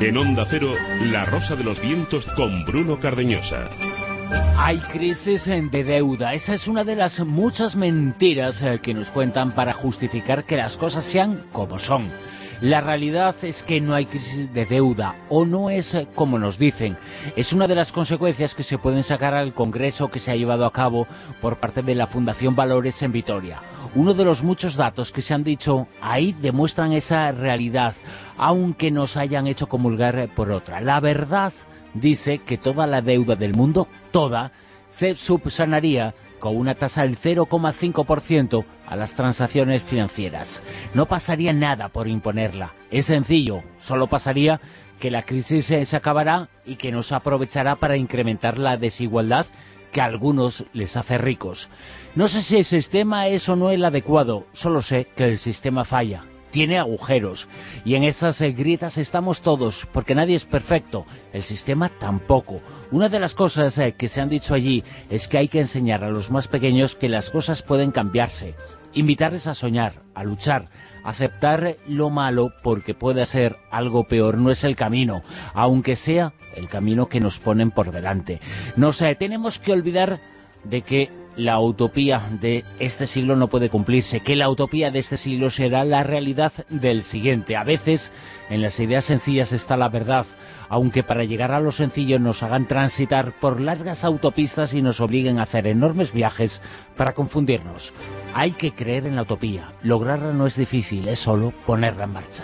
En Onda Cero, La Rosa de los Vientos con Bruno Cardeñosa. Hay crisis de deuda. Esa es una de las muchas mentiras que nos cuentan para justificar que las cosas sean como son. La realidad es que no hay crisis de deuda, o no es como nos dicen. Es una de las consecuencias que se pueden sacar al Congreso que se ha llevado a cabo por parte de la Fundación Valores en Vitoria. Uno de los muchos datos que se han dicho ahí demuestran esa realidad, aunque nos hayan hecho comulgar por otra. La verdad dice que toda la deuda del mundo, toda, se subsanaría con una tasa del 0,5% a las transacciones financieras. No pasaría nada por imponerla. Es sencillo, solo pasaría que la crisis se acabará y que no se aprovechará para incrementar la desigualdad que a algunos les hace ricos. No sé si el sistema es o no el adecuado, solo sé que el sistema falla. Tiene agujeros, y en esas grietas estamos todos, porque nadie es perfecto, el sistema tampoco. Una de las cosas que se han dicho allí es que hay que enseñar a los más pequeños que las cosas pueden cambiarse, invitarles a soñar, a luchar, aceptar lo malo porque puede ser algo peor, no es el camino, aunque sea el camino que nos ponen por delante. No sé, tenemos que olvidar de que la utopía de este siglo no puede cumplirse, que la utopía de este siglo será la realidad del siguiente. A veces en las ideas sencillas está la verdad, aunque para llegar a lo sencillo nos hagan transitar por largas autopistas y nos obliguen a hacer enormes viajes para confundirnos. Hay que creer en la utopía, lograrla no es difícil, es solo ponerla en marcha.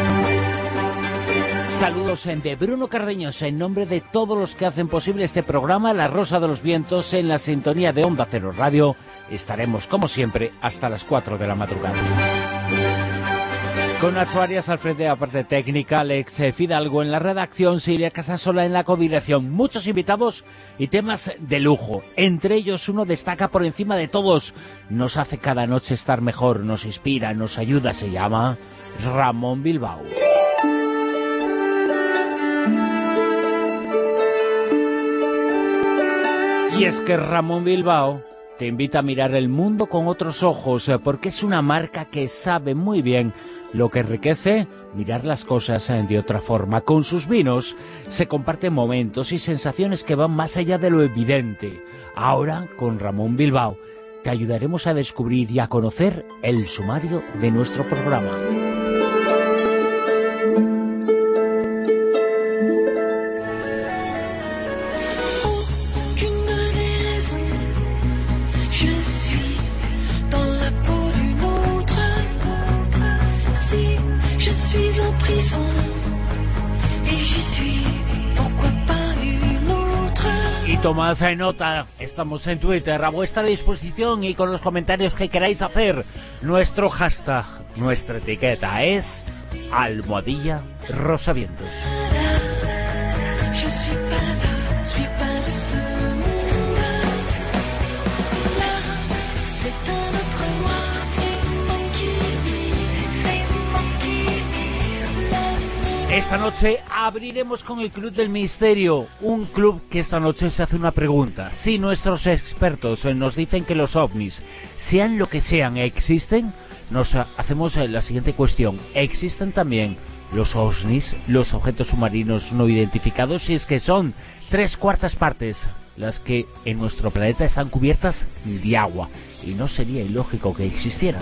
Saludos de Bruno Cardeñosa en nombre de todos los que hacen posible este programa La Rosa de los Vientos en la sintonía de Onda Cero Radio. Estaremos como siempre hasta las 4 de la madrugada. Con Nacho Arias al frente de la parte técnica, Alex Fidalgo en la redacción, Silvia Casasola en la codirección. Muchos invitados y temas de lujo. Entre ellos uno destaca por encima de todos. Nos hace cada noche estar mejor, nos inspira, nos ayuda. Se llama Ramón Bilbao. Y es que Ramón Bilbao te invita a mirar el mundo con otros ojos, porque es una marca que sabe muy bien lo que enriquece mirar las cosas de otra forma. Con sus vinos se comparten momentos y sensaciones que van más allá de lo evidente. Ahora, con Ramón Bilbao, te ayudaremos a descubrir y a conocer el sumario de nuestro programa. Y tomad nota, estamos en Twitter a vuestra disposición y con los comentarios que queráis hacer. Nuestro hashtag, nuestra etiqueta es @rosavientos. Esta noche abriremos con el Club del Misterio, un club que esta noche se hace una pregunta. Si nuestros expertos nos dicen que los ovnis, sean lo que sean, existen, nos hacemos la siguiente cuestión. ¿Existen también los OVNIs, los objetos submarinos no identificados? Si es que son 3/4 partes las que en nuestro planeta están cubiertas de agua, y no sería ilógico que existieran.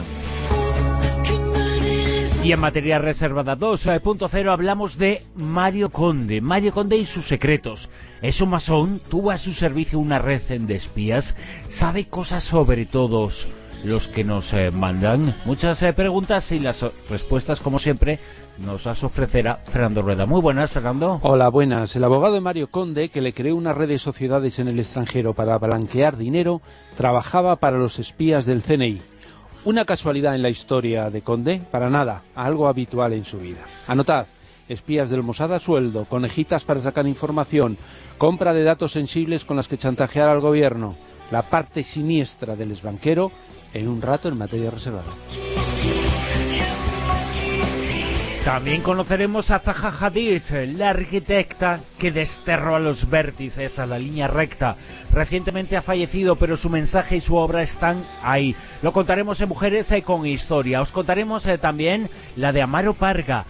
Y en materia reservada 2.0 hablamos de Mario Conde. Mario Conde y sus secretos. Es un masón, tuvo a su servicio una red de espías, sabe cosas sobre todos los que nos mandan. Muchas preguntas y las respuestas, como siempre, nos las ofrecerá Fernando Rueda. Muy buenas, Fernando. Hola, buenas. El abogado de Mario Conde, que le creó una red de sociedades en el extranjero para blanquear dinero, trabajaba para los espías del CNI. ¿Una casualidad en la historia de Conde? Para nada, algo habitual en su vida. Anotad: espías del Mossad a sueldo, conejitas para sacar información, compra de datos sensibles con las que chantajear al gobierno, la parte siniestra del exbanquero en un rato en materia reservada. También conoceremos a Zaha Hadid, la arquitecta que desterró a los vértices, a la línea recta. Recientemente ha fallecido, pero su mensaje y su obra están ahí. Lo contaremos en Mujeres con Historia. Os contaremos también la de Amaro Parga,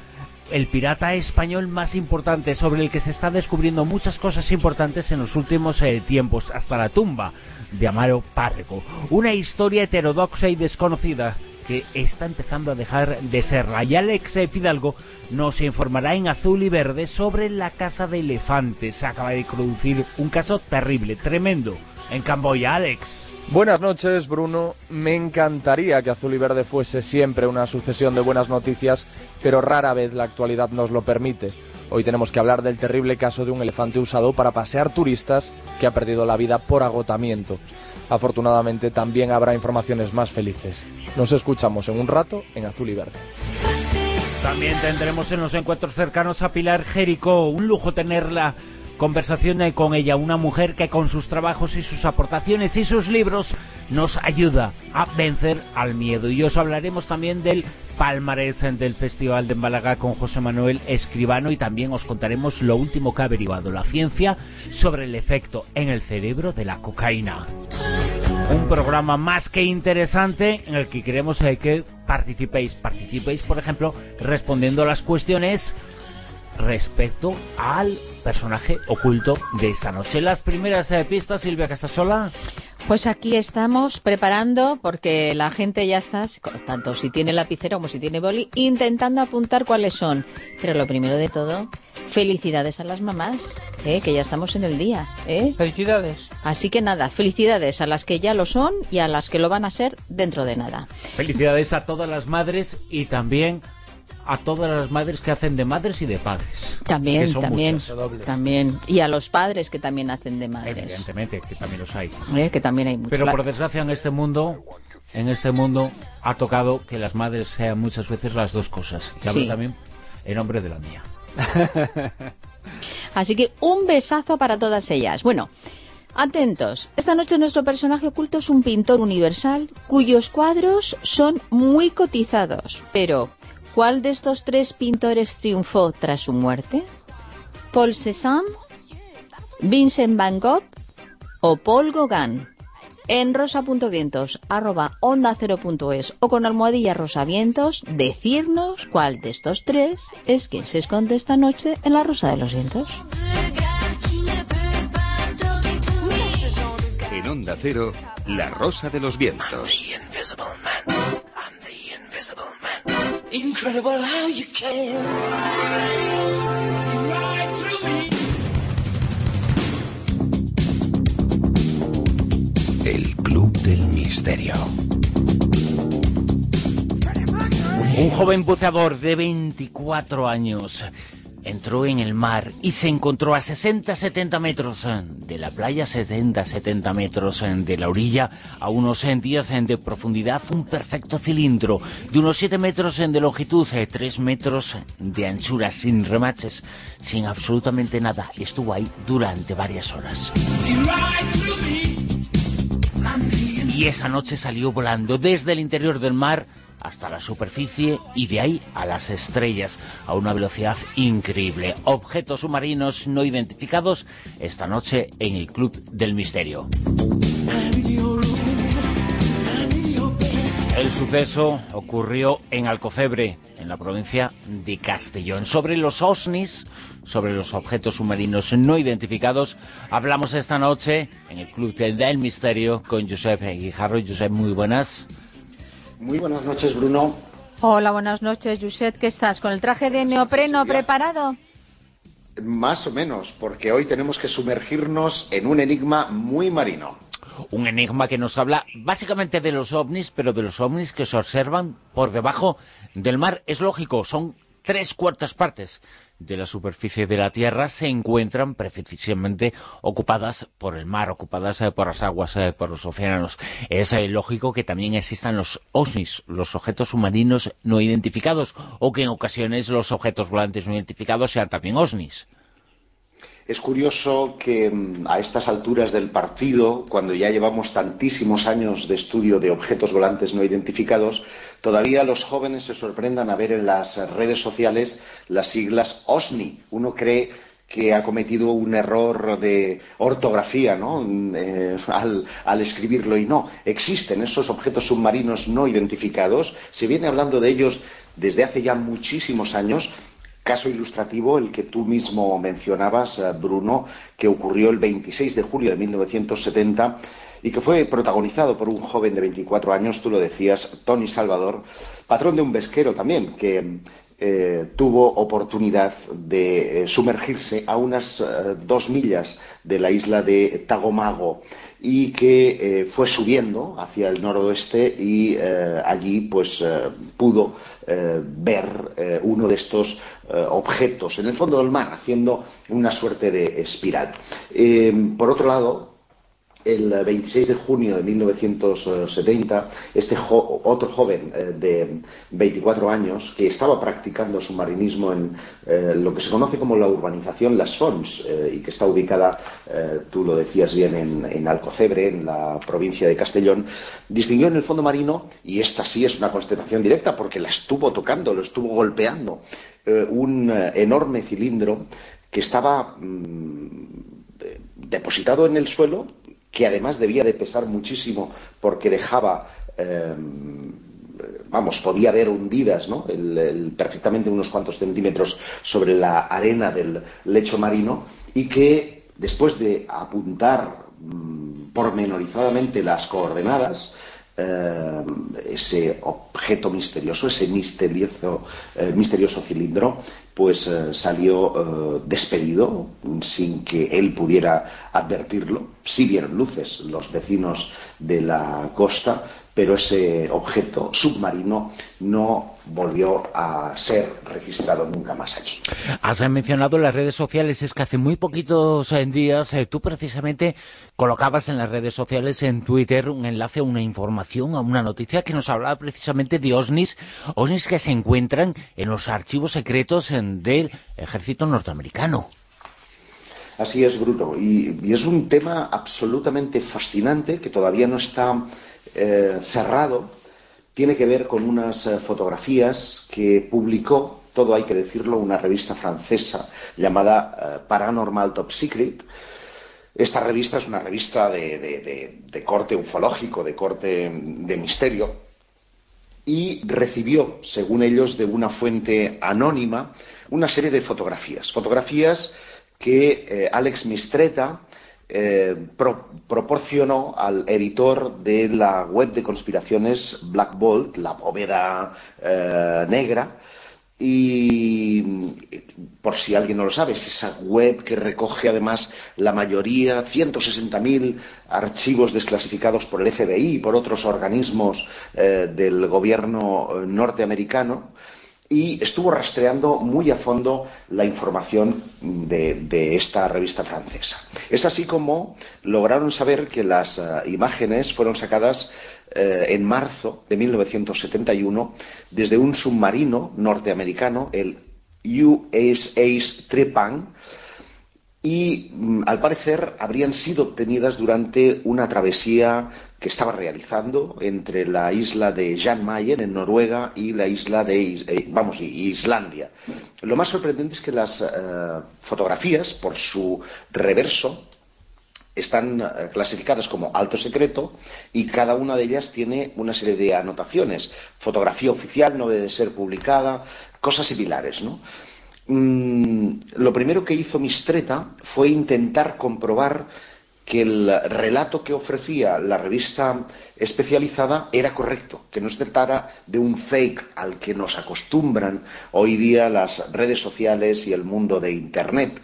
el pirata español más importante, sobre el que se está descubriendo muchas cosas importantes en los últimos tiempos, hasta la tumba de Amaro Párrego. Una historia heterodoxa y desconocida que está empezando a dejar de serla. Y Alex Fidalgo nos informará en Azul y Verde sobre la caza de elefantes. Se acaba de producir un caso terrible, tremendo, en Camboya. Alex. Buenas noches, Bruno. Me encantaría que Azul y Verde fuese siempre una sucesión de buenas noticias, pero rara vez la actualidad nos lo permite. Hoy tenemos que hablar del terrible caso de un elefante usado para pasear turistas que ha perdido la vida por agotamiento. Afortunadamente también habrá informaciones más felices. Nos escuchamos en un rato en Azul y Verde. También tendremos en los encuentros cercanos a Pilar Jericó. Un lujo tenerla. Conversación con ella, una mujer que con sus trabajos y sus aportaciones y sus libros nos ayuda a vencer al miedo. Y os hablaremos también del palmarés del Festival de Málaga con José Manuel Escribano, y también os contaremos lo último que ha averiguado la ciencia sobre el efecto en el cerebro de la cocaína. Un programa más que interesante en el que queremos que participéis, por ejemplo, respondiendo a las cuestiones respecto al personaje oculto de esta noche. Las primeras pistas, Silvia Casasola. Pues aquí estamos preparando, porque la gente ya está, tanto si tiene lapicero como si tiene boli, intentando apuntar cuáles son. Pero lo primero de todo, felicidades a las mamás, que ya estamos en el día. Felicidades. Así que nada, felicidades a las que ya lo son y a las que lo van a ser dentro de nada. Felicidades a todas las madres y también a todas las madres que hacen de madres y de padres. También. Y a los padres que también hacen de madres. Evidentemente, que también los hay. Que también hay muchos. Pero por desgracia en este mundo ha tocado que las madres sean muchas veces las dos cosas. Y hablo también en nombre de la mía. Así que un besazo para todas ellas. Bueno, atentos. Esta noche nuestro personaje oculto es un pintor universal cuyos cuadros son muy cotizados. Pero ¿cuál de estos tres pintores triunfó tras su muerte? ¿Paul Cézanne, Vincent Van Gogh o Paul Gauguin? En rosa.vientos @onda0.es o con almohadilla rosavientos, decirnos cuál de estos tres es quien se esconde esta noche en la Rosa de los Vientos. En Onda Cero, la Rosa de los Vientos. Incredible how you can see right through me. El Club del Misterio. Un joven buceador de 24 años entró en el mar y se encontró a 60-70 metros de la playa, 60-70 metros de la orilla, a unos 10 de profundidad, un perfecto cilindro de unos 7 metros de longitud, 3 metros de anchura, sin remaches, sin absolutamente nada. Estuvo ahí durante varias horas. Y esa noche salió volando desde el interior del mar hasta la superficie y de ahí a las estrellas a una velocidad increíble. Objetos submarinos no identificados esta noche en el Club del Misterio. El suceso ocurrió en Alcocebre, en la provincia de Castellón. Sobre los OSNIs, sobre los objetos submarinos no identificados, hablamos esta noche en el Club del Misterio con Josep Guijarro. Josep, muy buenas. Muy buenas noches, Bruno. Hola, buenas noches, Josep. ¿Qué estás? ¿Con el traje de neopreno preparado? Más o menos, porque hoy tenemos que sumergirnos en un enigma muy marino. Un enigma que nos habla básicamente de los ovnis, pero de los ovnis que se observan por debajo del mar. Es lógico, son 3/4 partes de la superficie de la Tierra se encuentran precisamente ocupadas por el mar, ocupadas por las aguas, por los océanos. Es lógico que también existan los OSNIs, los objetos submarinos no identificados, o que en ocasiones los objetos volantes no identificados sean también OSNIs. Es curioso que a estas alturas del partido, cuando ya llevamos tantísimos años de estudio de objetos volantes no identificados, todavía los jóvenes se sorprendan a ver en las redes sociales las siglas OSNI. Uno cree que ha cometido un error de ortografía, ¿no? al escribirlo, y no. Existen esos objetos submarinos no identificados. Se viene hablando de ellos desde hace ya muchísimos años. Caso ilustrativo el que tú mismo mencionabas, Bruno, que ocurrió el 26 de julio de 1970 y que fue protagonizado por un joven de 24 años, tú lo decías, Tony Salvador, patrón de un pesquero también, que tuvo oportunidad de sumergirse a unas 2 millas de la isla de Tagomago y que fue subiendo hacia el noroeste y allí pues pudo ver uno de estos objetos en el fondo del mar, haciendo una suerte de espiral. Por otro lado, el 26 de junio de 1970, otro joven de 24 años que estaba practicando submarinismo en lo que se conoce como la urbanización Las Fonts y que está ubicada, tú lo decías bien, en Alcocebre, en la provincia de Castellón, distinguió en el fondo marino, y esta sí es una constatación directa porque la estuvo tocando, lo estuvo golpeando, un enorme cilindro que estaba depositado en el suelo, que además debía de pesar muchísimo porque dejaba, podía ver hundidas, ¿no?, perfectamente unos cuantos centímetros sobre la arena del lecho marino, y que después de apuntar pormenorizadamente las coordenadas, ese objeto misterioso, ese misterioso cilindro, pues salió despedido sin que él pudiera advertirlo. Sí vieron luces los vecinos de la costa, pero ese objeto submarino no volvió a ser registrado nunca más allí. Has mencionado las redes sociales, es que hace muy poquitos días tú precisamente colocabas en las redes sociales, en Twitter, un enlace a una información, a una noticia que nos hablaba precisamente de OVNIs que se encuentran en los archivos secretos del ejército norteamericano. Así es, Bruno, y es un tema absolutamente fascinante que todavía no está cerrado. Tiene que ver con unas fotografías que publicó, todo hay que decirlo, una revista francesa llamada Paranormal Top Secret. Esta revista es una revista de corte ufológico, de corte de misterio, y recibió, según ellos, de una fuente anónima, una serie de fotografías que Alex Mistretta proporcionó al editor de la web de conspiraciones Black Bolt, la bóveda negra. Y por si alguien no lo sabe, es esa web que recoge además la mayoría, 160.000 archivos desclasificados por el FBI y por otros organismos del gobierno norteamericano, y estuvo rastreando muy a fondo la información de esta revista francesa. Es así como lograron saber que las imágenes fueron sacadas en marzo de 1971 desde un submarino norteamericano, el USS Trepang, y al parecer habrían sido obtenidas durante una travesía que estaba realizando entre la isla de Jan Mayen en Noruega y la isla de Islandia. Lo más sorprendente es que las fotografías, por su reverso, están clasificadas como alto secreto, y cada una de ellas tiene una serie de anotaciones. Fotografía oficial, no debe ser publicada, cosas similares, ¿no? Lo primero que hizo Mistretta fue intentar comprobar que el relato que ofrecía la revista especializada era correcto, que no se tratara de un fake al que nos acostumbran hoy día las redes sociales y el mundo de Internet.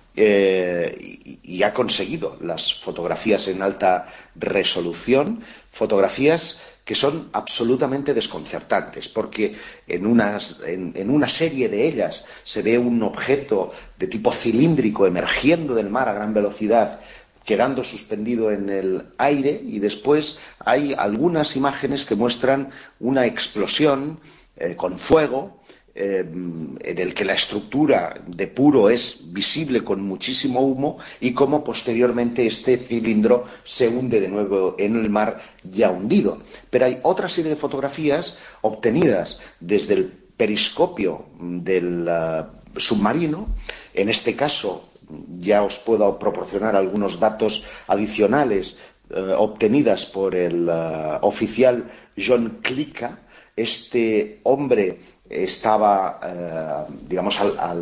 Y ha conseguido las fotografías en alta resolución, fotografías que son absolutamente desconcertantes, porque en una serie de ellas se ve un objeto de tipo cilíndrico emergiendo del mar a gran velocidad, quedando suspendido en el aire, y después hay algunas imágenes que muestran una explosión con fuego, en el que la estructura de puro es visible con muchísimo humo, y cómo posteriormente este cilindro se hunde de nuevo en el mar ya hundido. Pero hay otra serie de fotografías obtenidas desde el periscopio del submarino. En este caso ya os puedo proporcionar algunos datos adicionales obtenidas por el oficial John Klicka. Este hombre estaba, digamos,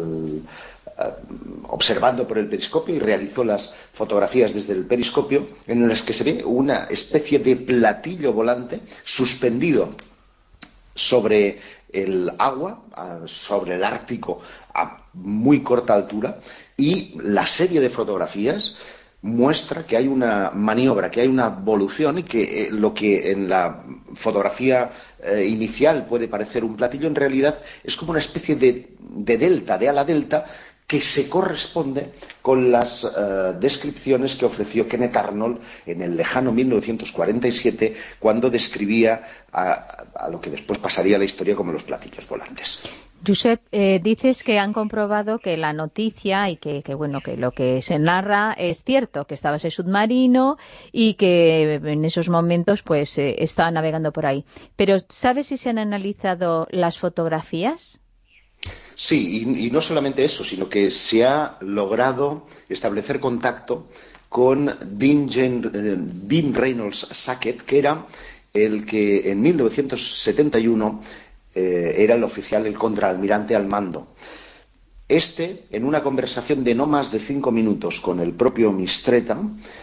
observando por el periscopio y realizó las fotografías desde el periscopio, en las que se ve una especie de platillo volante suspendido sobre el agua, sobre el Ártico a muy corta altura, y la serie de fotografías muestra que hay una maniobra, que hay una evolución y que lo que en la fotografía inicial puede parecer un platillo, en realidad es como una especie de delta, de ala delta, que se corresponde con las descripciones que ofreció Kenneth Arnold en el lejano 1947, cuando describía a lo que después pasaría a la historia como los platillos volantes. Josep, dices que han comprobado que la noticia y que lo que se narra es cierto, que estaba ese submarino y que en esos momentos pues estaba navegando por ahí. Pero ¿sabes si se han analizado las fotografías? Sí, y no solamente eso, sino que se ha logrado establecer contacto con Dean Reynolds Sackett, que era el que en 1971 era el oficial, el contraalmirante al mando. En una conversación de no más de 5 minutos con el propio Mistretta,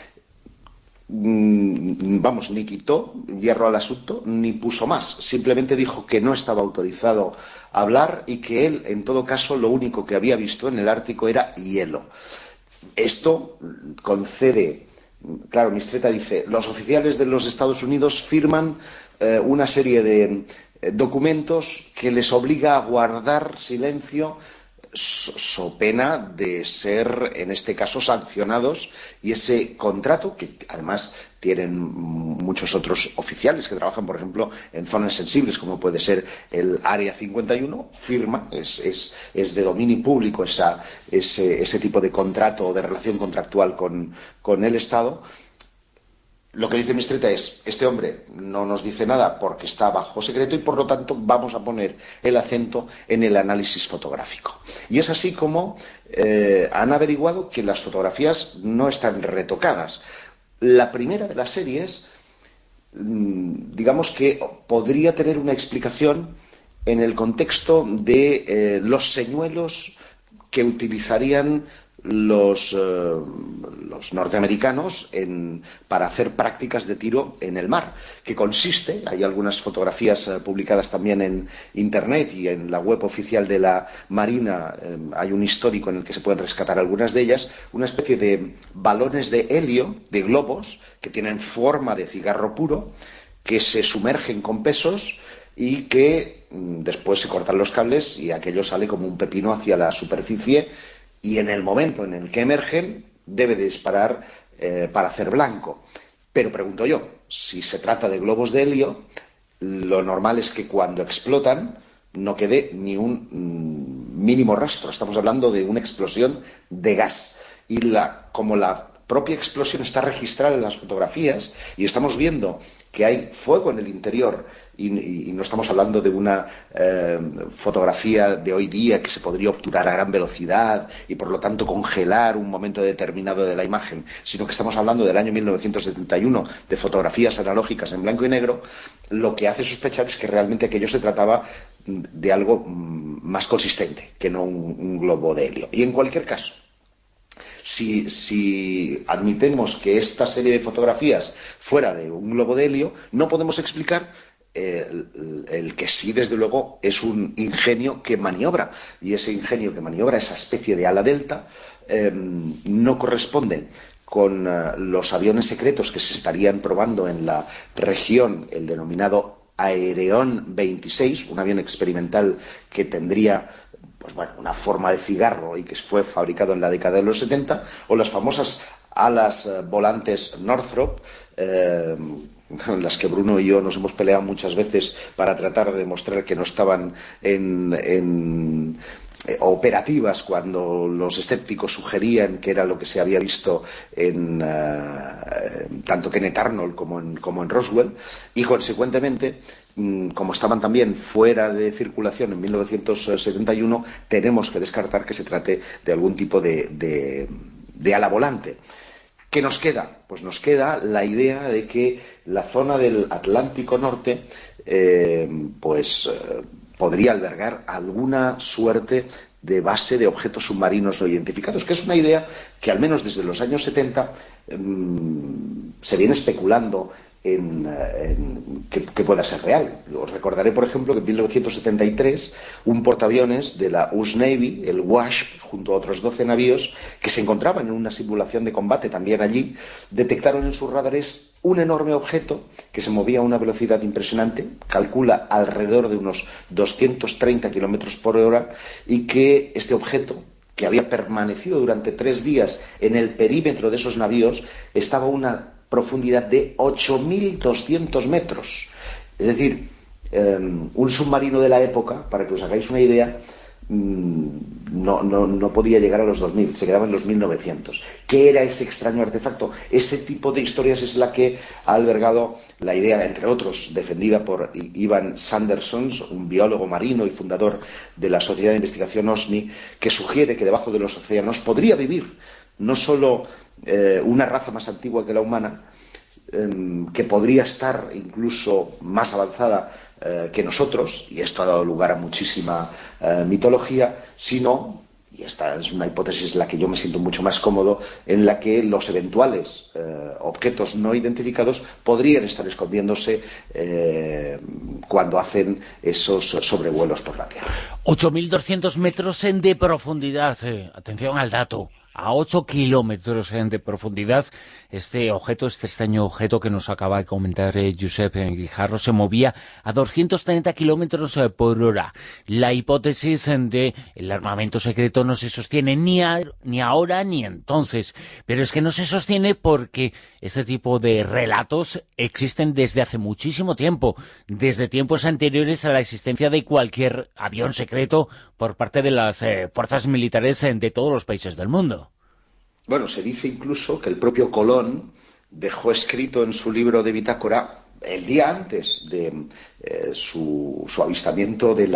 ni quitó hierro al asunto, ni puso más. Simplemente dijo que no estaba autorizado a hablar y que él, en todo caso, lo único que había visto en el Ártico era hielo. Esto concede... Claro, Mistretta dice, los oficiales de los Estados Unidos firman una serie de documentos que les obliga a guardar silencio so pena de ser, en este caso, sancionados, y ese contrato, que además tienen muchos otros oficiales que trabajan, por ejemplo, en zonas sensibles, como puede ser el Área 51, firma, es de dominio público ese tipo de contrato o de relación contractual con el Estado. Lo que dice Mistretta es, este hombre no nos dice nada porque está bajo secreto y por lo tanto vamos a poner el acento en el análisis fotográfico. Y es así como han averiguado que las fotografías no están retocadas. La primera de las series, digamos que podría tener una explicación en el contexto de los señuelos que utilizarían los norteamericanos para hacer prácticas de tiro en el mar, que consiste, hay algunas fotografías publicadas también en Internet y en la web oficial de la Marina, hay un histórico en el que se pueden rescatar algunas de ellas, una especie de balones de helio, de globos, que tienen forma de cigarro puro, que se sumergen con pesos y que después se cortan los cables y aquello sale como un pepino hacia la superficie, y en el momento en el que emergen debe de disparar para hacer blanco. Pero pregunto yo, si se trata de globos de helio, lo normal es que cuando explotan no quede ni un mínimo rastro. Estamos hablando de una explosión de gas. Y como la propia explosión está registrada en las fotografías y estamos viendo que hay fuego en el interior y no estamos hablando de una fotografía de hoy día que se podría obturar a gran velocidad y por lo tanto congelar un momento determinado de la imagen, sino que estamos hablando del año 1971 de fotografías analógicas en blanco y negro, lo que hace sospechar es que realmente aquello se trataba de algo más consistente que no un globo de helio. Y en cualquier caso, si admitemos que esta serie de fotografías fuera de un globo de helio, no podemos explicar el que sí, desde luego, es un ingenio que maniobra, y ese ingenio que maniobra, esa especie de ala delta, no corresponde con los aviones secretos que se estarían probando en la región, el denominado Aereón 26, un avión experimental que tendría una forma de cigarro y que fue fabricado en la década de los 70, o las famosas alas volantes Northrop, en las que Bruno y yo nos hemos peleado muchas veces para tratar de demostrar que no estaban operativas cuando los escépticos sugerían que era lo que se había visto en tanto Kenneth Arnold como en Roswell, y consecuentemente, como estaban también fuera de circulación en 1971, tenemos que descartar que se trate de algún tipo de ala volante. ¿Qué nos queda? Pues nos queda la idea de que la zona del Atlántico Norte podría albergar alguna suerte de base de objetos submarinos no identificados, que es una idea que al menos desde los años 70 se viene especulando en que pueda ser real. Os recordaré, por ejemplo, que en 1973 un portaaviones de la US Navy, el Wasp, junto a otros 12 navíos que se encontraban en una simulación de combate también allí, detectaron en sus radares un enorme objeto que se movía a una velocidad impresionante, calcula alrededor de unos 230 kilómetros por hora, y que este objeto, que había permanecido durante 3 días en el perímetro de esos navíos, estaba a una profundidad de 8.200 metros. Es decir, un submarino de la época, para que os hagáis una idea, no podía llegar a los 2.000, se quedaba en los 1.900. ¿Qué era ese extraño artefacto? Ese tipo de historias es la que ha albergado la idea, entre otros, defendida por Ivan Sanderson, un biólogo marino y fundador de la Sociedad de Investigación OSNI, que sugiere que debajo de los océanos podría vivir no solo una raza más antigua que la humana, que podría estar incluso más avanzada que nosotros, y esto ha dado lugar a muchísima mitología, sino, y esta es una hipótesis en la que yo me siento mucho más cómodo, en la que los eventuales objetos no identificados podrían estar escondiéndose cuando hacen esos sobrevuelos por la Tierra. 8.200 metros de profundidad, atención al dato. A 8 kilómetros de profundidad, este extraño objeto que nos acaba de comentar Josep Guijarro, se movía a 230 kilómetros por hora. La hipótesis de el armamento secreto no se sostiene ni ahora ni entonces, pero es que no se sostiene porque este tipo de relatos existen desde hace muchísimo tiempo, desde tiempos anteriores a la existencia de cualquier avión secreto por parte de las fuerzas militares de todos los países del mundo. Bueno, se dice incluso que el propio Colón dejó escrito en su libro de bitácora, el día antes de su avistamiento del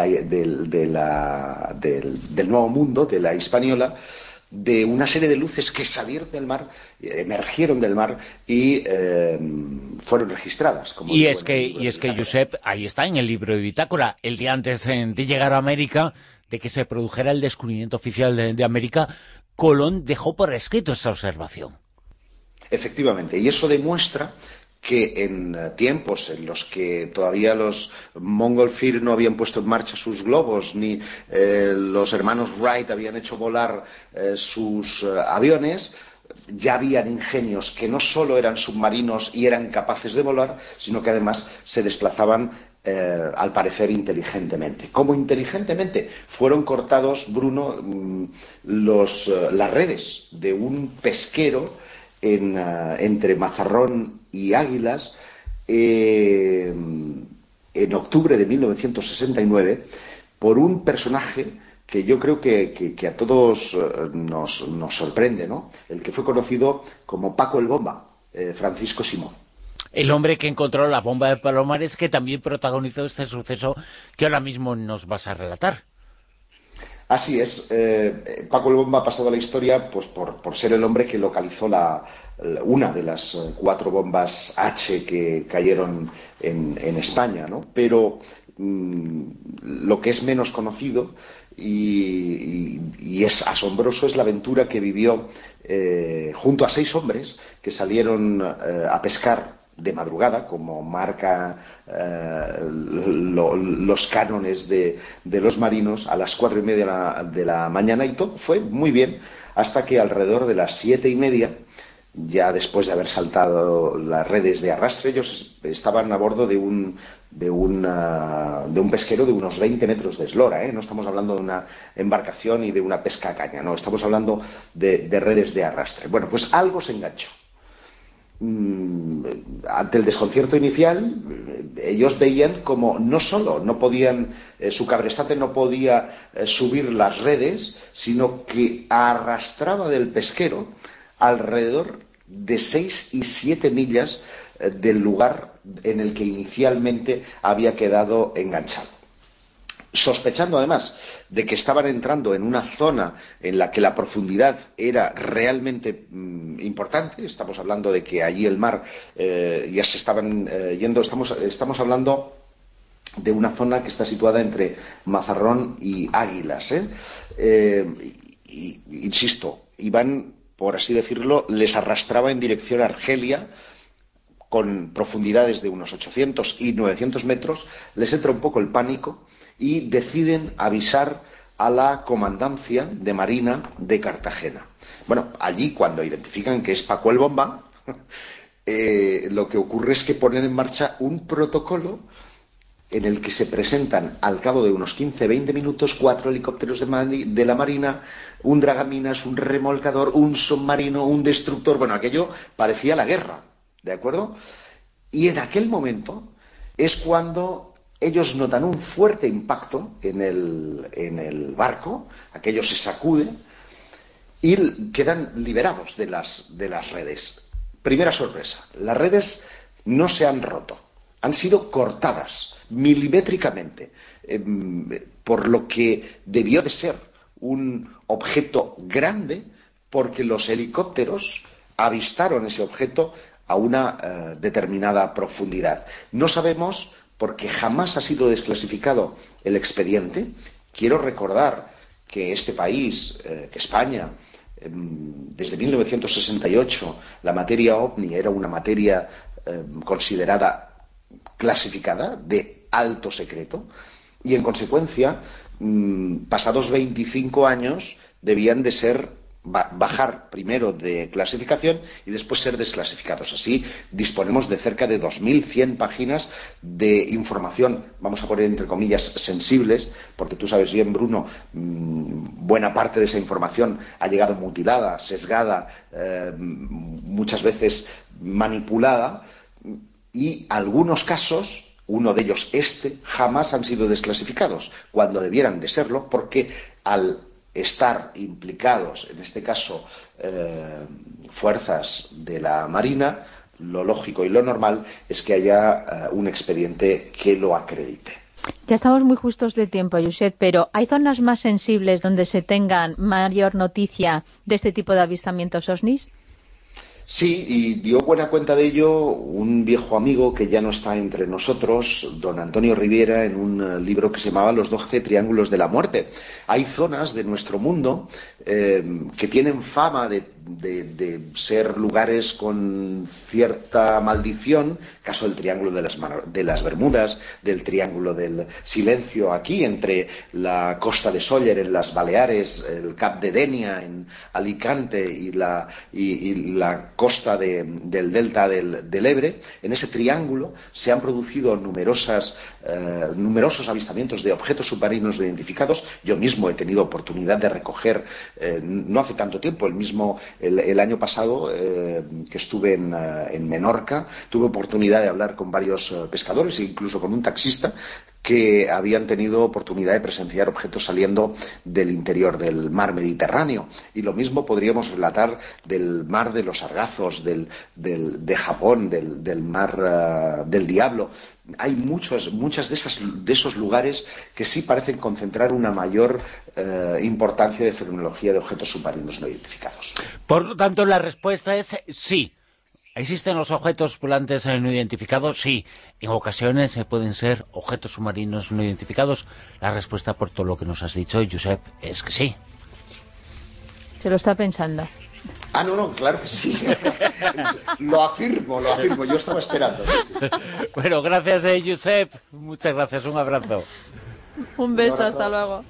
Nuevo Mundo, de la Hispaniola, de una serie de luces que salieron del mar, emergieron del mar y fueron registradas. Y es que, Josep, ahí está en el libro de bitácora, el día antes de llegar a América, de que se produjera el descubrimiento oficial de América, Colón dejó por escrito esa observación. Efectivamente, y eso demuestra que en tiempos en los que todavía los Montgolfier no habían puesto en marcha sus globos, ni los hermanos Wright habían hecho volar sus aviones, ya habían ingenios que no solo eran submarinos y eran capaces de volar, sino que además se desplazaban al parecer inteligentemente. ¿Cómo inteligentemente? Fueron cortados, Bruno, las redes de un pesquero entre Mazarrón y Águilas en octubre de 1969 por un personaje que yo creo que a todos nos sorprende, ¿no? El que fue conocido como Paco el Bomba, Francisco Simón. El hombre que encontró la bomba de Palomares, que también protagonizó este suceso que ahora mismo nos vas a relatar. Así es. Paco el Bomba ha pasado a la historia pues por ser el hombre que localizó una de las 4 bombas H que cayeron en España, ¿no? Pero lo que es menos conocido y es asombroso es la aventura que vivió junto a 6 hombres que salieron a pescar de madrugada, como marca los cánones de los marinos, a las 4:30 de la mañana, y todo fue muy bien hasta que alrededor de las 7:30, ya después de haber saltado las redes de arrastre, ellos estaban a bordo de un pesquero de unos 20 metros de eslora, ¿eh? No estamos hablando de una embarcación y de una pesca a caña, no, estamos hablando de redes de arrastre. Bueno, pues algo se enganchó. Ante el desconcierto inicial, ellos veían como no solo no podían, su cabrestante no podía subir las redes, sino que arrastraba del pesquero alrededor de 6 y 7 millas del lugar en el que inicialmente había quedado enganchado. Sospechando además de que estaban entrando en una zona en la que la profundidad era realmente importante, estamos hablando de que allí el mar ya se estaban yendo, estamos hablando de una zona que está situada entre Mazarrón y Águilas. Insisto, iban, por así decirlo, les arrastraba en dirección a Argelia, con profundidades de unos 800 y 900 metros, les entra un poco el pánico y deciden avisar a la comandancia de Marina de Cartagena. Bueno, allí cuando identifican que es Paco el Bomba, lo que ocurre es que ponen en marcha un protocolo en el que se presentan al cabo de unos 15-20 minutos 4 helicópteros de la Marina, un dragaminas, un remolcador, un submarino, un destructor. Bueno, aquello parecía la guerra, ¿de acuerdo? Y en aquel momento es cuando ellos notan un fuerte impacto en el barco, aquello se sacude y quedan liberados de las redes. Primera sorpresa, las redes no se han roto, han sido cortadas milimétricamente, por lo que debió de ser un objeto grande, porque los helicópteros avistaron ese objeto a una determinada profundidad. No sabemos, porque jamás ha sido desclasificado el expediente. Quiero recordar que este país, que España, desde 1968 la materia OVNI era una materia considerada clasificada de alto secreto, y en consecuencia pasados 25 años debían de ser bajar primero de clasificación y después ser desclasificados. Así disponemos de cerca de 2.100 páginas de información, vamos a poner entre comillas, sensibles, porque tú sabes bien, Bruno, buena parte de esa información ha llegado mutilada, sesgada, muchas veces manipulada, y algunos casos, uno de ellos jamás han sido desclasificados, cuando debieran de serlo, porque al estar implicados, en este caso, fuerzas de la Marina, lo lógico y lo normal es que haya un expediente que lo acredite. Ya estamos muy justos de tiempo, Josep, pero ¿hay zonas más sensibles donde se tengan mayor noticia de este tipo de avistamientos OVNIs? Sí, y dio buena cuenta de ello un viejo amigo que ya no está entre nosotros, don Antonio Riviera, en un libro que se llamaba Los 12 Triángulos de la Muerte. Hay zonas de nuestro mundo que tienen fama de ser lugares con cierta maldición, caso del Triángulo de las Bermudas, del Triángulo del Silencio aquí, entre la costa de Sóller en las Baleares, el Cap de Denia en Alicante y la costa del delta del Ebre. En ese triángulo se han producido numerosos avistamientos de objetos submarinos no identificados. Yo mismo he tenido oportunidad de recoger, no hace tanto tiempo, el año pasado, que estuve en Menorca, tuve oportunidad de hablar con varios pescadores e incluso con un taxista que habían tenido oportunidad de presenciar objetos saliendo del interior del mar Mediterráneo. Y lo mismo podríamos relatar del mar de los Sargazos, de Japón, del mar del Diablo. Hay muchas de esos lugares que sí parecen concentrar una mayor importancia de fenomenología de objetos submarinos no identificados. Por lo tanto, la respuesta es sí. ¿Existen los objetos volantes no identificados? Sí. En ocasiones pueden ser objetos submarinos no identificados. La respuesta, por todo lo que nos has dicho, Josep, es que sí. Se lo está pensando. No, claro que sí. Lo afirmo. Yo estaba esperando. Sí. Bueno, gracias, Josep. Muchas gracias. Un abrazo. Un beso, hasta luego.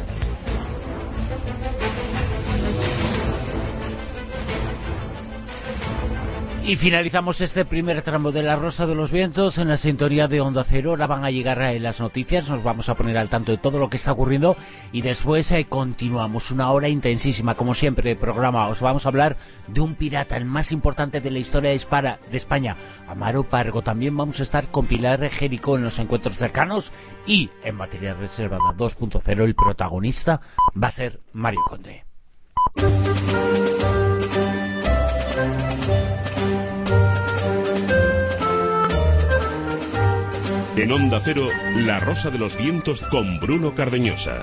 Y finalizamos este primer tramo de La Rosa de los Vientos en la sintonía de Onda Cero. Ahora van a llegar las noticias, nos vamos a poner al tanto de todo lo que está ocurriendo y después continuamos una hora intensísima, como siempre, de programa. Os vamos a hablar de un pirata, el más importante de la historia de España, Amaro Pargo. También vamos a estar con Pilar Jericó en los encuentros cercanos y en Materia Reservada 2.0 el protagonista va a ser Mario Conde. En Onda Cero, La Rosa de los Vientos con Bruno Cardeñosa.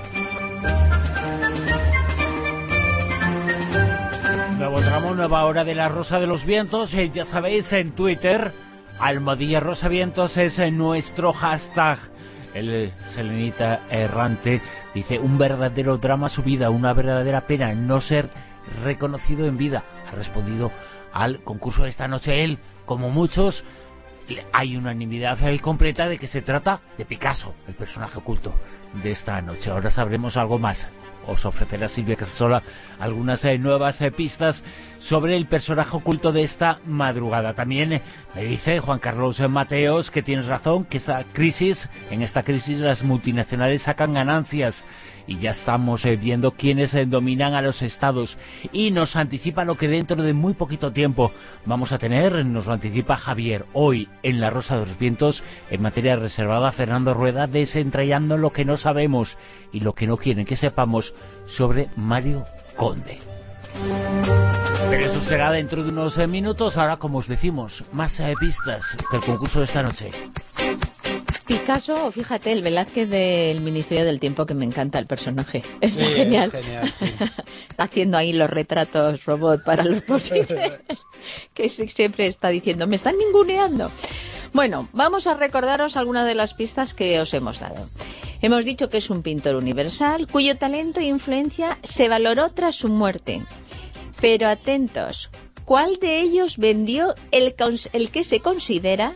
Nuevo tramo, nueva hora de La Rosa de los Vientos. Ya sabéis, en Twitter, @RosaVientos es nuestro hashtag. el selenita errante, dice: un verdadero drama su vida, una verdadera pena no ser reconocido en vida. Ha respondido al concurso de esta noche. Él, como muchos, hay unanimidad completa de que se trata de Picasso, el personaje oculto de esta noche. Ahora sabremos algo más. Os ofrecerá Silvia Casasola algunas nuevas pistas sobre el personaje oculto de esta madrugada. También me dice Juan Carlos Mateos que tienes razón, que en esta crisis las multinacionales sacan ganancias y ya estamos viendo quiénes dominan a los estados, y nos anticipa lo que dentro de muy poquito tiempo vamos a tener. Nos lo anticipa Javier hoy en La Rosa de los Vientos, en materia reservada. Fernando Rueda desentrañando lo que no sabemos y lo que no quieren que sepamos sobre Mario Conde. Pero eso será dentro de unos minutos. Ahora, como os decimos, más pistas del concurso de esta noche. Picasso, fíjate, el Velázquez del Ministerio del Tiempo, que me encanta el personaje. Está genial. Sí. Está haciendo ahí los retratos robot para los posibles. Que siempre está diciendo, me están ninguneando. Bueno, vamos a recordaros algunas de las pistas que os hemos dado. Hemos dicho que es un pintor universal, cuyo talento e influencia se valoró tras su muerte. Pero atentos, ¿cuál de ellos vendió el que se considera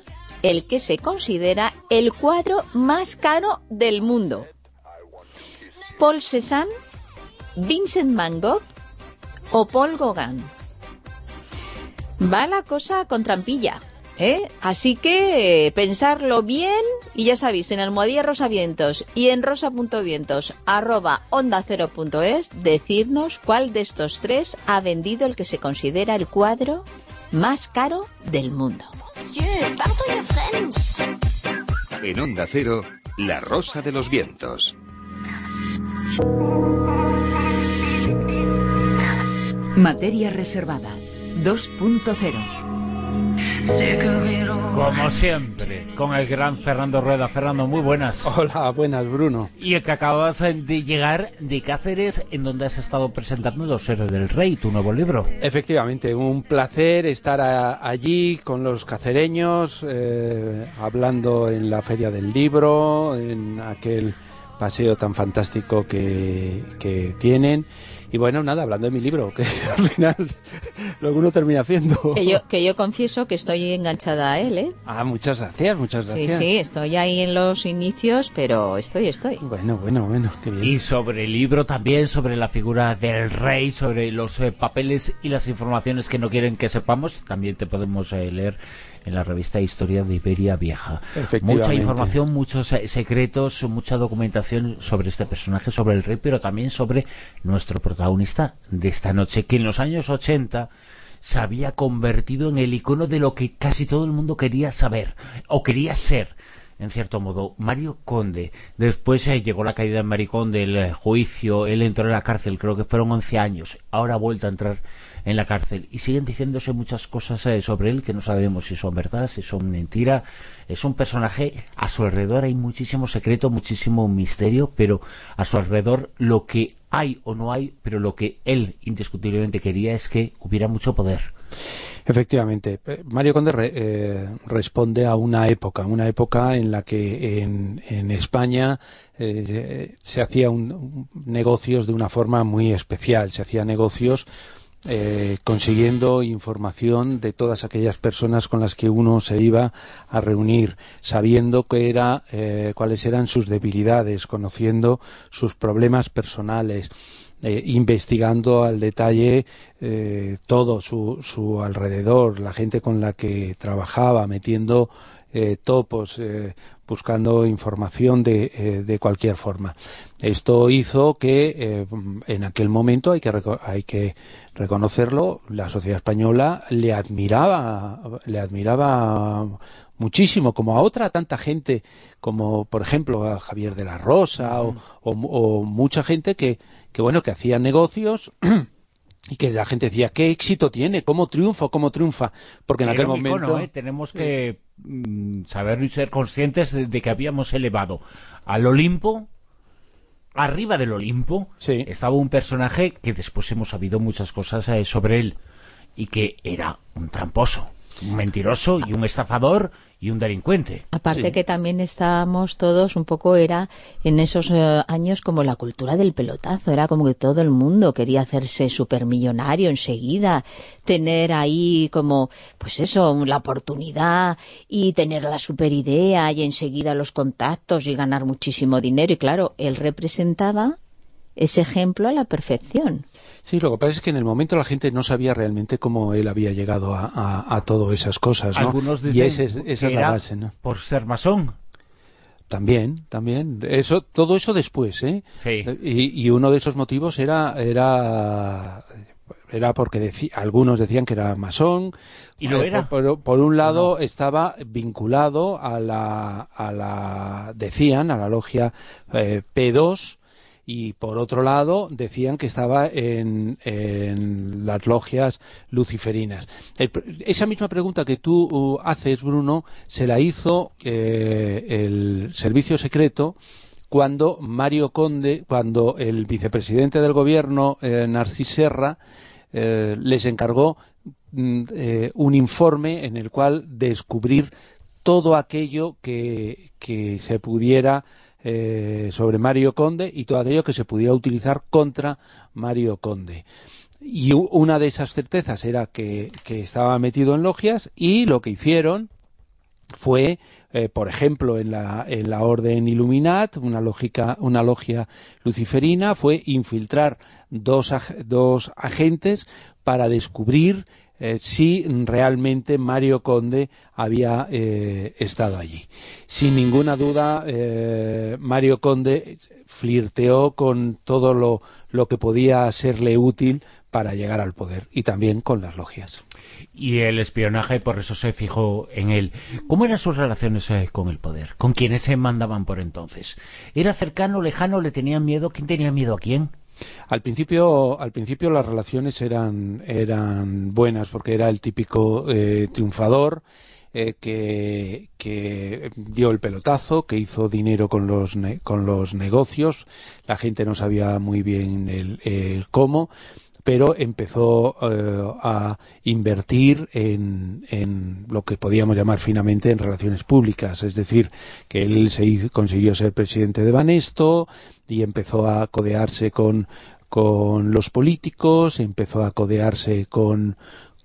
el cuadro más caro del mundo? ¿Paul Cézanne, Vincent Van Gogh o Paul Gauguin? Va la cosa con trampilla, ¿eh? Así que pensarlo bien, y ya sabéis, en Almohadilla Rosavientos y en rosa.vientos @onda0.es, decirnos cuál de estos tres ha vendido el que se considera el cuadro más caro del mundo. En Onda Cero, La Rosa de los Vientos. Materia reservada 2.0. Como siempre, con el gran Fernando Rueda. Fernando, muy buenas. Hola, buenas, Bruno. Y el que acabas de llegar de Cáceres, en donde has estado presentando Los Héroes del Rey, tu nuevo libro. Efectivamente, un placer estar allí con los cacereños, hablando en la Feria del Libro, en aquel paseo tan fantástico que tienen. Y bueno, nada, hablando de mi libro, que al final lo que uno termina haciendo. Que yo confieso que estoy enganchada a él, ¿eh? Ah, muchas gracias. Sí, estoy ahí en los inicios, pero estoy. Bueno, qué bien. Y sobre el libro también, sobre la figura del rey, sobre los papeles y las informaciones que no quieren que sepamos, también te podemos leer en la revista Historia de Iberia Vieja. Mucha información, muchos secretos, mucha documentación sobre este personaje, sobre el rey, pero también sobre nuestro protagonista de esta noche, que en los años 80 se había convertido en el icono de lo que casi todo el mundo quería saber, o quería ser, en cierto modo, Mario Conde. Después llegó la caída de Mario Conde, el juicio, él entró en la cárcel, creo que fueron 11 años, ahora ha vuelto a entrar en la cárcel, y siguen diciéndose muchas cosas sobre él que no sabemos si son verdad, si son mentira. Es un personaje, a su alrededor hay muchísimo secreto, muchísimo misterio, pero a su alrededor lo que hay o no hay, pero lo que él indiscutiblemente quería es que hubiera mucho poder. Efectivamente, Mario Conde responde a una época en la que en España se hacían negocios de una forma muy especial. Se hacían negocios consiguiendo información de todas aquellas personas con las que uno se iba a reunir, sabiendo cuáles eran sus debilidades, conociendo sus problemas personales, investigando al detalle todo su alrededor, la gente con la que trabajaba, metiendo topos, buscando información de cualquier forma. Esto hizo que en aquel momento, hay que reconocerlo, la sociedad española le admiraba muchísimo, como a tanta gente, como por ejemplo a Javier de la Rosa o mucha gente que hacía negocios y que la gente decía, ¿qué éxito tiene? ¿Cómo triunfa? Porque en aquel momento... tenemos que saber y ser conscientes de que habíamos elevado al Olimpo. Arriba del Olimpo estaba un personaje que después hemos sabido muchas cosas sobre él, y que era un tramposo. Un mentiroso y un estafador y un delincuente. Aparte que también estábamos todos un poco, era en esos años como la cultura del pelotazo, era como que todo el mundo quería hacerse supermillonario enseguida, tener ahí como, pues eso, la oportunidad y tener la superidea y enseguida los contactos y ganar muchísimo dinero. Y claro, él representaba ese ejemplo a la perfección. Sí, lo que pasa es que en el momento la gente no sabía realmente cómo él había llegado a todas esas cosas, ¿no? Algunos dicen y esa es la base, ¿no? Por ser masón. También. Todo eso después, ¿eh? Sí. Y uno de esos motivos era porque algunos decían que era masón. ¿Y lo era? Por un lado estaba vinculado a la logia P2, y por otro lado decían que estaba en las logias luciferinas. Esa misma pregunta que tú haces, Bruno, se la hizo el servicio secreto cuando cuando el vicepresidente del gobierno, Narcís Serra, les encargó un informe en el cual descubrir todo aquello que se pudiera sobre Mario Conde y todo aquello que se pudiera utilizar contra Mario Conde. Y una de esas certezas era que estaba metido en logias, y lo que hicieron fue, por ejemplo, en la Orden Illuminat, una logia luciferina, fue infiltrar dos agentes para descubrir si realmente Mario Conde había estado allí. Sin ninguna duda, Mario Conde flirteó con todo lo que podía serle útil para llegar al poder, y también con las logias. Y el espionaje, por eso se fijó en él. ¿Cómo eran sus relaciones con el poder? ¿Con quiénes se mandaban por entonces? ¿Era cercano, lejano, le tenían miedo? ¿Quién tenía miedo a quién? Al principio las relaciones eran buenas, porque era el típico triunfador que dio el pelotazo, que hizo dinero con los negocios. La gente no sabía muy bien el cómo, pero empezó a invertir en lo que podíamos llamar finamente en relaciones públicas. Es decir, que él consiguió ser presidente de Banesto y empezó a codearse con los políticos, empezó a codearse con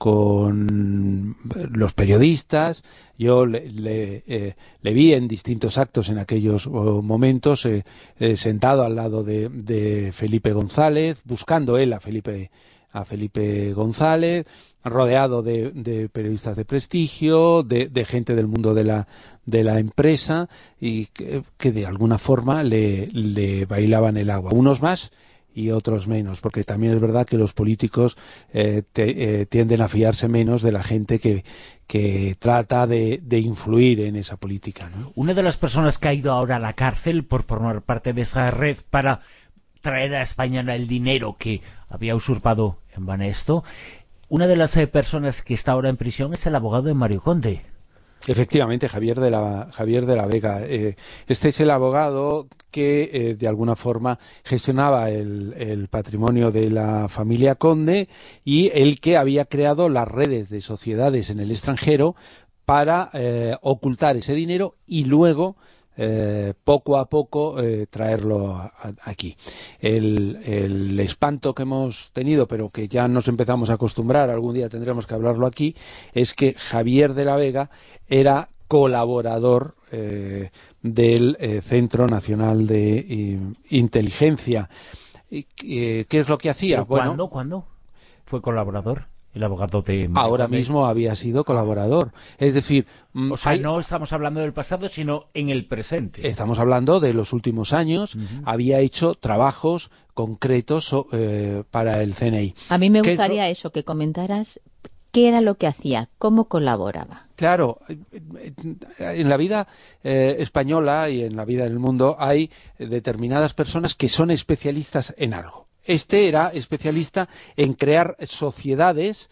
los periodistas. Yo le vi en distintos actos en aquellos momentos, sentado al lado de Felipe González, buscando él a Felipe González, rodeado de periodistas de prestigio, de gente del mundo de la empresa, y que de alguna forma le bailaban el agua, unos más y otros menos, porque también es verdad que los políticos tienden a fiarse menos de la gente que trata de influir en esa política, ¿no? Una de las personas que ha ido ahora a la cárcel por formar parte de esa red para traer a España el dinero que había usurpado en Banesto, una de las personas que está ahora en prisión es el abogado de Mario Conde. Efectivamente, Javier de la Vega. Este es el abogado que de alguna forma gestionaba el patrimonio de la familia Conde, y el que había creado las redes de sociedades en el extranjero para ocultar ese dinero y luego poco a poco traerlo aquí. El espanto que hemos tenido, pero que ya nos empezamos a acostumbrar, algún día tendremos que hablarlo aquí, es que Javier de la Vega era colaborador del Centro Nacional de Inteligencia. ¿Qué es lo que hacía? ¿Cuándo fue colaborador? El abogado de Mario ahora Conde. mismo había sido colaborador. Es decir, o sea, no estamos hablando del pasado, sino en el presente. Estamos hablando de los últimos años. Había hecho trabajos concretos para el CNI. A mí me gustaría eso, que comentaras qué era lo que hacía, cómo colaboraba. Claro, en la vida española y en la vida del mundo hay determinadas personas que son especialistas en algo. Este era especialista en crear sociedades,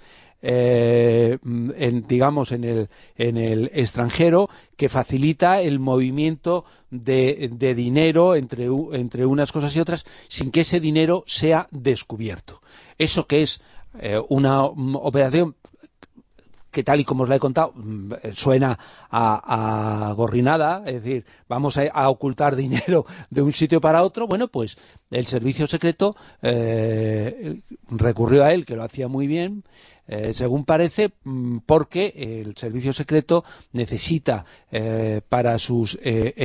digamos, en el extranjero, que facilita el movimiento de dinero entre unas cosas y otras, sin que ese dinero sea descubierto. Eso que es una operación que tal y como os la he contado, suena a gorrinada, es decir, vamos a ocultar dinero de un sitio para otro. Bueno, pues el servicio secreto recurrió a él, que lo hacía muy bien, según parece, porque el servicio secreto necesita para sus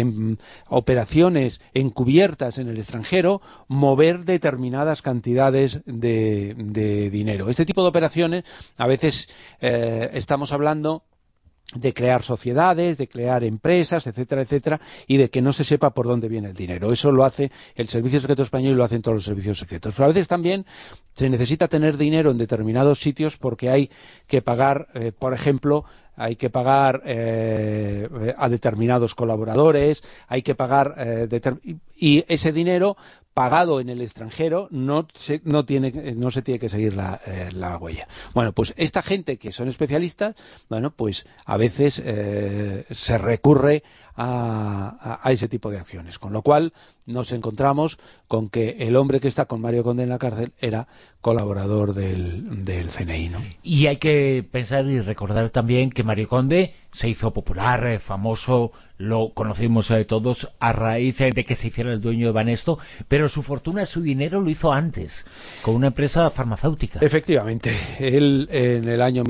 operaciones encubiertas en el extranjero mover determinadas cantidades de dinero. Este tipo de operaciones, a veces estamos hablando de crear sociedades, de crear empresas, etcétera, etcétera, y de que no se sepa por dónde viene el dinero. Eso lo hace el Servicio Secreto Español y lo hacen todos los servicios secretos. Pero a veces también se necesita tener dinero en determinados sitios porque hay que pagar, por ejemplo, hay que pagar a determinados colaboradores, hay que pagar y ese dinero pagado en el extranjero no se tiene que seguir la huella. Bueno, pues esta gente que son especialistas, bueno, pues a veces se recurre a ese tipo de acciones, con lo cual nos encontramos con que el hombre que está con Mario Conde en la cárcel era colaborador del CNI, ¿no? Y hay que pensar y recordar también que Mario Conde se hizo popular, famoso, lo conocimos todos a raíz de que se hiciera el dueño de Banesto, pero su fortuna, su dinero lo hizo antes, con una empresa farmacéutica. Efectivamente, él en el año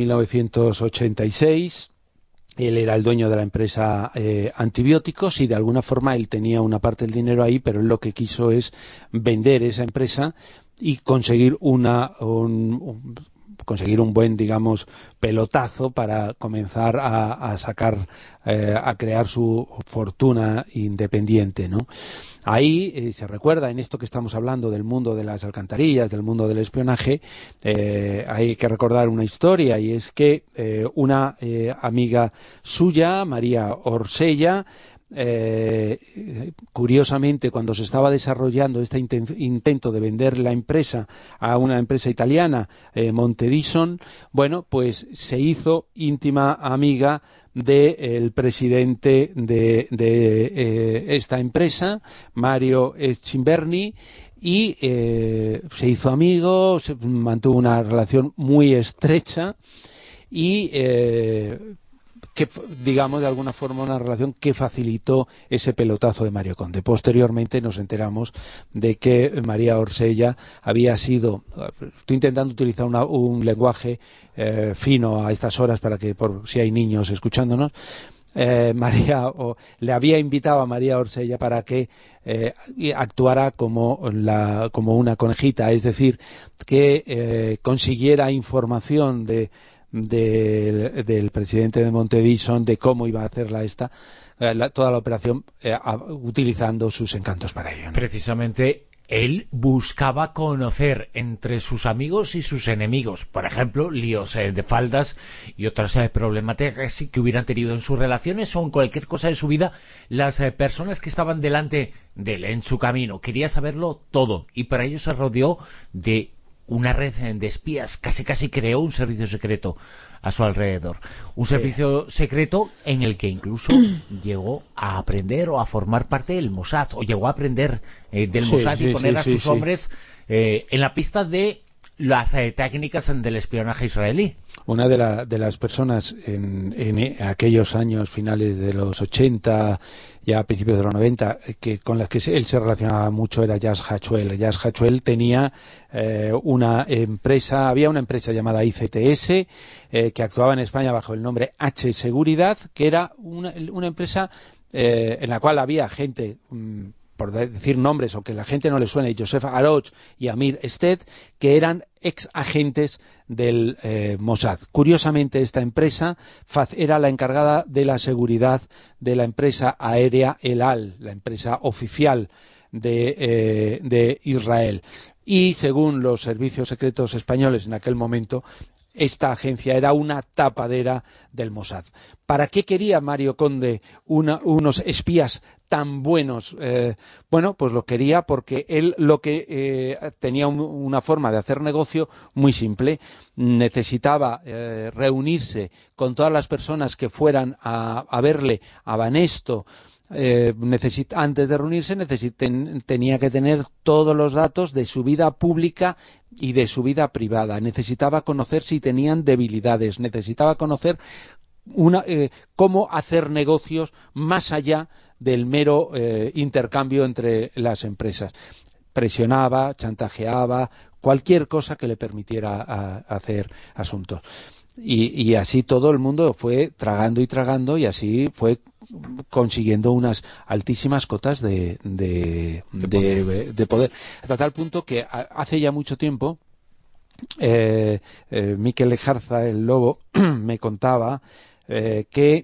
1986... Él era el dueño de la empresa antibióticos y de alguna forma él tenía una parte del dinero ahí, pero él lo que quiso es vender esa empresa y conseguir conseguir un buen, digamos, pelotazo para comenzar a sacar, a crear su fortuna independiente, ¿no? Ahí se recuerda, en esto que estamos hablando del mundo de las alcantarillas, del mundo del espionaje, hay que recordar una historia, y es que una amiga suya, María Orsella, curiosamente, cuando se estaba desarrollando este intento de vender la empresa a una empresa italiana, Montedison, bueno, pues se hizo íntima amiga del presidente de esta empresa, Mario Cimberni, y se hizo amigo, se mantuvo una relación muy estrecha y que, digamos, de alguna forma una relación que facilitó ese pelotazo de Mario Conde. Posteriormente nos enteramos de que María Orsella había sido, estoy intentando utilizar un lenguaje fino a estas horas para que, por si hay niños escuchándonos, le había invitado a María Orsella para que actuara como una conejita, es decir, que consiguiera información del presidente de Montedison de cómo iba a hacerla toda la operación, utilizando sus encantos para ello, ¿no? Precisamente él buscaba conocer entre sus amigos y sus enemigos, por ejemplo, líos de faldas y otras problemáticas que hubieran tenido en sus relaciones o en cualquier cosa de su vida las personas que estaban delante de él en su camino. Quería saberlo todo y para ello se rodeó de una red de espías, casi creó un servicio secreto a su alrededor. Un servicio secreto en el que incluso llegó a aprender o a formar parte del Mossad, o llegó a aprender del Mossad y poner a sus hombres en la pista de las técnicas del espionaje israelí. Una de las personas en aquellos años finales de los 80, ya a principios de los 90, con las que él se relacionaba mucho era Yas Hachuel. Yas Hachuel tenía una empresa, había una empresa llamada ICTS que actuaba en España bajo el nombre H Seguridad, que era una empresa en la cual había gente, por decir nombres, aunque la gente no le suene, Joseph Aroch y Amir Ested, que eran ex agentes del Mossad. Curiosamente, esta empresa era la encargada de la seguridad de la empresa aérea El Al, la empresa oficial de Israel. Y según los servicios secretos españoles en aquel momento, esta agencia era una tapadera del Mossad. ¿Para qué quería Mario Conde unos espías tan buenos? Bueno, pues lo quería porque él tenía una forma de hacer negocio muy simple. Necesitaba reunirse con todas las personas que fueran a verle a Banesto, antes de reunirse tenía que tener todos los datos de su vida pública y de su vida privada. Necesitaba conocer si tenían debilidades, necesitaba conocer cómo hacer negocios más allá del mero intercambio entre las empresas. Presionaba, chantajeaba, cualquier cosa que le permitiera hacer asuntos. Y así todo el mundo fue tragando y tragando, y así fue consiguiendo unas altísimas cotas de poder. Hasta tal punto que hace ya mucho tiempo Miquel Lejarza, el Lobo, me contaba que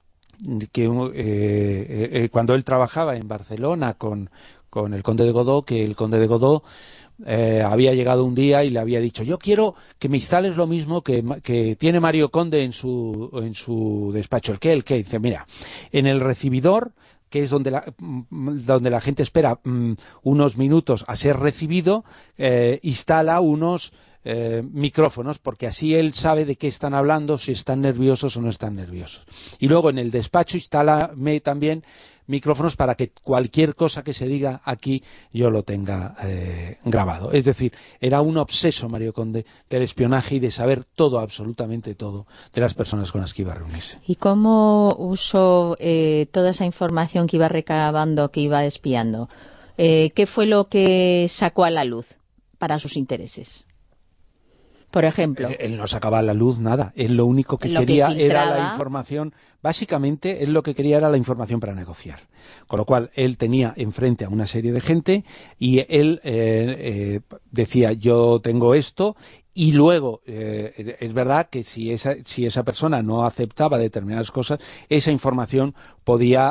cuando él trabajaba en Barcelona con el conde de Godó, que el conde de Godó había llegado un día y le había dicho: yo quiero que me instales lo mismo que tiene Mario Conde en su despacho. ¿El qué? Dice: mira, en el recibidor, que es donde la gente espera unos minutos a ser recibido, instala unos micrófonos, porque así él sabe de qué están hablando, si están nerviosos o no están nerviosos. Y luego en el despacho instálame también micrófonos para que cualquier cosa que se diga aquí yo lo tenga grabado. Es decir, era un obseso Mario Conde del espionaje y de saber todo, absolutamente todo, de las personas con las que iba a reunirse. ¿Y cómo usó toda esa información que iba recabando, que iba espiando? ¿Qué fue lo que sacó a la luz para sus intereses? Por ejemplo, él no sacaba a la luz nada. Él lo único que quería era la información. Básicamente, él lo que quería era la información para negociar. Con lo cual, él tenía enfrente a una serie de gente y él decía: yo tengo esto. Y luego, es verdad que si esa persona no aceptaba determinadas cosas, esa información podía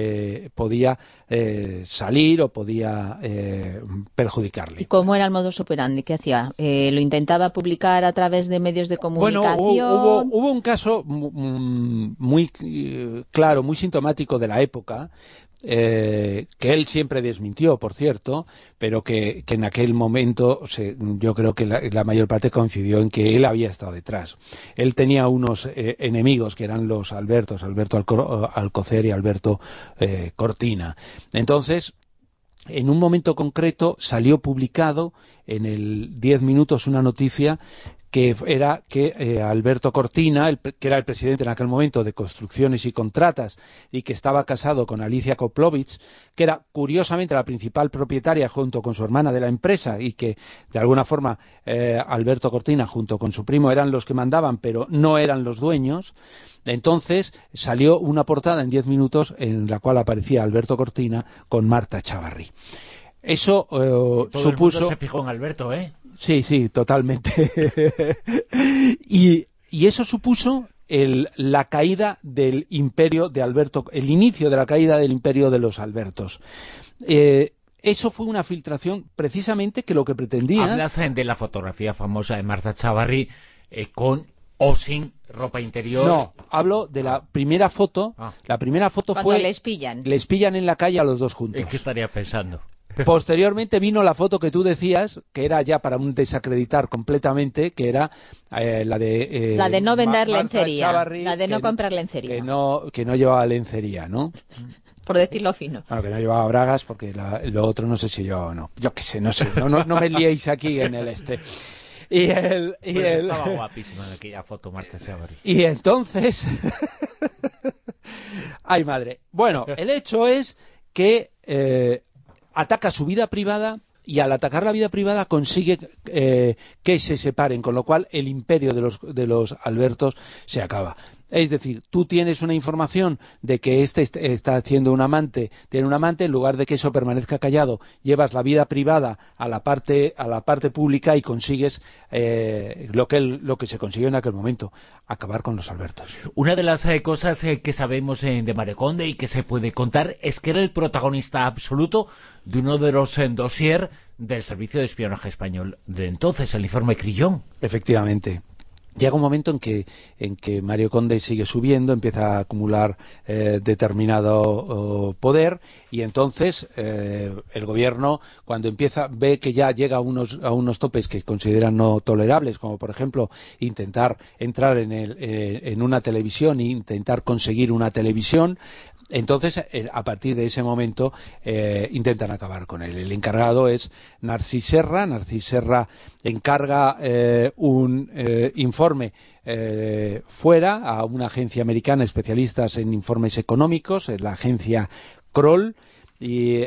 salir o podía perjudicarle. ¿Y cómo era el modus operandi? ¿Qué hacía? ¿Lo intentaba publicar a través de medios de comunicación? Bueno, hubo un caso muy claro, muy sintomático de la época, que él siempre desmintió, por cierto, pero que en aquel momento yo creo que la mayor parte coincidió en que él había estado detrás. Él tenía unos enemigos que eran los Albertos, Alberto Alcocer y Alberto Cortina. Entonces, en un momento concreto salió publicado en el 10 Minutos una noticia que era que Alberto Cortina, que era el presidente en aquel momento de Construcciones y Contratas y que estaba casado con Alicia Koplovich, que era curiosamente la principal propietaria junto con su hermana de la empresa, y que de alguna forma Alberto Cortina junto con su primo eran los que mandaban, pero no eran los dueños. Entonces salió una portada en 10 Minutos en la cual aparecía Alberto Cortina con Marta Chavarri. Eso todo supuso... el mundo se fijó en Alberto, ¿eh? Sí, totalmente. y eso supuso la caída del imperio de Alberto, el inicio de la caída del imperio de los Albertos. Eso fue una filtración precisamente que lo que pretendía... Hablas de la fotografía famosa de Marta Chavarri con o sin ropa interior. No, hablo de la primera foto. La primera foto cuando fue... les pillan. Les pillan en la calle a los dos juntos. ¿En qué estaría pensando? Posteriormente vino la foto que tú decías, que era ya para un desacreditar completamente, que era la de no vender lencería, Chavarri, la de no comprar lencería. Que no llevaba lencería, ¿no? Por decirlo fino. Bueno, que no llevaba bragas, porque lo otro no sé si llevaba o no. Yo qué sé, no sé. No me liéis aquí en el este. Estaba guapísima en aquella foto Marta Chavarri. Y entonces... ¡Ay, madre! Bueno, el hecho es que... ataca su vida privada, y al atacar la vida privada consigue que se separen, con lo cual el imperio de los Albertos se acaba. Es decir, tú tienes una información de que está haciendo tiene un amante, en lugar de que eso permanezca callado, llevas la vida privada a la parte pública y consigues lo que se consiguió en aquel momento, acabar con los Albertos. Una de las cosas que sabemos de Mario Conde y que se puede contar es que era el protagonista absoluto de uno de los dossier del Servicio de Espionaje Español de entonces, el informe Crillon. Efectivamente. Llega un momento en que Mario Conde sigue subiendo, empieza a acumular determinado poder, y entonces el gobierno, cuando ve que ya llega a unos topes que consideran no tolerables, como por ejemplo intentar entrar en una televisión e intentar conseguir una televisión, Entonces, a partir de ese momento, intentan acabar con él. El encargado es Narcís Serra. Narcís Serra encarga un informe fuera a una agencia americana especialistas en informes económicos, la agencia Kroll, y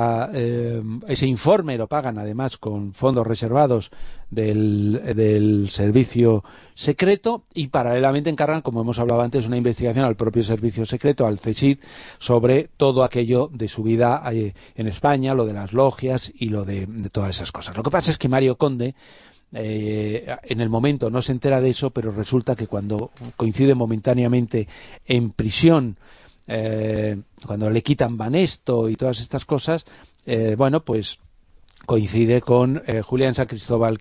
ese informe lo pagan además con fondos reservados del servicio secreto, y paralelamente encargan, como hemos hablado antes, una investigación al propio servicio secreto, al CSIC, sobre todo aquello de su vida en España, lo de las logias y lo de todas esas cosas. Lo que pasa es que Mario Conde en el momento no se entera de eso, pero resulta que cuando coincide momentáneamente en prisión, cuando le quitan Banesto y todas estas cosas, pues coincide con Julián San Cristóbal,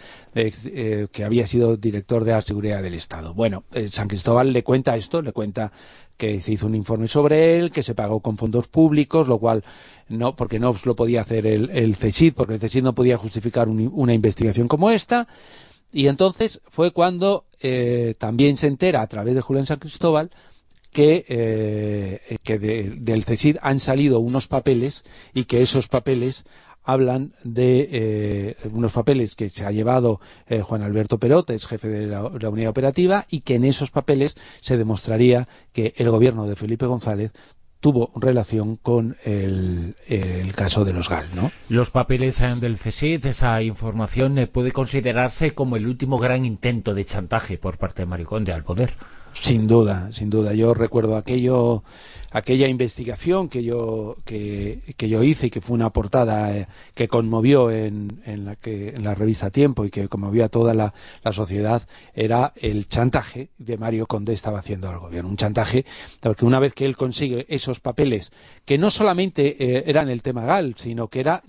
que había sido director de la Seguridad del Estado. Bueno, San Cristóbal le cuenta esto, le cuenta que se hizo un informe sobre él, que se pagó con fondos públicos, lo cual no, porque no lo podía hacer el CSIC, porque el CSIC no podía justificar una investigación como esta. Y entonces fue cuando también se entera, a través de Julián San Cristóbal, que del CSIC han salido unos papeles, y que esos papeles hablan de unos papeles que se ha llevado Juan Alberto Perot, es jefe de la unidad operativa, y que en esos papeles se demostraría que el gobierno de Felipe González tuvo relación con el caso de los GAL, ¿no? Los papeles del CSIC, esa información puede considerarse como el último gran intento de chantaje por parte de Mario Conde al poder. Sin duda, sin duda. Yo recuerdo aquella investigación que yo hice, y que fue una portada que conmovió en la revista Tiempo, y que conmovió a toda la sociedad. Era el chantaje de Mario Conde estaba haciendo al gobierno. Un chantaje porque una vez que él consigue esos papeles, que no solamente eran el tema GAL, sino que era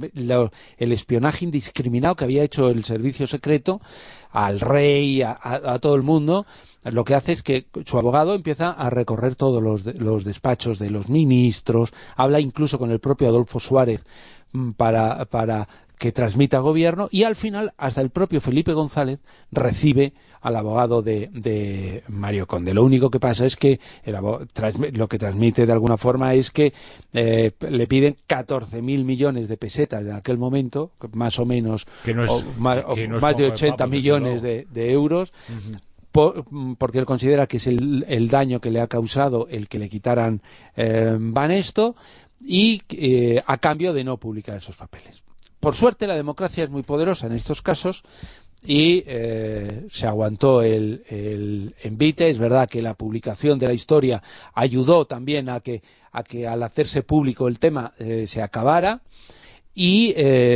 el espionaje indiscriminado que había hecho el servicio secreto al rey, a todo el mundo, lo que hace es que su abogado empieza a recorrer todos los despachos de los ministros, habla incluso con el propio Adolfo Suárez para que transmita al gobierno, y al final hasta el propio Felipe González recibe al abogado de Mario Conde. Lo único que pasa es que lo que transmite de alguna forma es que le piden 14.000 millones de pesetas en aquel momento, más o menos, más de 80 millones de euros, porque él considera que es el daño que le ha causado el que le quitaran Banesto, y a cambio de no publicar esos papeles. Por suerte, la democracia es muy poderosa en estos casos, y se aguantó el envite. Es verdad que la publicación de la historia ayudó también a que al hacerse público el tema se acabara, y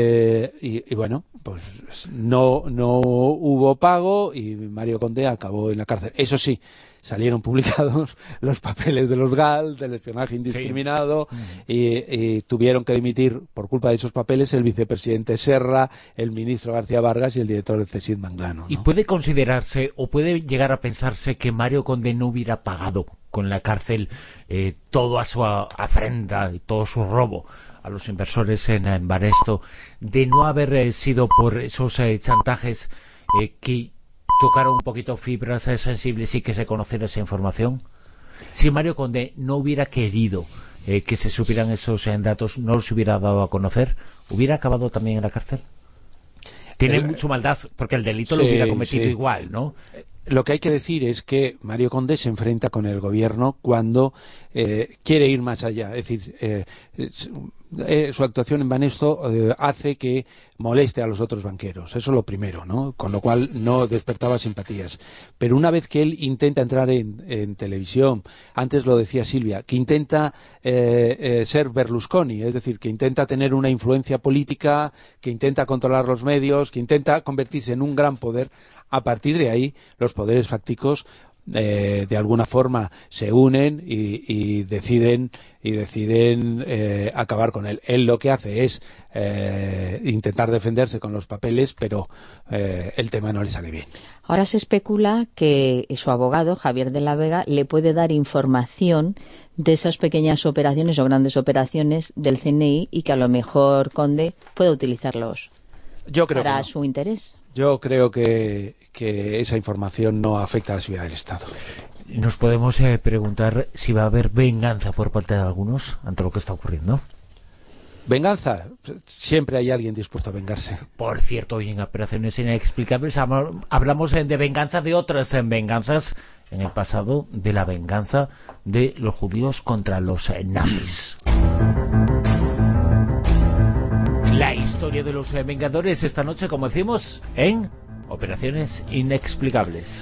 bueno, pues no hubo pago, y Mario Conde acabó en la cárcel. Eso sí, salieron publicados los papeles de los GAL, del espionaje indiscriminado, sí. y tuvieron que dimitir por culpa de esos papeles el vicepresidente Serra, el ministro García Vargas y el director del CSIC Manglano, ¿no? ¿Y puede considerarse, o puede llegar a pensarse, que Mario Conde no hubiera pagado con la cárcel toda su afrenta y todo su robo a los inversores en Banesto, de no haber sido por esos chantajes que tocaron un poquito fibras sensibles y que se conociera esa información? Si Mario Conde no hubiera querido que se supieran esos datos, no los hubiera dado a conocer, ¿hubiera acabado también en la cárcel? Tiene mucha maldad, porque el delito lo hubiera cometido igual, ¿no? Lo que hay que decir es que Mario Conde se enfrenta con el gobierno cuando quiere ir más allá. Es decir, su actuación en Banesto hace que moleste a los otros banqueros. Eso es lo primero, ¿no? Con lo cual no despertaba simpatías. Pero una vez que él intenta entrar en televisión, antes lo decía Silvia, que intenta ser Berlusconi, es decir, que intenta tener una influencia política, que intenta controlar los medios, que intenta convertirse en un gran poder, a partir de ahí los poderes fácticos de alguna forma se unen y deciden acabar con él. Él lo que hace es intentar defenderse con los papeles, pero el tema no le sale bien. Ahora se especula que su abogado, Javier de la Vega, le puede dar información de esas pequeñas operaciones o grandes operaciones del CNI, y que a lo mejor Conde puede utilizarlos para su interés. Yo creo que esa información no afecta a la seguridad del Estado. Nos podemos preguntar si va a haber venganza por parte de algunos ante lo que está ocurriendo. Venganza, siempre hay alguien dispuesto a vengarse. Por cierto, hoy en Operaciones Inexplicables hablamos de venganza de otras venganzas en el pasado, de la venganza de los judíos contra los nazis. La historia de los Vengadores esta noche, como decimos, en Operaciones Inexplicables.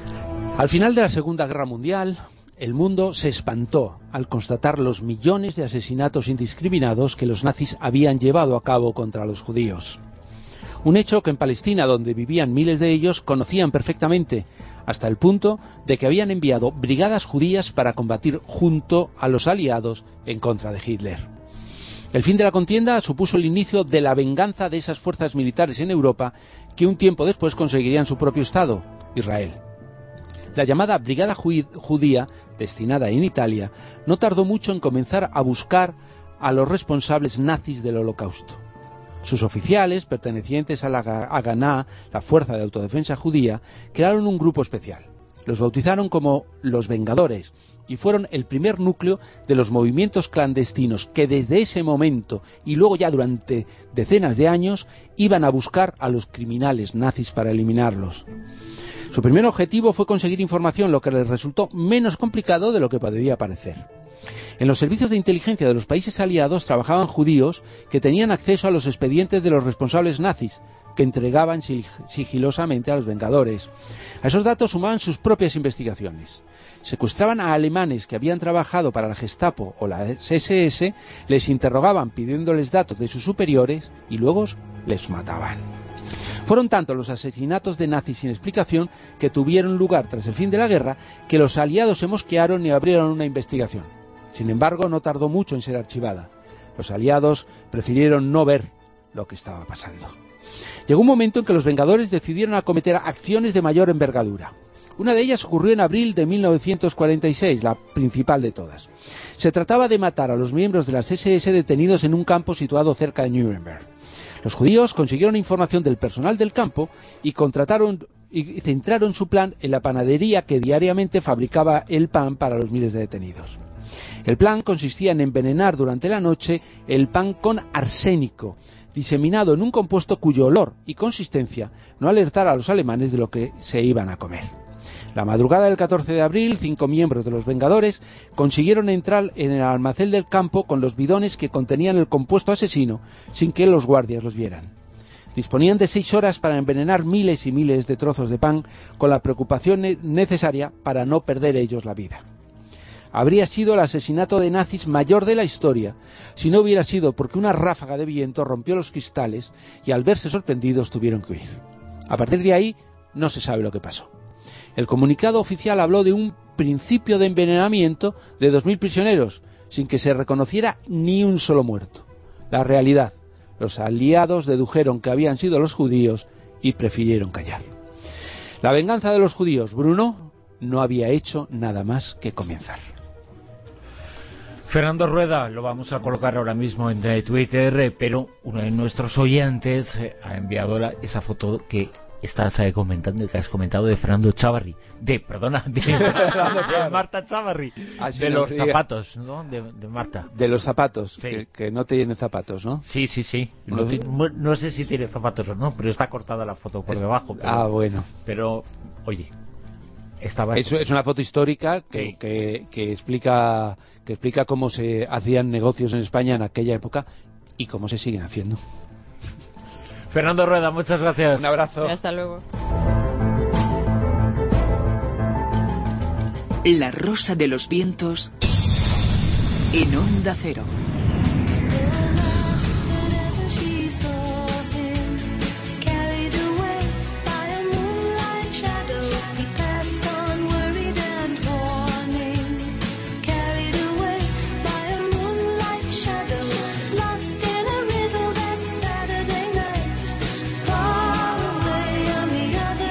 Al final de la Segunda Guerra Mundial, el mundo se espantó al constatar los millones de asesinatos indiscriminados que los nazis habían llevado a cabo contra los judíos. Un hecho que en Palestina, donde vivían miles de ellos, conocían perfectamente, hasta el punto de que habían enviado brigadas judías para combatir junto a los aliados en contra de Hitler. El fin de la contienda supuso el inicio de la venganza de esas fuerzas militares en Europa que un tiempo después conseguirían su propio Estado, Israel. La llamada Brigada Judía, destinada en Italia, no tardó mucho en comenzar a buscar a los responsables nazis del Holocausto. Sus oficiales, pertenecientes a la Haganá, la Fuerza de Autodefensa Judía, crearon un grupo especial. Los bautizaron como los Vengadores y fueron el primer núcleo de los movimientos clandestinos que desde ese momento y luego ya durante decenas de años iban a buscar a los criminales nazis para eliminarlos. Su primer objetivo fue conseguir información, lo que les resultó menos complicado de lo que podría parecer. En los servicios de inteligencia de los países aliados trabajaban judíos que tenían acceso a los expedientes de los responsables nazis, que entregaban sigilosamente a los Vengadores. A esos datos sumaban sus propias investigaciones. Secuestraban a alemanes que habían trabajado para la Gestapo o la SS, les interrogaban pidiéndoles datos de sus superiores y luego les mataban. Fueron tantos los asesinatos de nazis sin explicación que tuvieron lugar tras el fin de la guerra que los aliados se mosquearon y abrieron una investigación. Sin embargo, no tardó mucho en ser archivada. Los aliados prefirieron no ver lo que estaba pasando. Llegó un momento en que los Vengadores decidieron acometer acciones de mayor envergadura. Una de ellas ocurrió en abril de 1946, la principal de todas. Se trataba de matar a los miembros de las SS detenidos en un campo situado cerca de Nuremberg. Los judíos consiguieron información del personal del campo y centraron su plan en la panadería que diariamente fabricaba el pan para los miles de detenidos. El plan consistía en envenenar durante la noche el pan con arsénico, diseminado en un compuesto cuyo olor y consistencia no alertara a los alemanes de lo que se iban a comer. La madrugada del 14 de abril, 5 miembros de los Vengadores consiguieron entrar en el almacén del campo con los bidones que contenían el compuesto asesino sin que los guardias los vieran. Disponían de 6 horas para envenenar miles y miles de trozos de pan con la preocupación necesaria para no perder ellos la vida. Habría sido el asesinato de nazis mayor de la historia si no hubiera sido porque una ráfaga de viento rompió los cristales y al verse sorprendidos tuvieron que huir. A partir de ahí no se sabe lo que pasó. El comunicado oficial habló de un principio de envenenamiento de 2.000 prisioneros, sin que se reconociera ni un solo muerto. La realidad, los aliados dedujeron que habían sido los judíos y prefirieron callar. La venganza de los judíos, Bruno, no había hecho nada más que comenzar. Fernando Rueda, lo vamos a colocar ahora mismo en Twitter, pero uno de nuestros oyentes ha enviado esa foto que estás comentando, que has comentado de Fernando Chávarri, de Marta Chávarri, de los zapatos, ¿no? De Marta. De los zapatos, sí. que no tienen zapatos, ¿no? Sí. No sé si tiene zapatos o no, pero está cortada la foto por debajo. Pero, bueno. Pero, oye, es una foto histórica que explica cómo se hacían negocios en España en aquella época y cómo se siguen haciendo. Fernando Rueda, muchas gracias. Un abrazo. Hasta luego. La Rosa de los Vientos en Onda Cero.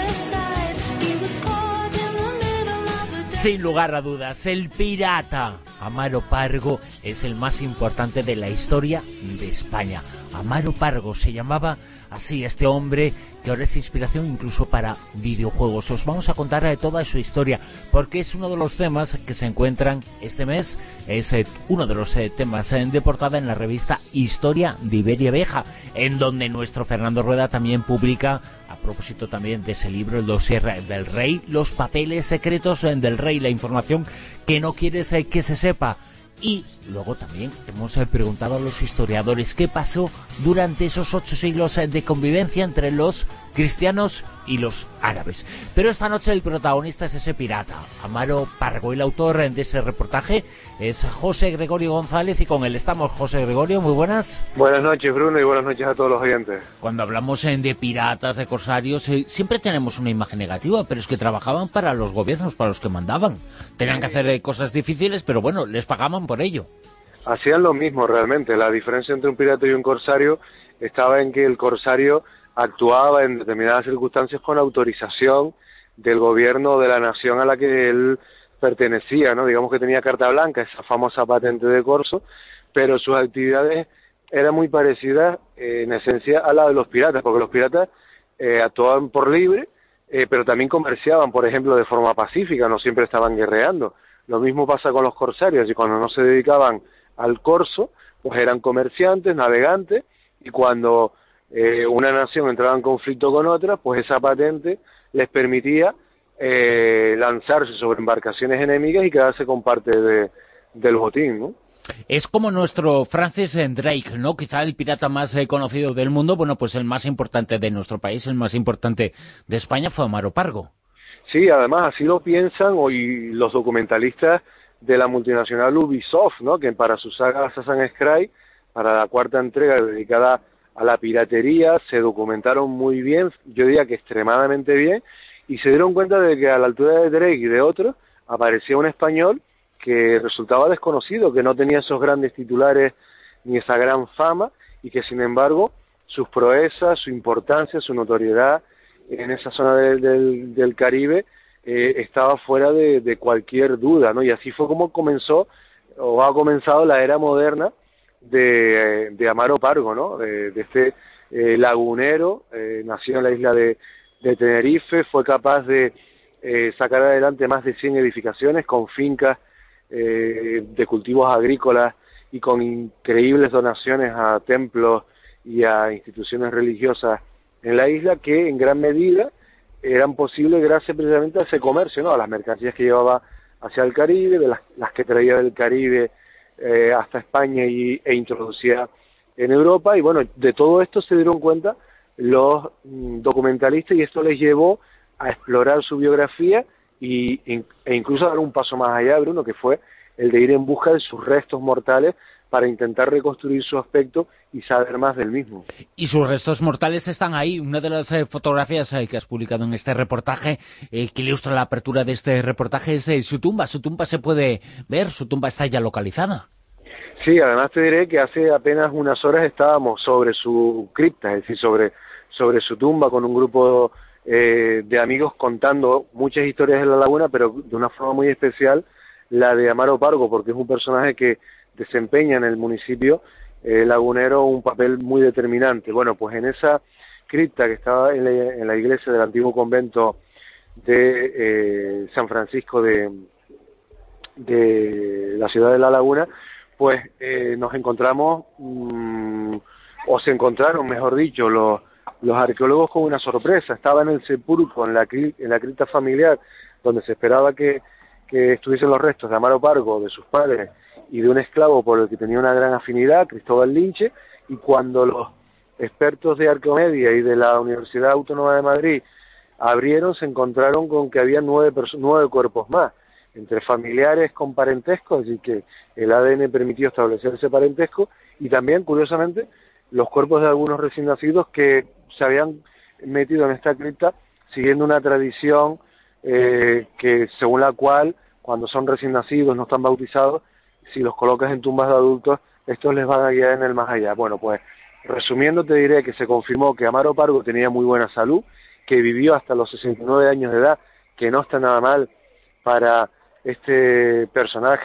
Sin lugar a dudas, el pirata Amaro Pargo es el más importante de la historia de España. Amaro Pargo se llamaba así este hombre, que ahora es inspiración incluso para videojuegos. Os vamos a contar toda su historia, porque es uno de los temas que se encuentran este mes, es uno de los temas de portada en la revista Historia de Iberia Vieja, en donde nuestro Fernando Rueda también publica, a propósito también de ese libro, el dossier del rey, los papeles secretos del rey, la información que no quieres que se sepa. Y luego también hemos preguntado a los historiadores qué pasó durante esos 8 siglos de convivencia entre los cristianos y los árabes. Pero esta noche el protagonista es ese pirata, Amaro Pargo. El autor de ese reportaje es José Gregorio González, y con él estamos. José Gregorio, muy buenas. Buenas noches, Bruno, y buenas noches a todos los oyentes. Cuando hablamos de piratas, de corsarios, siempre tenemos una imagen negativa, pero es que trabajaban para los gobiernos, para los que mandaban. Tenían que hacer cosas difíciles, pero bueno, les pagaban por ello. Hacían lo mismo realmente. La diferencia entre un pirata y un corsario estaba en que el corsario actuaba en determinadas circunstancias con autorización del gobierno de la nación a la que él pertenecía, ¿no? Digamos que tenía carta blanca, esa famosa patente de corso, pero sus actividades eran muy parecidas en esencia a la de los piratas, porque los piratas actuaban por libre, pero también comerciaban, por ejemplo, de forma pacífica, no siempre estaban guerreando. Lo mismo pasa con los corsarios, y cuando no se dedicaban al corso, pues eran comerciantes, navegantes, y cuando una nación entraba en conflicto con otra, pues esa patente les permitía lanzarse sobre embarcaciones enemigas y quedarse con parte del botín, ¿no? Es como nuestro Francis Drake, ¿no? Quizá el pirata más conocido del mundo. Bueno, pues el más importante de nuestro país, el más importante de España, fue Amaro Pargo. Sí, además así lo piensan hoy los documentalistas de la multinacional Ubisoft, ¿no? Que para su saga Assassin's Creed, para la 4ª entrega dedicada a la piratería, se documentaron muy bien, yo diría que extremadamente bien, y se dieron cuenta de que a la altura de Drake y de otros aparecía un español que resultaba desconocido, que no tenía esos grandes titulares ni esa gran fama, y que sin embargo sus proezas, su importancia, su notoriedad en esa zona del Caribe estaba fuera de cualquier duda, ¿no? Y así fue como comenzó, o ha comenzado la era moderna de Amaro Pargo, ¿no? De este lagunero, nació en la isla de Tenerife, fue capaz de sacar adelante más de 100 edificaciones con fincas de cultivos agrícolas y con increíbles donaciones a templos y a instituciones religiosas en la isla, que en gran medida eran posibles gracias precisamente a ese comercio, ¿no? A las mercancías que llevaba hacia el Caribe, de las que traía del Caribe hasta España e introducía en Europa. Y bueno, de todo esto se dieron cuenta los documentalistas, y esto les llevó a explorar su biografía e incluso a dar un paso más allá, Bruno, que fue el de ir en busca de sus restos mortales para intentar reconstruir su aspecto y saber más del mismo. Y sus restos mortales están ahí. Una de las fotografías que has publicado en este reportaje, que ilustra la apertura de este reportaje, es su tumba. Su tumba se puede ver, su tumba está ya localizada. Sí, además te diré que hace apenas unas horas estábamos sobre su cripta, es decir, sobre su tumba, con un grupo de amigos contando muchas historias de la laguna, pero de una forma muy especial la de Amaro Pargo, porque es un personaje que desempeña en el municipio lagunero un papel muy determinante. Bueno, pues en esa cripta que estaba en la iglesia del antiguo convento de San Francisco de la ciudad de La Laguna, pues nos encontramos, o se encontraron, mejor dicho, los arqueólogos con una sorpresa. Estaba en el sepulcro, en la cripta familiar, donde se esperaba que estuviesen los restos de Amaro Pargo, de sus padres, y de un esclavo por el que tenía una gran afinidad, Cristóbal Linche. Y cuando los expertos de Arqueomedia y de la Universidad Autónoma de Madrid abrieron, se encontraron con que había 9 cuerpos más, entre familiares con parentesco, así que el ADN permitió establecer ese parentesco, y también, curiosamente, los cuerpos de algunos recién nacidos que se habían metido en esta cripta siguiendo una tradición que según la cual, cuando son recién nacidos, no están bautizados, si los colocas en tumbas de adultos, estos les van a guiar en el más allá. Bueno, pues resumiendo, te diré que se confirmó que Amaro Pargo tenía muy buena salud, que vivió hasta los 69 años de edad, que no está nada mal para este personaje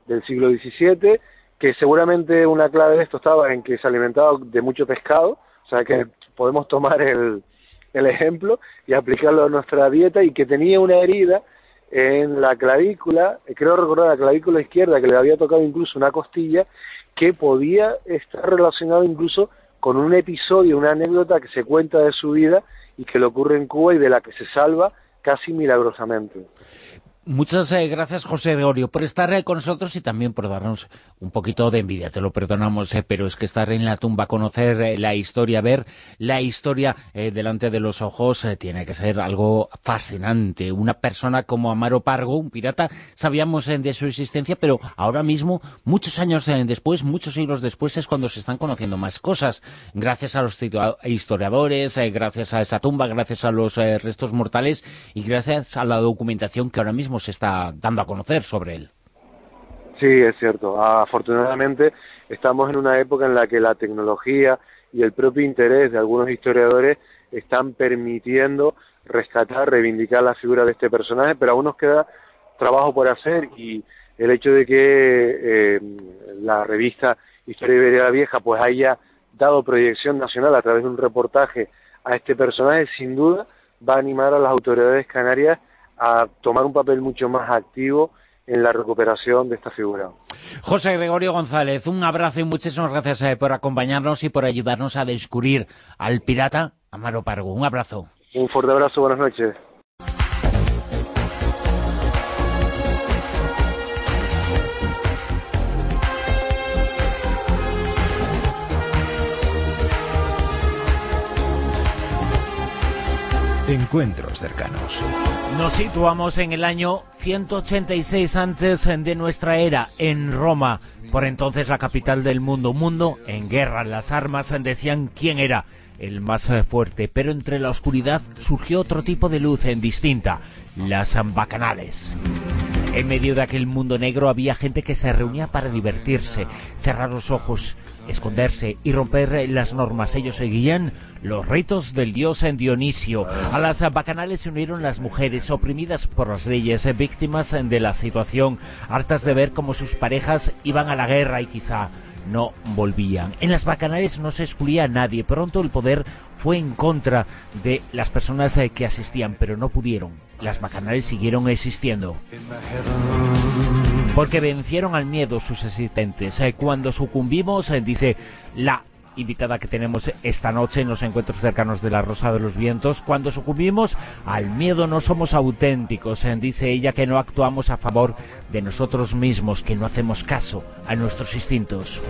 del siglo XVII, que seguramente una clave de esto estaba en que se alimentaba de mucho pescado, o sea que podemos tomar el ejemplo y aplicarlo a nuestra dieta, y que tenía una herida en la clavícula, creo recordar la clavícula izquierda, que le había tocado incluso una costilla, que podía estar relacionado incluso con un episodio, una anécdota que se cuenta de su vida y que le ocurre en Cuba y de la que se salva casi milagrosamente. Muchas gracias, José Gregorio, por estar con nosotros y también por darnos un poquito de envidia. Te lo perdonamos, pero es que estar en la tumba, conocer la historia, ver la historia delante de los ojos, tiene que ser algo fascinante. Una persona como Amaro Pargo, un pirata, sabíamos de su existencia, pero ahora mismo, muchos años después, muchos siglos después, es cuando se están conociendo más cosas. Gracias a los historiadores, gracias a esa tumba, gracias a los restos mortales y gracias a la documentación que ahora mismo se está dando a conocer sobre él. Sí, es cierto. Afortunadamente estamos en una época en la que la tecnología y el propio interés de algunos historiadores están permitiendo rescatar, reivindicar la figura de este personaje, pero aún nos queda trabajo por hacer, y el hecho de que la revista Historia Ibérica Vieja pues haya dado proyección nacional a través de un reportaje a este personaje, sin duda va a animar a las autoridades canarias a tomar un papel mucho más activo en la recuperación de esta figura. José Gregorio González, un abrazo y muchísimas gracias por acompañarnos y por ayudarnos a descubrir al pirata Amaro Pargo. Un abrazo. Un fuerte abrazo, buenas noches. Encuentros cercanos. Nos situamos en el año 186 antes de nuestra era, en Roma, por entonces la capital del mundo. Un mundo en guerra. Las armas decían quién era el más fuerte, pero entre la oscuridad surgió otro tipo de luz distinta, las bacanales. En medio de aquel mundo negro había gente que se reunía para divertirse, cerrar los ojos, esconderse y romper las normas. Ellos seguían los ritos del dios Dionisio. A las bacanales se unieron las mujeres oprimidas por las leyes, víctimas de la situación, hartas de ver cómo sus parejas iban a la guerra y quizá no volvían. En las bacanales no se excluía a nadie. Pronto el poder fue en contra de las personas que asistían, pero no pudieron. Las bacanales siguieron existiendo porque vencieron al miedo sus asistentes. Cuando sucumbimos, dice la invitada que tenemos esta noche en los encuentros cercanos de la Rosa de los Vientos, cuando sucumbimos al miedo no somos auténticos. Dice ella que no actuamos a favor de nosotros mismos, que no hacemos caso a nuestros instintos.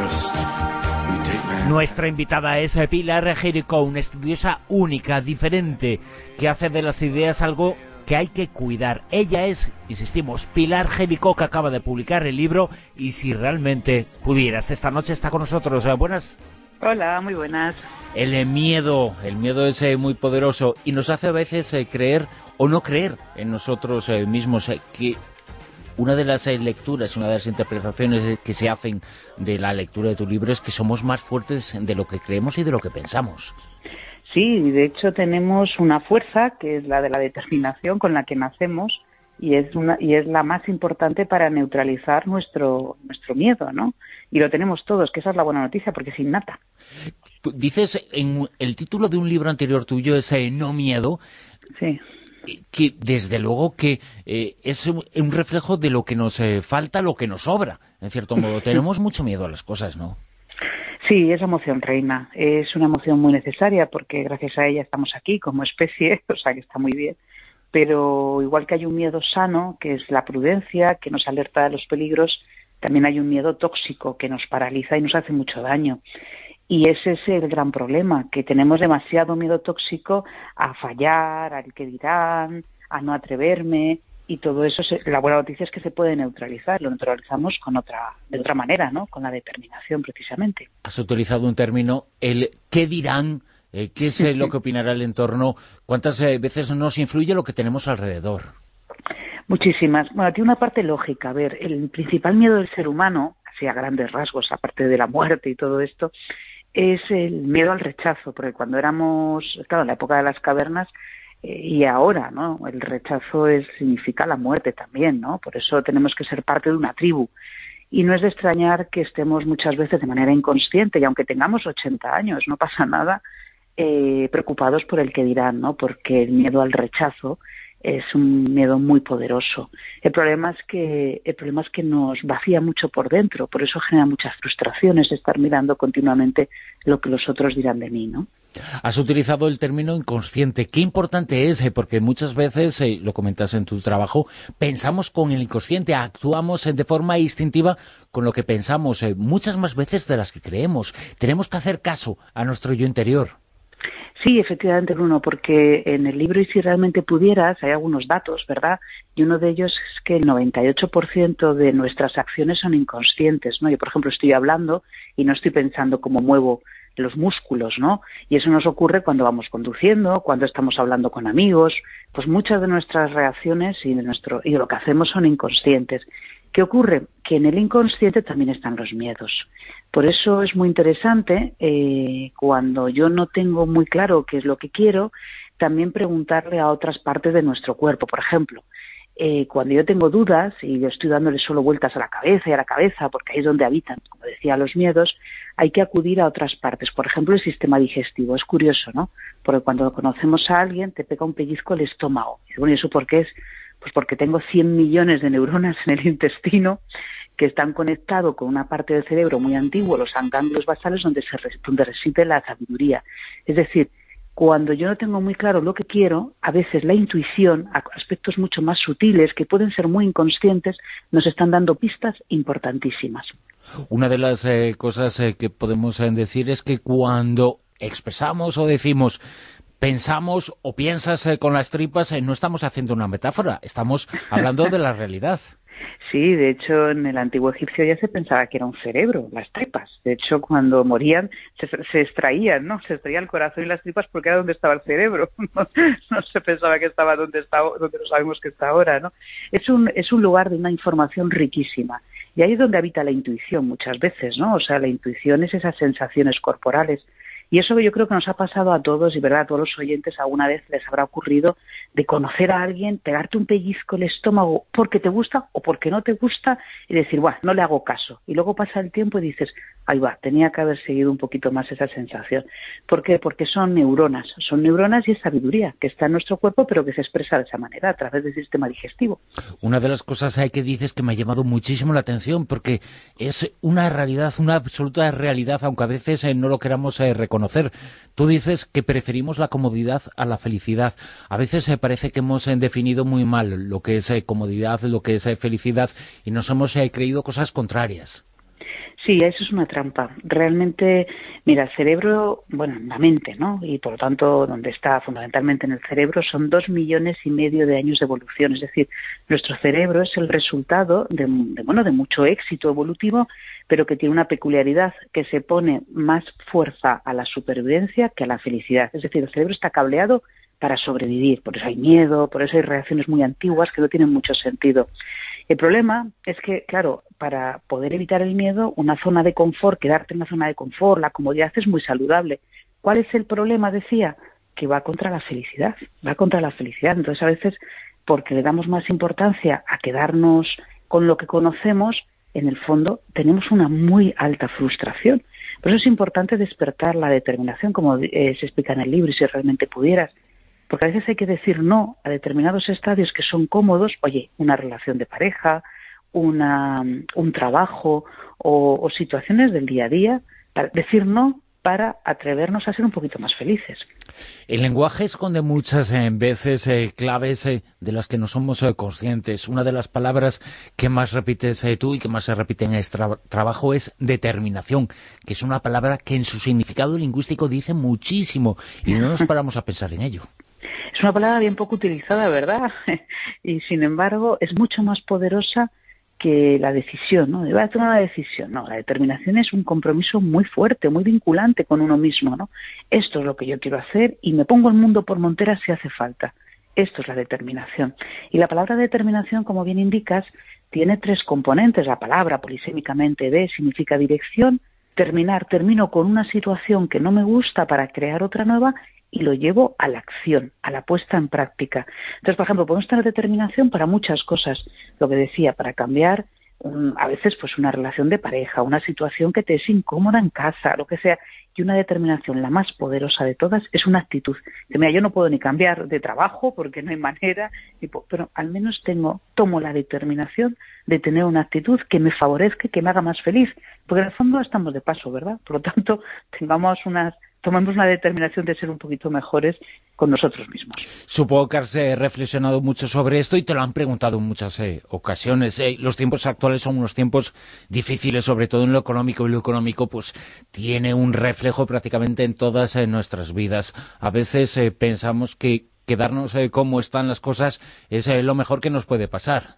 Nuestra invitada es Pilar Jericó, una estudiosa única, diferente, que hace de las ideas algo que hay que cuidar. Ella es, insistimos, Pilar Jericó, que acaba de publicar el libro Y si realmente pudieras. Esta noche está con nosotros. Buenas. Hola, muy buenas. El miedo es muy poderoso y nos hace a veces creer o no creer en nosotros mismos, que una de las lecturas, una de las interpretaciones que se hacen de la lectura de tu libro es que somos más fuertes de lo que creemos y de lo que pensamos. Sí, de hecho tenemos una fuerza que es la de la determinación con la que nacemos y es la más importante para neutralizar nuestro miedo, ¿no? Y lo tenemos todos, que esa es la buena noticia, porque es innata. Dices en el título de un libro anterior tuyo, es No Miedo, sí, que desde luego que es un reflejo de lo que nos falta, lo que nos sobra, en cierto modo. Tenemos mucho miedo a las cosas, ¿no? Sí, esa emoción reina. Es una emoción muy necesaria porque gracias a ella estamos aquí como especie, o sea que está muy bien. Pero igual que hay un miedo sano, que es la prudencia, que nos alerta de los peligros, también hay un miedo tóxico que nos paraliza y nos hace mucho daño. Y ese es el gran problema, que tenemos demasiado miedo tóxico a fallar, al que dirán, a no atreverme, y todo eso, la buena noticia es que se puede neutralizar, lo neutralizamos de otra manera, ¿no? Con la determinación, precisamente. Has utilizado un término, el ¿qué dirán? ¿Qué es lo que opinará el entorno? ¿Cuántas veces nos influye lo que tenemos alrededor? Muchísimas. Bueno, tiene una parte lógica. A ver, el principal miedo del ser humano, así a grandes rasgos, aparte de la muerte y todo esto, es el miedo al rechazo, porque cuando éramos, claro, en la época de las cavernas, y ahora, ¿no? El rechazo significa la muerte también, ¿no? Por eso tenemos que ser parte de una tribu. Y no es de extrañar que estemos muchas veces de manera inconsciente, y aunque tengamos 80 años, no pasa nada, preocupados por el que dirán, ¿no? Porque el miedo al rechazo es un miedo muy poderoso. El problema es que nos vacía mucho por dentro, por eso genera muchas frustraciones estar mirando continuamente lo que los otros dirán de mí, ¿no? Has utilizado el término inconsciente. Qué importante es, porque muchas veces, lo comentas en tu trabajo, pensamos con el inconsciente, actuamos de forma instintiva con lo que pensamos, muchas más veces de las que creemos. Tenemos que hacer caso a nuestro yo interior. Sí, efectivamente, Bruno, porque en el libro Y si realmente pudieras hay algunos datos, ¿verdad? Y uno de ellos es que el 98% de nuestras acciones son inconscientes, ¿no? Yo, por ejemplo, estoy hablando y no estoy pensando cómo muevo los músculos, ¿no? Y eso nos ocurre cuando vamos conduciendo, cuando estamos hablando con amigos, pues muchas de nuestras reacciones y de lo que hacemos son inconscientes. ¿Qué ocurre? Que en el inconsciente también están los miedos. Por eso es muy interesante, cuando yo no tengo muy claro qué es lo que quiero, también preguntarle a otras partes de nuestro cuerpo. Por ejemplo, cuando yo tengo dudas y yo estoy dándole solo vueltas a la cabeza, porque ahí es donde habitan, como decía, los miedos, hay que acudir a otras partes. Por ejemplo, el sistema digestivo. Es curioso, ¿no? Porque cuando conocemos a alguien, te pega un pellizco el estómago. Y bueno, ¿y eso por qué es? Pues porque tengo 100 millones de neuronas en el intestino que están conectados con una parte del cerebro muy antiguo, los ganglios basales, donde reside la sabiduría. Es decir, cuando yo no tengo muy claro lo que quiero, a veces la intuición, aspectos mucho más sutiles, que pueden ser muy inconscientes, nos están dando pistas importantísimas. Una de las cosas que podemos decir es que cuando expresamos o decimos pensamos o piensas con las tripas, no estamos haciendo una metáfora, estamos hablando de la realidad. Sí, de hecho, en el antiguo egipcio ya se pensaba que era un cerebro, las tripas. De hecho, cuando morían se extraían, ¿no? Se extraía el corazón y las tripas porque era donde estaba el cerebro. No se pensaba que estaba donde no sabemos que está ahora, ¿no? Es un lugar de una información riquísima. Y ahí es donde habita la intuición muchas veces, ¿no? O sea, la intuición es esas sensaciones corporales. Y eso yo creo que nos ha pasado a todos, y verdad, a todos los oyentes alguna vez les habrá ocurrido, de conocer a alguien, pegarte un pellizco en el estómago porque te gusta o porque no te gusta y decir, bueno, no le hago caso. Y luego pasa el tiempo y dices, ahí va, tenía que haber seguido un poquito más esa sensación. ¿Por qué? Porque son neuronas y es sabiduría que está en nuestro cuerpo, pero que se expresa de esa manera, a través del sistema digestivo. Una de las cosas que dices que me ha llamado muchísimo la atención, porque es una realidad, una absoluta realidad, aunque a veces no lo queramos reconocer. Tú dices que preferimos la comodidad a la felicidad. A veces parece que hemos definido muy mal lo que es comodidad, lo que es felicidad, y nos hemos creído cosas contrarias. Sí, eso es una trampa. Realmente, mira, el cerebro, bueno, la mente, ¿no? Y por lo tanto, donde está fundamentalmente en el cerebro, son 2,5 millones de años de evolución. Es decir, nuestro cerebro es el resultado de mucho éxito evolutivo, pero que tiene una peculiaridad, que se pone más fuerza a la supervivencia que a la felicidad. Es decir, el cerebro está cableado para sobrevivir. Por eso hay miedo, por eso hay reacciones muy antiguas que no tienen mucho sentido. El problema es que, claro, para poder evitar el miedo, una zona de confort, quedarte en la zona de confort, la comodidad es muy saludable. ¿Cuál es el problema? Decía, que va contra la felicidad, Entonces, a veces, porque le damos más importancia a quedarnos con lo que conocemos, en el fondo tenemos una muy alta frustración. Por eso es importante despertar la determinación, como se explica en el libro, y si realmente pudieras. Porque a veces hay que decir no a determinados estadios que son cómodos, oye, una relación de pareja, un trabajo o situaciones del día a día, para decir no para atrevernos a ser un poquito más felices. El lenguaje esconde muchas veces claves de las que no somos conscientes. Una de las palabras que más repites tú y que más se repite en este trabajo es determinación, que es una palabra que en su significado lingüístico dice muchísimo y no nos paramos a pensar en ello. Es una palabra bien poco utilizada, ¿verdad? Y sin embargo es mucho más poderosa que la decisión, ¿no? Debe tomar una decisión. No, la determinación es un compromiso muy fuerte, muy vinculante con uno mismo, ¿no? Esto es lo que yo quiero hacer y me pongo el mundo por montera si hace falta. Esto es la determinación. Y la palabra determinación, como bien indicas, tiene 3 componentes. La palabra, polisémicamente, significa dirección, termino con una situación que no me gusta para crear otra nueva y lo llevo a la acción, a la puesta en práctica. Entonces, por ejemplo, podemos tener determinación para muchas cosas, lo que decía, para cambiar a veces pues una relación de pareja, una situación que te es incómoda en casa, lo que sea, y una determinación, la más poderosa de todas, es una actitud. Que mira, yo no puedo ni cambiar de trabajo porque no hay manera, pero al menos tomo la determinación de tener una actitud que me favorezca y que me haga más feliz, porque en el fondo estamos de paso, ¿verdad? Por lo tanto, tomemos la determinación de ser un poquito mejores con nosotros mismos. Supongo que has reflexionado mucho sobre esto y te lo han preguntado en muchas ocasiones. Los tiempos actuales son unos tiempos difíciles, sobre todo en lo económico, y lo económico pues tiene un reflejo prácticamente en todas nuestras vidas. A veces pensamos que quedarnos como están las cosas es lo mejor que nos puede pasar.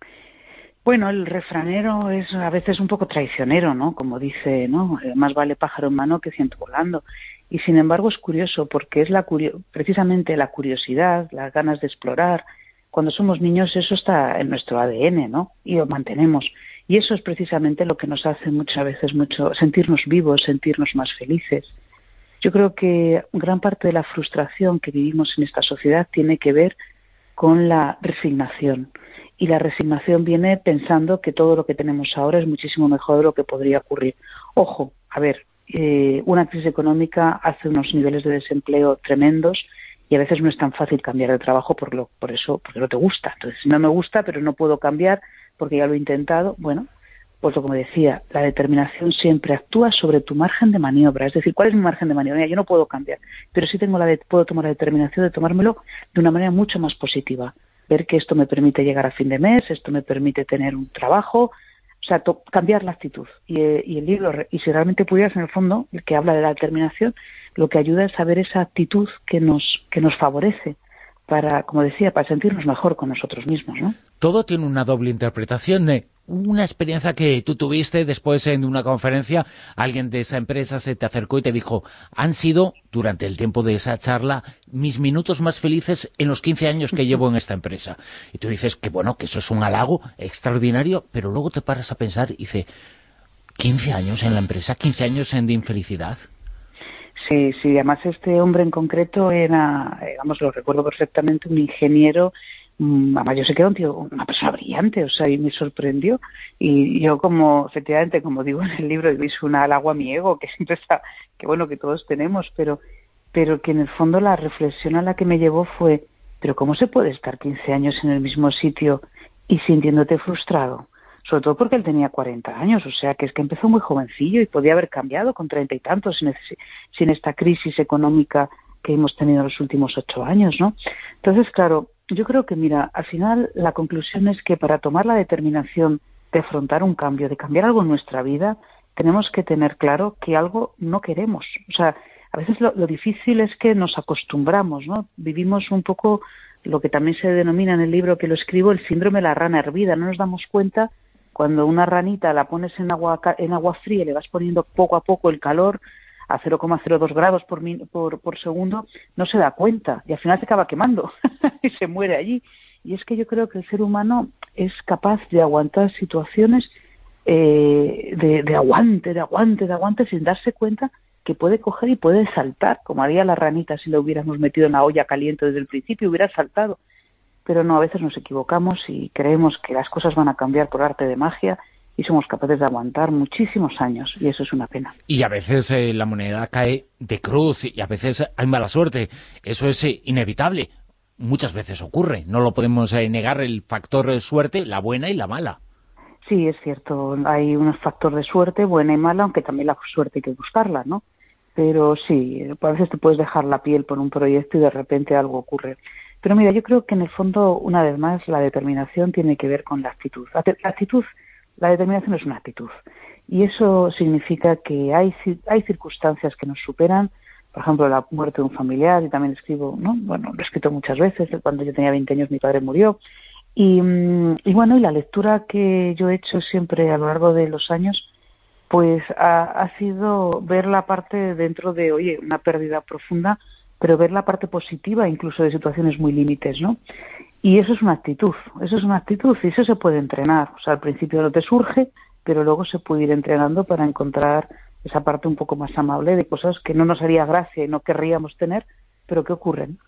Bueno, el refranero es a veces un poco traicionero, ¿no? Como dice, ¿no? Más vale pájaro en mano que ciento volando. Y sin embargo es curioso porque es precisamente la curiosidad, las ganas de explorar. Cuando somos niños eso está en nuestro ADN, ¿no? Y lo mantenemos. Y eso es precisamente lo que nos hace muchas veces sentirnos vivos, sentirnos más felices. Yo creo que gran parte de la frustración que vivimos en esta sociedad tiene que ver con la resignación. Y la resignación viene pensando que todo lo que tenemos ahora es muchísimo mejor de lo que podría ocurrir. Ojo, a ver, una crisis económica hace unos niveles de desempleo tremendos y a veces no es tan fácil cambiar de trabajo porque no te gusta. Entonces, no me gusta, pero no puedo cambiar porque ya lo he intentado. Bueno, pues como decía, la determinación siempre actúa sobre tu margen de maniobra. Es decir, ¿cuál es mi margen de maniobra? Yo no puedo cambiar, pero sí puedo tomar la determinación de tomármelo de una manera mucho más positiva. Ver que esto me permite llegar a fin de mes, esto me permite tener un trabajo, o sea, cambiar la actitud. Y el libro, y si realmente pudieras, en el fondo, el que habla de la determinación, lo que ayuda es a ver esa actitud que nos favorece para, como decía, para sentirnos mejor con nosotros mismos, ¿no? Todo tiene una doble interpretación. Una experiencia que tú tuviste después en una conferencia, alguien de esa empresa se te acercó y te dijo: han sido, durante el tiempo de esa charla, mis minutos más felices en los 15 años que llevo en esta empresa. Y tú dices que bueno, que eso es un halago extraordinario, pero luego te paras a pensar y dices, ¿15 años en la empresa? ¿15 años de infelicidad? Sí, además este hombre en concreto era, lo recuerdo perfectamente, un ingeniero. Además yo sé que era una persona brillante, o sea, y me sorprendió. Y yo efectivamente, como digo en el libro, hice un halago a mi ego, que siempre está, que bueno, que todos tenemos, pero que en el fondo la reflexión a la que me llevó fue, pero ¿cómo se puede estar 15 años en el mismo sitio y sintiéndote frustrado? Sobre todo porque él tenía 40 años, o sea, que es que empezó muy jovencillo y podía haber cambiado con 30 y tantos sin esta crisis económica que hemos tenido en los últimos 8 años, ¿no? Entonces, claro, yo creo que, mira, al final la conclusión es que para tomar la determinación de afrontar un cambio, de cambiar algo en nuestra vida, tenemos que tener claro que algo no queremos. O sea, a veces lo difícil es que nos acostumbramos, ¿no? Vivimos un poco lo que también se denomina en el libro que lo escribo, el síndrome de la rana hervida. No nos damos cuenta cuando una ranita la pones en agua fría y le vas poniendo poco a poco el calor a 0,02 grados por segundo, no se da cuenta y al final se acaba quemando y se muere allí. Y es que yo creo que el ser humano es capaz de aguantar situaciones de aguante sin darse cuenta que puede coger y puede saltar, como haría la ranita si lo hubiéramos metido en la olla caliente desde el principio, hubiera saltado. Pero no, a veces nos equivocamos y creemos que las cosas van a cambiar por arte de magia y somos capaces de aguantar muchísimos años, y eso es una pena. Y a veces la moneda cae de cruz y a veces hay mala suerte. Eso es inevitable. Muchas veces ocurre. No lo podemos negar, el factor suerte, la buena y la mala. Sí, es cierto. Hay un factor de suerte, buena y mala, aunque también la suerte hay que buscarla, ¿no? Pero sí, a veces te puedes dejar la piel por un proyecto y de repente algo ocurre. Pero mira, yo creo que en el fondo, una vez más, la determinación tiene que ver con la actitud. La determinación es una actitud. Y eso significa que hay circunstancias que nos superan. Por ejemplo, la muerte de un familiar, y también escribo, ¿no? Bueno, lo he escrito muchas veces. Cuando yo tenía 20 años mi padre murió. Y bueno, y la lectura que yo he hecho siempre a lo largo de los años, pues ha sido ver la parte dentro de, oye, una pérdida profunda, pero ver la parte positiva incluso de situaciones muy límites, ¿no? Y eso es una actitud y eso se puede entrenar. O sea, al principio no te surge, pero luego se puede ir entrenando para encontrar esa parte un poco más amable de cosas que no nos haría gracia y no querríamos tener, pero que ocurren.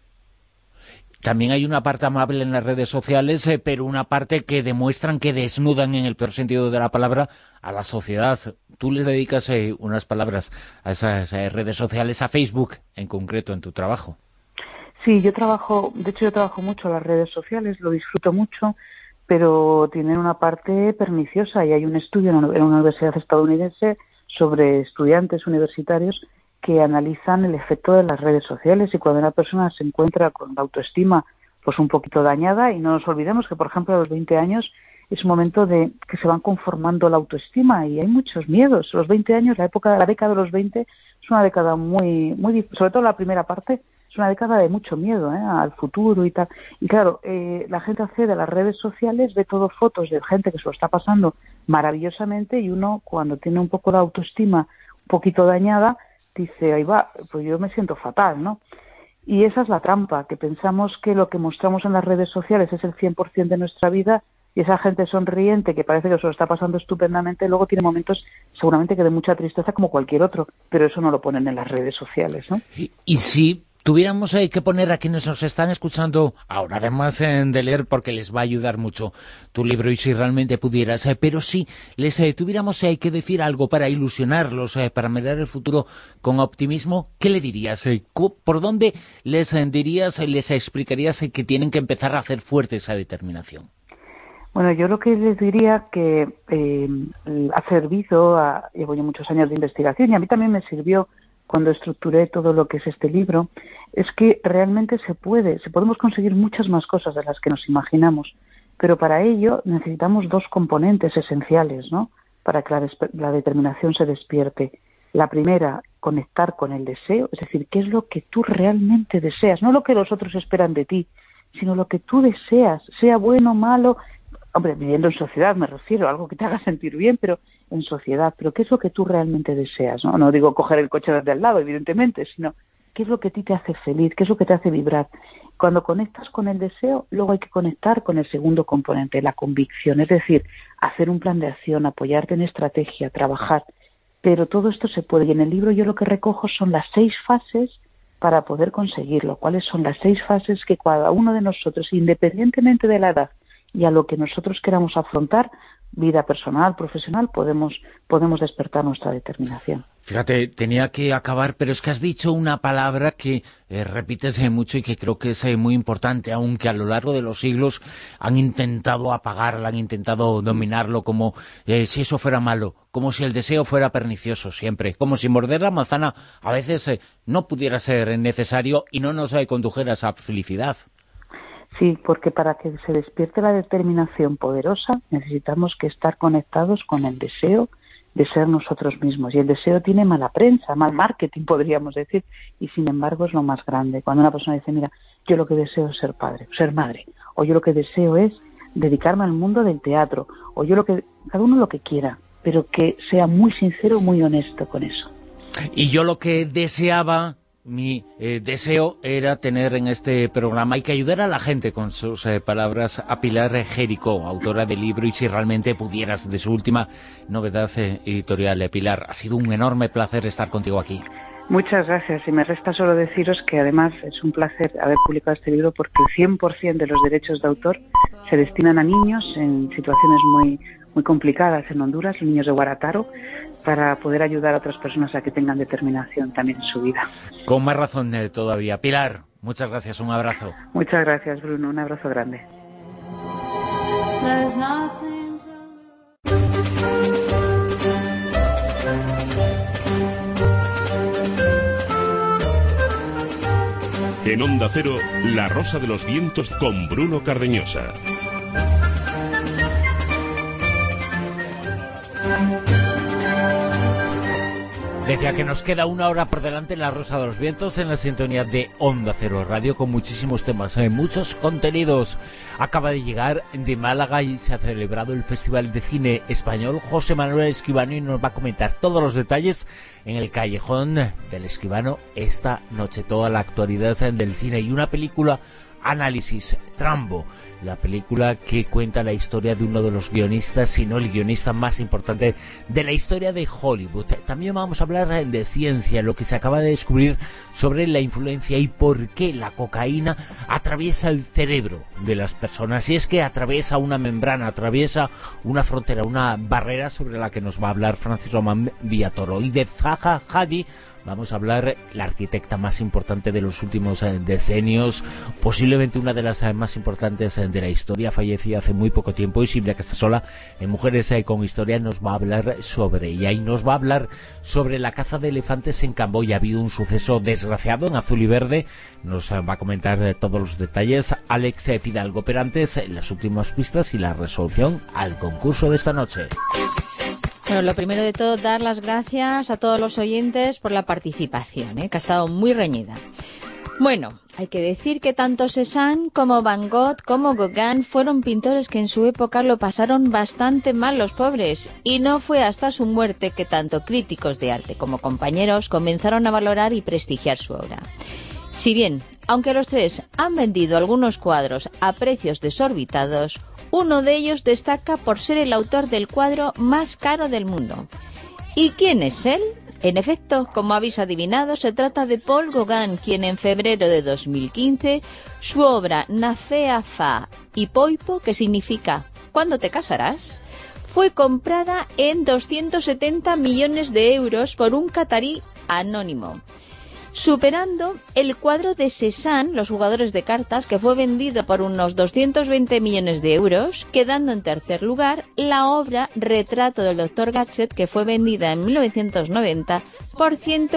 También hay una parte amable en las redes sociales, pero una parte que demuestran que desnudan, en el peor sentido de la palabra, a la sociedad. Tú le dedicas unas palabras a esas redes sociales, a Facebook en concreto, en tu trabajo. Sí, yo trabajo mucho en las redes sociales, lo disfruto mucho, pero tienen una parte perniciosa, y hay un estudio en una universidad estadounidense sobre estudiantes universitarios que analizan el efecto de las redes sociales, y cuando una persona se encuentra con la autoestima pues un poquito dañada, y no nos olvidemos que, por ejemplo, a los 20 años es un momento de que se van conformando la autoestima y hay muchos miedos. Los 20 años, la década de los 20 es una década muy, sobre todo la primera parte, es una década de mucho miedo al futuro y tal. Y claro, la gente accede a las redes sociales, ve todo fotos de gente que se lo está pasando maravillosamente, y uno, cuando tiene un poco la autoestima un poquito dañada, dice, ahí va, pues yo me siento fatal, ¿no? Y esa es la trampa, que pensamos que lo que mostramos en las redes sociales es el 100% de nuestra vida, y esa gente sonriente que parece que se lo está pasando estupendamente, luego tiene momentos seguramente que de mucha tristeza como cualquier otro, pero eso no lo ponen en las redes sociales, ¿no? Y si tuviéramos que poner a quienes nos están escuchando ahora, además de leer, porque les va a ayudar mucho tu libro, y si realmente pudieras, pero si les tuviéramos que decir algo para ilusionarlos, para mirar el futuro con optimismo, ¿qué le dirías? ¿Por dónde les dirías, les explicarías que tienen que empezar a hacer fuerte esa determinación? Bueno, yo lo que les diría que ha servido, llevo ya muchos años de investigación, y a mí también me sirvió cuando estructuré todo lo que es este libro, es que realmente podemos conseguir muchas más cosas de las que nos imaginamos, pero para ello necesitamos dos componentes esenciales, ¿no?, para que la determinación se despierte. La primera, conectar con el deseo, es decir, qué es lo que tú realmente deseas, no lo que los otros esperan de ti, sino lo que tú deseas, sea bueno o malo. Hombre, viviendo en sociedad me refiero, algo que te haga sentir bien, pero en sociedad. Pero ¿qué es lo que tú realmente deseas? No digo coger el coche desde al lado, evidentemente, sino qué es lo que a ti te hace feliz, qué es lo que te hace vibrar. Cuando conectas con el deseo, luego hay que conectar con el segundo componente, la convicción, es decir, hacer un plan de acción, apoyarte en estrategia, trabajar. Pero todo esto se puede, y en el libro yo lo que recojo son las 6 fases para poder conseguirlo. ¿Cuáles son las 6 fases que cada uno de nosotros, independientemente de la edad y a lo que nosotros queramos afrontar, vida personal, profesional, podemos despertar nuestra determinación? Fíjate, tenía que acabar, pero es que has dicho una palabra que repites mucho y que creo que es muy importante, aunque a lo largo de los siglos han intentado apagarla, han intentado dominarlo, como si eso fuera malo, como si el deseo fuera pernicioso siempre, como si morder la manzana a veces no pudiera ser necesario y no nos condujera a esa felicidad. Sí, porque para que se despierte la determinación poderosa necesitamos que estar conectados con el deseo de ser nosotros mismos. Y el deseo tiene mala prensa, mal marketing, podríamos decir, y sin embargo es lo más grande. Cuando una persona dice, mira, yo lo que deseo es ser padre, ser madre, o yo lo que deseo es dedicarme al mundo del teatro, o cada uno lo que quiera, pero que sea muy sincero, muy honesto con eso. Y yo lo que deseaba... Mi deseo era tener en este programa y que ayudara a la gente con sus palabras a Pilar Gérico, autora del libro Y si realmente pudieras, de su última novedad editorial. Pilar, ha sido un enorme placer estar contigo aquí. Muchas gracias, y me resta solo deciros que además es un placer haber publicado este libro porque el 100% de los derechos de autor se destinan a niños en situaciones muy complicadas en Honduras, los niños de Guarataro, para poder ayudar a otras personas a que tengan determinación también en su vida. Con más razón todavía. Pilar, muchas gracias, un abrazo. Muchas gracias, Bruno, un abrazo grande. En Onda Cero, La Rosa de los Vientos con Bruno Cardeñosa. Decía que nos queda 1 hora por delante en La Rosa de los Vientos, en la sintonía de Onda Cero Radio, con muchísimos temas, muchos contenidos. Acaba de llegar de Málaga y se ha celebrado el Festival de Cine Español. José Manuel Escribano, y nos va a comentar todos los detalles en el Callejón del Escribano esta noche, toda la actualidad del cine, y una película análisis. Trumbo, la película que cuenta la historia de uno de los guionistas, si no el guionista más importante de la historia de Hollywood. También vamos a hablar de ciencia, lo que se acaba de descubrir sobre la influencia y por qué la cocaína atraviesa el cerebro de las personas. Y es que atraviesa una membrana, atraviesa una frontera, una barrera sobre la que nos va a hablar Francis Román Villatoro. Y de Zaha Hadid vamos a hablar, la arquitecta más importante de los últimos decenios, posiblemente una de las más importantes de la historia, fallecida hace muy poco tiempo, y Silvia Casasola, en Mujeres con Historia, nos va a hablar sobre ella y nos va a hablar sobre la caza de elefantes en Camboya. Ha habido un suceso desgraciado en Azul y Verde, nos va a comentar todos los detalles Alex Fidalgo, pero antes las últimas pistas y la resolución al concurso de esta noche. Bueno, lo primero de todo, dar las gracias a todos los oyentes por la participación, que ha estado muy reñida. Bueno, hay que decir que tanto Cézanne como Van Gogh como Gauguin fueron pintores que en su época lo pasaron bastante mal los pobres, y no fue hasta su muerte que tanto críticos de arte como compañeros comenzaron a valorar y prestigiar su obra. Si bien, aunque los tres han vendido algunos cuadros a precios desorbitados, uno de ellos destaca por ser el autor del cuadro más caro del mundo. ¿Y quién es él? En efecto, como habéis adivinado, se trata de Paul Gauguin, quien en febrero de 2015, su obra Nafea Fa y Poipo, que significa ¿cuándo te casarás?, fue comprada en 270 millones de euros por un catarí anónimo, superando el cuadro de Cézanne, Los jugadores de cartas, que fue vendido por unos 220 millones de euros, quedando en tercer lugar la obra Retrato del Dr. Gadget, que fue vendida en 1990 por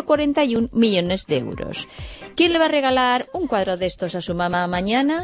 141 millones de euros. ¿Quién le va a regalar un cuadro de estos a su mamá mañana?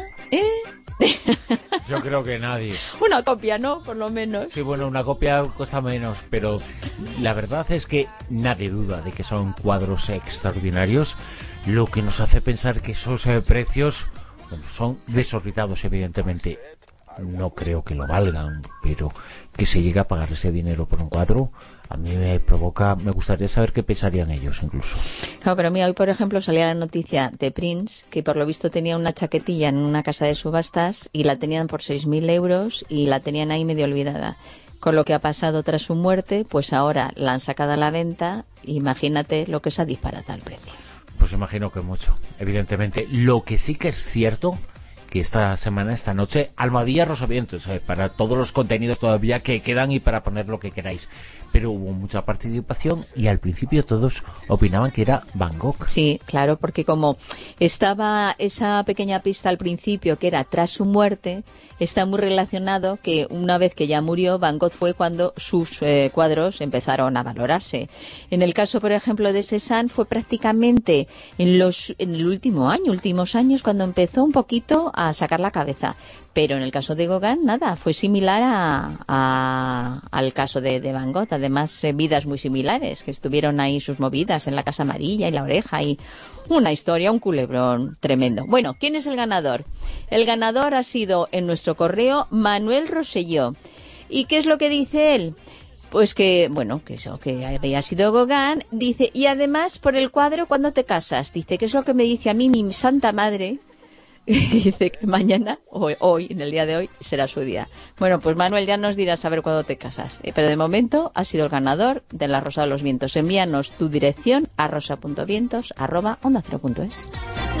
Yo creo que nadie. Una copia, ¿no? Por lo menos. Sí, bueno, una copia cuesta menos, pero la verdad es que nadie duda de que son cuadros extraordinarios, lo que nos hace pensar que esos precios, bueno, son desorbitados, evidentemente. No creo que lo valgan, pero que se llegue a pagar ese dinero por un cuadro, a mí me gustaría saber qué pensarían ellos incluso. Claro, pero mira, hoy por ejemplo salía la noticia de Prince, que por lo visto tenía una chaquetilla en una casa de subastas y la tenían por 6.000 euros y la tenían ahí medio olvidada. Con lo que ha pasado tras su muerte, pues ahora la han sacado a la venta, imagínate lo que se ha disparatado el precio. Pues imagino que mucho, evidentemente. Lo que sí que es cierto, que esta semana, esta noche, Almohadilla Rosavientos, para todos los contenidos todavía que quedan y para poner lo que queráis. Pero hubo mucha participación y al principio todos opinaban que era Van Gogh. Sí, claro, porque como estaba esa pequeña pista al principio que era tras su muerte, está muy relacionado que una vez que ya murió, Van Gogh fue cuando sus cuadros empezaron a valorarse. En el caso, por ejemplo, de Cézanne fue prácticamente en el últimos años cuando empezó un poquito a sacar la cabeza. Pero en el caso de Gauguin, nada, fue similar al caso de Van Gogh. Además, vidas muy similares, que estuvieron ahí sus movidas en la Casa Amarilla y la Oreja, y una historia, un culebrón tremendo. Bueno, ¿quién es el ganador? El ganador ha sido, en nuestro correo, Manuel Rosselló. ¿Y qué es lo que dice él? Pues que, bueno, que eso, que había sido Gauguin. Dice, y además por el cuadro ¿Cuándo te casas? Dice, que es lo que me dice a mí mi santa madre. Dice que mañana, o hoy, en el día de hoy, será su día. Bueno, pues Manuel ya nos dirá saber cuándo te casas. Pero de momento ha sido el ganador de La Rosa de los Vientos. Envíanos tu dirección a rosa.vientos@ondacero.es.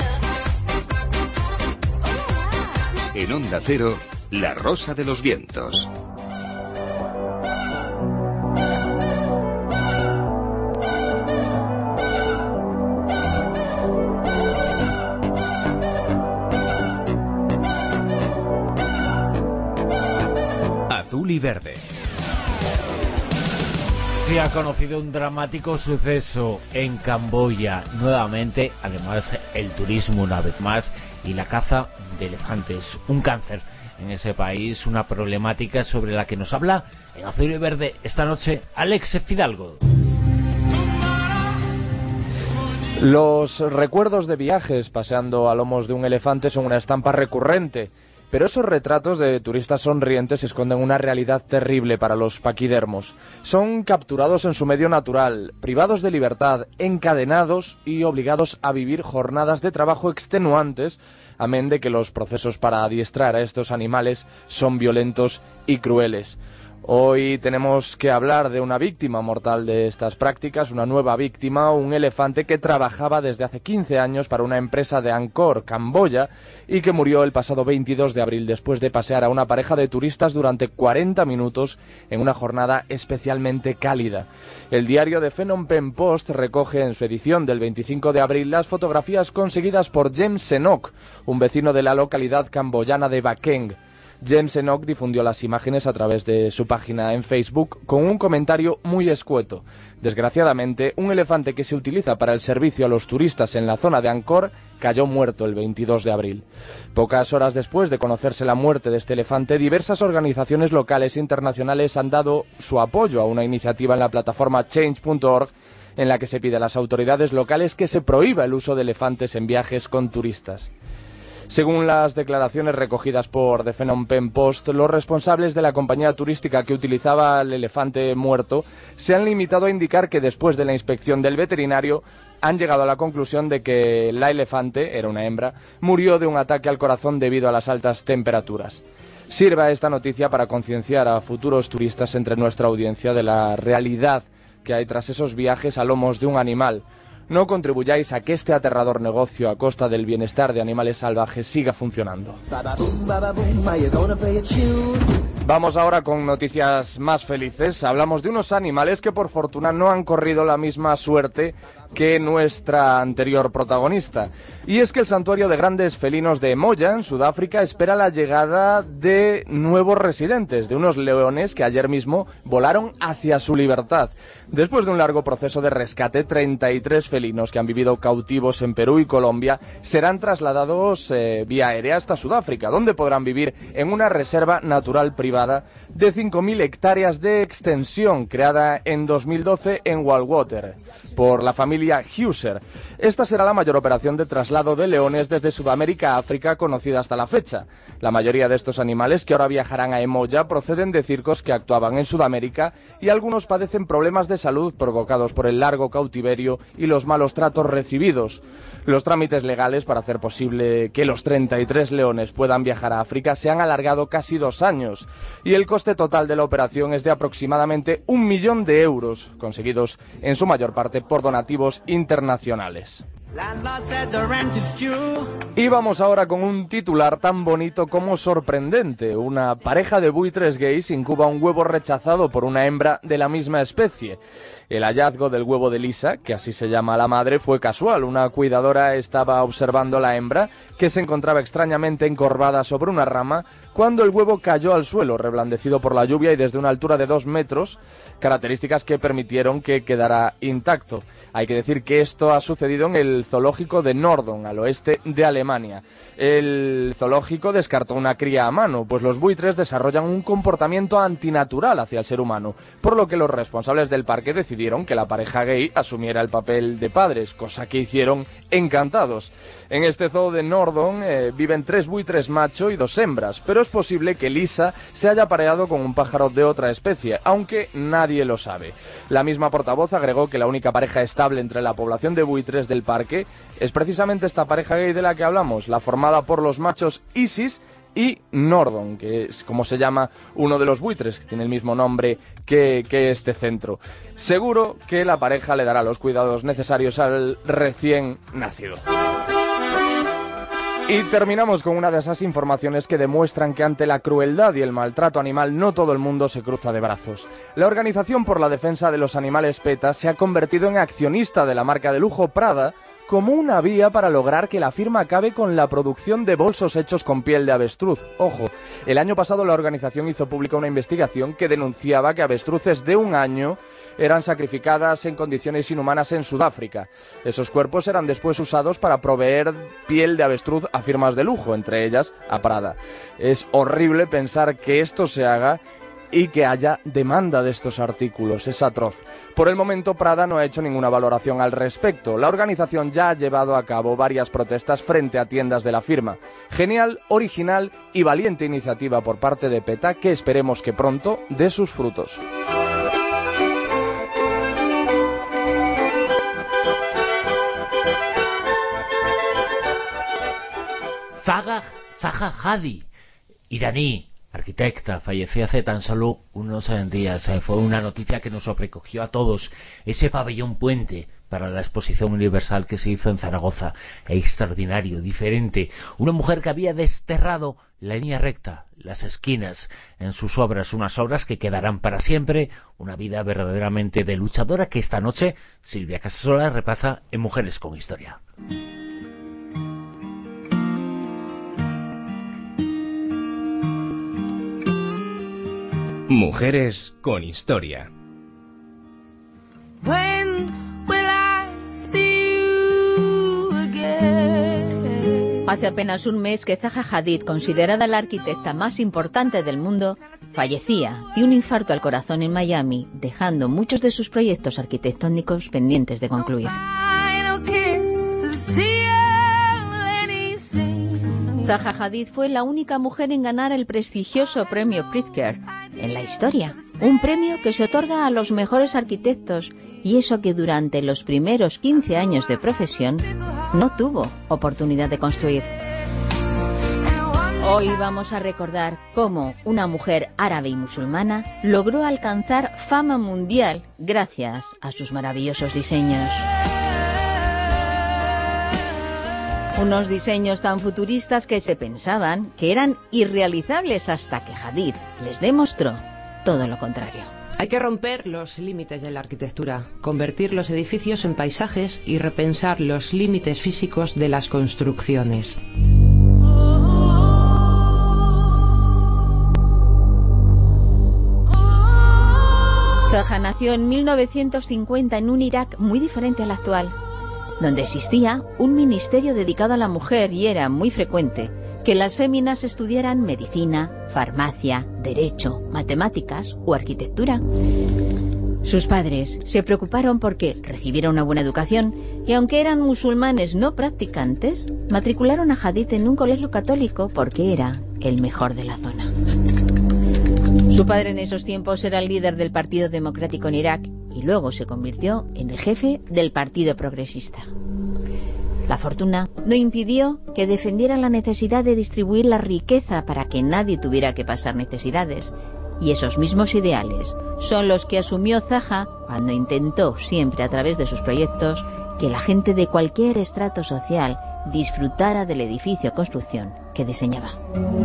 En Onda Cero, La Rosa de los Vientos. Azul y Verde. Se ha conocido un dramático suceso en Camboya. Nuevamente, además, el turismo una vez más y la caza de elefantes. Un cáncer en ese país, una problemática sobre la que nos habla en Azul y Verde esta noche Alex Fidalgo. Los recuerdos de viajes paseando a lomos de un elefante son una estampa recurrente Pero esos retratos de turistas sonrientes esconden una realidad terrible para los paquidermos. Son capturados en su medio natural, privados de libertad, encadenados y obligados a vivir jornadas de trabajo extenuantes, amén de que los procesos para adiestrar a estos animales son violentos y crueles. Hoy tenemos que hablar de una víctima mortal de estas prácticas, una nueva víctima, un elefante que trabajaba desde hace 15 años para una empresa de Angkor, Camboya, y que murió el pasado 22 de abril después de pasear a una pareja de turistas durante 40 minutos en una jornada especialmente cálida. El diario The Phnom Penh Post recoge en su edición del 25 de abril las fotografías conseguidas por Jem Senok, un vecino de la localidad camboyana de Bakeng. Jem Senok difundió las imágenes a través de su página en Facebook con un comentario muy escueto. Desgraciadamente, un elefante que se utiliza para el servicio a los turistas en la zona de Angkor cayó muerto el 22 de abril. Pocas horas después de conocerse la muerte de este elefante, diversas organizaciones locales e internacionales han dado su apoyo a una iniciativa en la plataforma Change.org en la que se pide a las autoridades locales que se prohíba el uso de elefantes en viajes con turistas. Según las declaraciones recogidas por The Phnom Penh Post, los responsables de la compañía turística que utilizaba el elefante muerto se han limitado a indicar que después de la inspección del veterinario han llegado a la conclusión de que la elefante, era una hembra, murió de un ataque al corazón debido a las altas temperaturas. Sirva esta noticia para concienciar a futuros turistas entre nuestra audiencia de la realidad que hay tras esos viajes a lomos de un animal. No contribuyáis a que este aterrador negocio a costa del bienestar de animales salvajes siga funcionando. Vamos ahora con noticias más felices. Hablamos de unos animales que por fortuna no han corrido la misma suerte que nuestra anterior protagonista. Y es que el santuario de grandes felinos de Moya, en Sudáfrica, espera la llegada de nuevos residentes, de unos leones que ayer mismo volaron hacia su libertad. Después de un largo proceso de rescate, 33 felinos que han vivido cautivos en Perú y Colombia serán trasladados vía aérea hasta Sudáfrica, donde podrán vivir en una reserva natural privada de 5.000 hectáreas de extensión, creada en 2012 en Walwater por la familia Heuser. Esta será la mayor operación de traslado de leones desde Sudamérica a África conocida hasta la fecha. La mayoría de estos animales que ahora viajarán a Emoya proceden de circos que actuaban en Sudamérica y algunos padecen problemas de salud provocados por el largo cautiverio y los malos tratos recibidos. Los trámites legales para hacer posible que los 33 leones puedan viajar a África se han alargado casi 2 años y el coste total de la operación es de aproximadamente 1 millón de euros, conseguidos en su mayor parte por donativos internacionales. Y vamos ahora con un titular tan bonito como sorprendente. Una pareja de buitres gays incuba un huevo rechazado por una hembra de la misma especie. El hallazgo del huevo de Lisa, que así se llama la madre, fue casual. Una cuidadora estaba observando la hembra, que se encontraba extrañamente encorvada sobre una rama, cuando el huevo cayó al suelo, reblandecido por la lluvia y desde una altura de 2 metros, características que permitieron que quedara intacto. Hay que decir que esto ha sucedido en el zoológico de Nordhorn, al oeste de Alemania. El zoológico descartó una cría a mano, pues los buitres desarrollan un comportamiento antinatural hacia el ser humano, por lo que los responsables del parque decidieron que la pareja gay asumiera el papel de padres, cosa que hicieron encantados. En este zoo de Nordhorn viven 3 buitres macho y 2 hembras, pero es posible que Lisa se haya apareado con un pájaro de otra especie, aunque nadie lo sabe. La misma portavoz agregó que la única pareja estable entre la población de buitres del parque es precisamente esta pareja gay de la que hablamos, la formada por los machos Isis y Nordhorn, que es como se llama uno de los buitres, que tiene el mismo nombre que este centro. Seguro que la pareja le dará los cuidados necesarios al recién nacido. Y terminamos con una de esas informaciones que demuestran que ante la crueldad y el maltrato animal no todo el mundo se cruza de brazos. La Organización por la Defensa de los Animales PETA se ha convertido en accionista de la marca de lujo Prada como una vía para lograr que la firma acabe con la producción de bolsos hechos con piel de avestruz. Ojo, el año pasado la organización hizo pública una investigación que denunciaba que avestruces de 1 año eran sacrificadas en condiciones inhumanas en Sudáfrica. Esos cuerpos eran después usados para proveer piel de avestruz a firmas de lujo, entre ellas a Prada. Es horrible pensar que esto se haga y que haya demanda de estos artículos. Es atroz. Por el momento, Prada no ha hecho ninguna valoración al respecto. La organización ya ha llevado a cabo varias protestas frente a tiendas de la firma. Genial, original y valiente iniciativa por parte de PETA, que esperemos que pronto dé sus frutos. Zaha Hadid, iraní, arquitecta, falleció hace tan solo unos días. Fue una noticia que nos sobrecogió a todos. Ese pabellón puente para la exposición universal que se hizo en Zaragoza, extraordinario, diferente. Una mujer que había desterrado la línea recta, las esquinas, en sus obras, unas obras que quedarán para siempre. Una vida verdaderamente de luchadora que esta noche Silvia Casasola repasa en Mujeres con Historia. Mujeres con Historia. Hace apenas un mes que Zaha Hadid, considerada la arquitecta más importante del mundo, fallecía de un infarto al corazón en Miami, dejando muchos de sus proyectos arquitectónicos pendientes de concluir. Zaha Hadid fue la única mujer en ganar el prestigioso premio Pritzker en la historia, un premio que se otorga a los mejores arquitectos, y eso que durante los primeros 15 años de profesión no tuvo oportunidad de construir. Hoy vamos a recordar cómo una mujer árabe y musulmana logró alcanzar fama mundial gracias a sus maravillosos diseños. Unos diseños tan futuristas que se pensaban que eran irrealizables hasta que Hadid les demostró todo lo contrario. Hay que romper los límites de la arquitectura, convertir los edificios en paisajes y repensar los límites físicos de las construcciones. Zaha nació en 1950 en un Irak muy diferente al actual, donde existía un ministerio dedicado a la mujer y era muy frecuente que las féminas estudiaran medicina, farmacia, derecho, matemáticas o arquitectura. Sus padres se preocuparon porque recibiera una buena educación y, aunque eran musulmanes no practicantes, matricularon a Hadid en un colegio católico porque era el mejor de la zona. Su padre en esos tiempos era el líder del Partido Democrático en Irak y luego se convirtió en el jefe del Partido Progresista. La fortuna no impidió que defendiera la necesidad de distribuir la riqueza para que nadie tuviera que pasar necesidades, y esos mismos ideales son los que asumió Zaha cuando intentó, siempre a través de sus proyectos, que la gente de cualquier estrato social disfrutara del edificio o construcción que diseñaba.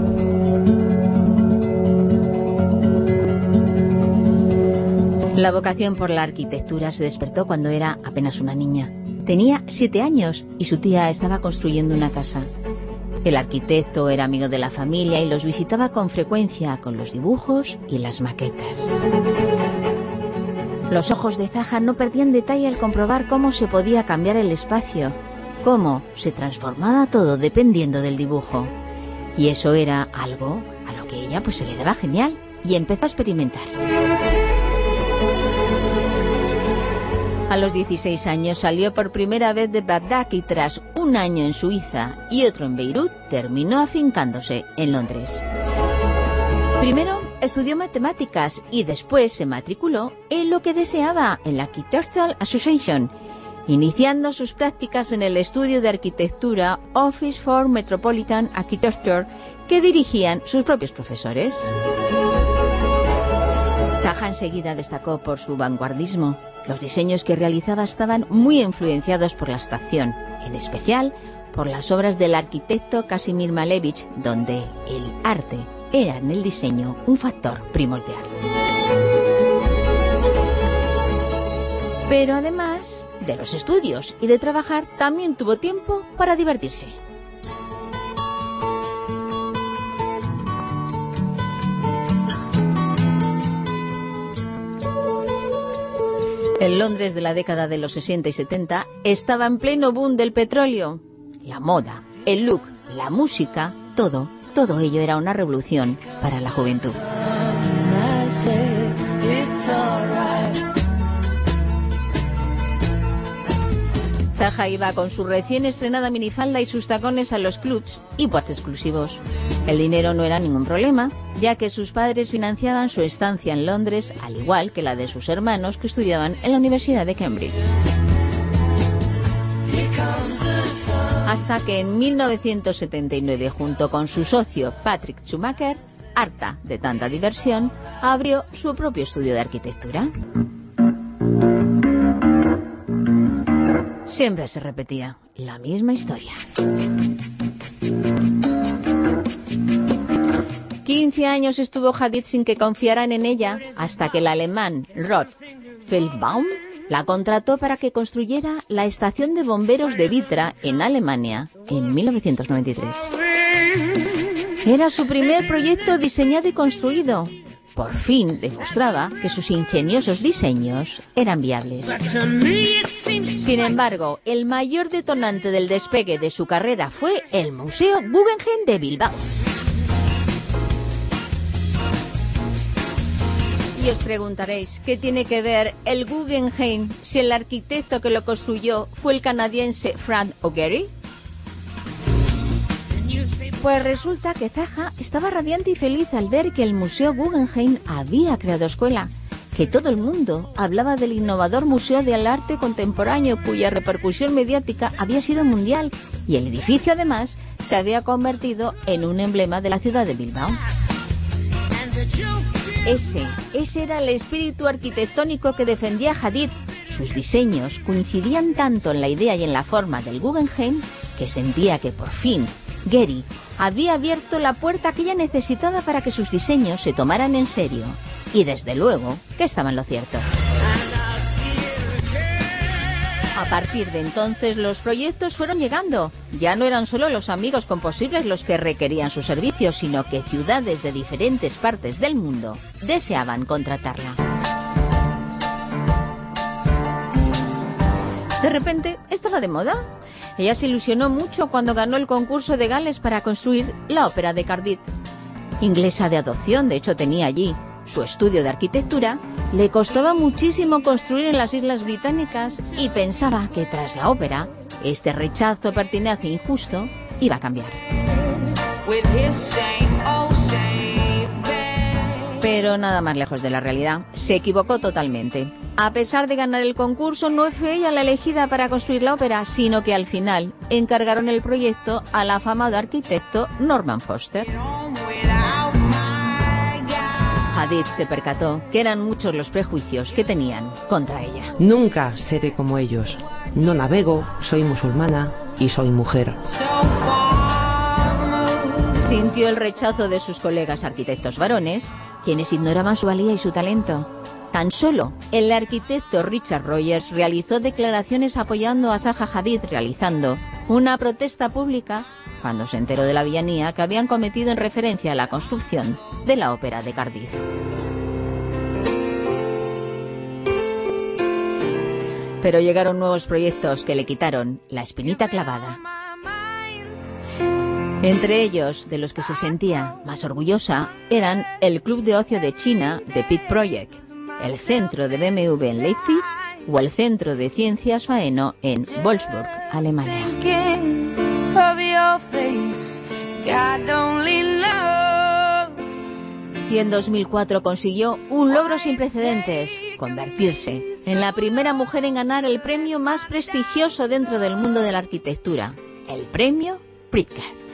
La vocación por la arquitectura se despertó cuando era apenas una niña. Tenía 7 años y su tía estaba construyendo una casa. El arquitecto era amigo de la familia y los visitaba con frecuencia con los dibujos y las maquetas. Los ojos de Zaha no perdían detalle al comprobar cómo se podía cambiar el espacio, cómo se transformaba todo dependiendo del dibujo. Y eso era algo a lo que ella se le daba genial y empezó a experimentar. A los 16 años salió por primera vez de Bagdad y tras un año en Suiza y otro en Beirut, terminó afincándose en Londres. Primero estudió matemáticas y después se matriculó en lo que deseaba, en la Architectural Association, iniciando sus prácticas en el estudio de arquitectura Office for Metropolitan Architecture que dirigían sus propios profesores. Zaha enseguida destacó por su vanguardismo. Los diseños que realizaba estaban muy influenciados por la abstracción, en especial por las obras del arquitecto Kazimir Malevich, donde el arte era en el diseño un factor primordial. Pero además de los estudios y de trabajar, también tuvo tiempo para divertirse. En Londres de la década de los 60 y 70 estaba en pleno boom del petróleo. La moda, el look, la música, todo ello era una revolución para la juventud. say it's alright. Zaha iba con su recién estrenada minifalda y sus tacones a los clubs y bots exclusivos. El dinero no era ningún problema, ya que sus padres financiaban su estancia en Londres, al igual que la de sus hermanos que estudiaban en la Universidad de Cambridge. Hasta que en 1979, junto con su socio Patrick Schumacher, harta de tanta diversión, abrió su propio estudio de arquitectura. Siempre se repetía la misma historia. 15 años estuvo Hadid sin que confiaran en ella, hasta que el alemán Rod Feldbaum la contrató para que construyera la estación de bomberos de Vitra, en Alemania, en 1993. Era su primer proyecto diseñado y construido. Por fin demostraba que sus ingeniosos diseños eran viables. Sin embargo, el mayor detonante del despegue de su carrera fue el Museo Guggenheim de Bilbao. Y os preguntaréis, ¿qué tiene que ver el Guggenheim si el arquitecto que lo construyó fue el canadiense Frank O'Gehry? Pues resulta que Zaha estaba radiante y feliz al ver que el Museo Guggenheim había creado escuela, que todo el mundo hablaba del innovador Museo del Arte Contemporáneo cuya repercusión mediática había sido mundial, y el edificio además se había convertido en un emblema de la ciudad de Bilbao. Ese era el espíritu arquitectónico que defendía Hadid. Sus diseños coincidían tanto en la idea y en la forma del Guggenheim que sentía que por fin Gehry había abierto la puerta que ella necesitaba para que sus diseños se tomaran en serio. Y desde luego que estaba en lo cierto. A partir de entonces los proyectos fueron llegando. Ya no eran solo los amigos composibles los que requerían sus servicios, sino que ciudades de diferentes partes del mundo deseaban contratarla. De repente estaba de moda. Ella se ilusionó mucho cuando ganó el concurso de Gales para construir la ópera de Cardiff. Inglesa de adopción, de hecho tenía allí su estudio de arquitectura, le costaba muchísimo construir en las Islas Británicas y pensaba que tras la ópera, este rechazo pertinaz e injusto iba a cambiar. Pero nada más lejos de la realidad. Se equivocó totalmente. A pesar de ganar el concurso, no fue ella la elegida para construir la ópera, sino que al final encargaron el proyecto al afamado arquitecto Norman Foster. Hadid se percató que eran muchos los prejuicios que tenían contra ella. Nunca seré como ellos. No navego, soy musulmana y soy mujer. Sintió el rechazo de sus colegas arquitectos varones, quienes ignoraban su valía y su talento. Tan solo el arquitecto Richard Rogers realizó declaraciones apoyando a Zaha Hadid, realizando una protesta pública cuando se enteró de la villanía que habían cometido en referencia a la construcción de la ópera de Cardiff. Pero llegaron nuevos proyectos que le quitaron la espinita clavada. Entre ellos, de los que se sentía más orgullosa, eran el Club de Ocio de China de Pitt Project, el Centro de BMW en Leipzig o el Centro de Ciencias Faeno en Wolfsburg, Alemania. Y en 2004 consiguió un logro sin precedentes, convertirse en la primera mujer en ganar el premio más prestigioso dentro del mundo de la arquitectura, el premio Pritzker.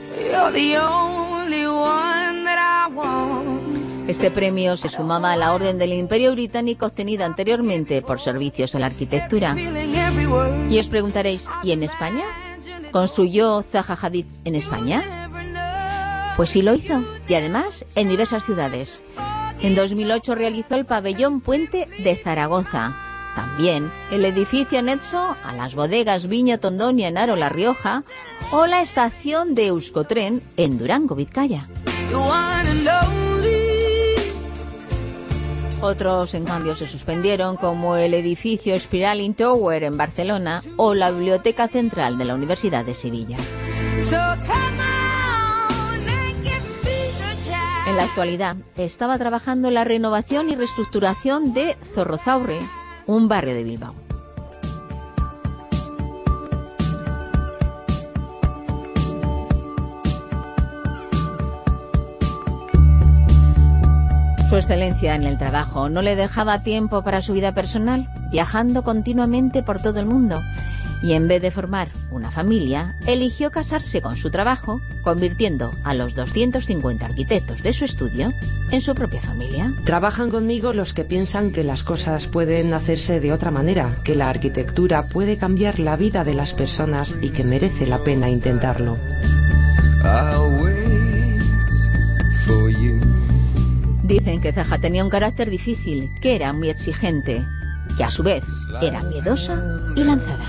Este premio se sumaba a la Orden del Imperio Británico obtenida anteriormente por servicios a la arquitectura. Y os preguntaréis, ¿y en España? ¿Construyó Zaha Hadid en España? Pues sí lo hizo, y además en diversas ciudades. En 2008 realizó el pabellón Puente de Zaragoza. También el edificio anexo a las bodegas Viña Tondón y Enaro La Rioja, o la estación de Euskotren en Durango, Vizcaya. Otros, en cambio, se suspendieron, como el edificio Spiraling Tower en Barcelona o la Biblioteca Central de la Universidad de Sevilla. En la actualidad estaba trabajando en la renovación y reestructuración de Zorrozaurre, un barrio de Bilbao. Su excelencia en el trabajo no le dejaba tiempo para su vida personal, viajando continuamente por todo el mundo. Y en vez de formar una familia, eligió casarse con su trabajo, convirtiendo a los 250 arquitectos de su estudio en su propia familia. Trabajan conmigo los que piensan que las cosas pueden hacerse de otra manera, que la arquitectura puede cambiar la vida de las personas y que merece la pena intentarlo. Dicen que Zaha tenía un carácter difícil, que era muy exigente, que a su vez era miedosa y lanzada.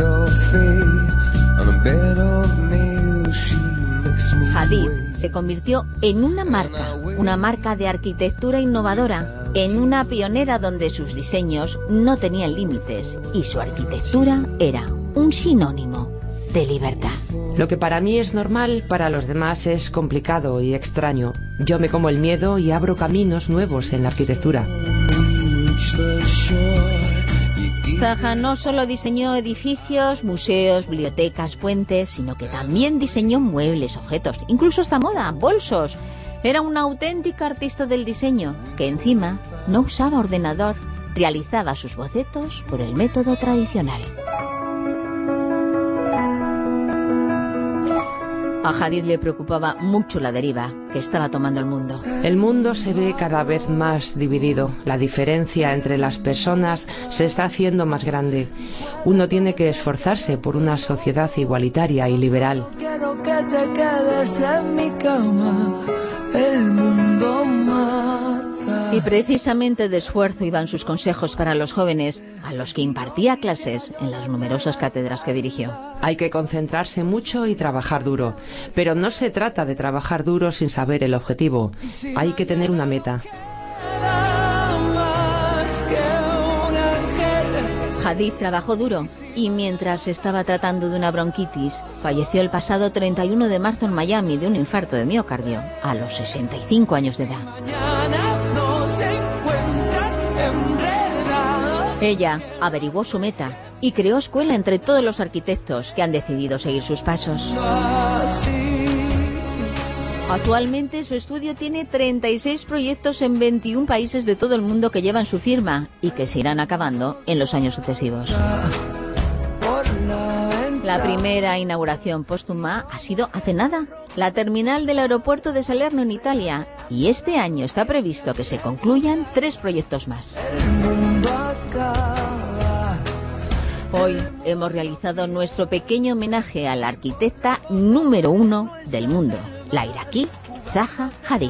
Hadid se convirtió en una marca de arquitectura innovadora, en una pionera donde sus diseños no tenían límites y su arquitectura era un sinónimo de libertad. Lo que para mí es normal, para los demás es complicado y extraño. Yo me como el miedo y abro caminos nuevos en la arquitectura. Zaha no solo diseñó edificios, museos, bibliotecas, puentes, sino que también diseñó muebles, objetos, incluso hasta moda, bolsos. Era una auténtica artista del diseño, que encima no usaba ordenador, realizaba sus bocetos por el método tradicional. A Hadid le preocupaba mucho la deriva que estaba tomando el mundo. El mundo se ve cada vez más dividido. La diferencia entre las personas se está haciendo más grande. Uno tiene que esforzarse por una sociedad igualitaria y liberal. Quiero que te quedes en mi cama, el mundo mata. Y precisamente de esfuerzo iban sus consejos para los jóvenes, a los que impartía clases en las numerosas cátedras que dirigió. Hay que concentrarse mucho y trabajar duro. Pero no se trata de trabajar duro sin saber el objetivo. Hay que tener una meta. Hadid trabajó duro y mientras estaba tratando de una bronquitis, falleció el pasado 31 de marzo en Miami de un infarto de miocardio a los 65 años de edad. Ella averiguó su meta y creó escuela entre todos los arquitectos que han decidido seguir sus pasos. Actualmente su estudio tiene 36 proyectos en 21 países de todo el mundo que llevan su firma y que se irán acabando en los años sucesivos. La primera inauguración póstuma ha sido hace nada, la terminal del aeropuerto de Salerno en Italia, y este año está previsto que se concluyan 3 proyectos más. Hoy hemos realizado nuestro pequeño homenaje a la arquitecta número 1 del mundo, la iraquí Zaha Hadid.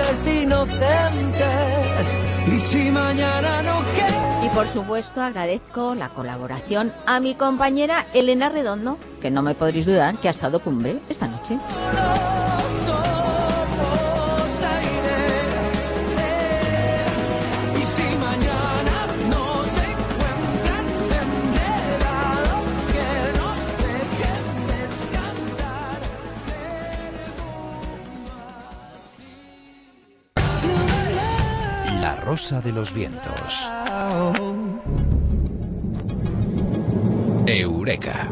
Y por supuesto agradezco la colaboración a mi compañera Elena Redondo, que no me podréis dudar que ha estado cumbre esta noche. La Rosa de los Vientos. Eureka.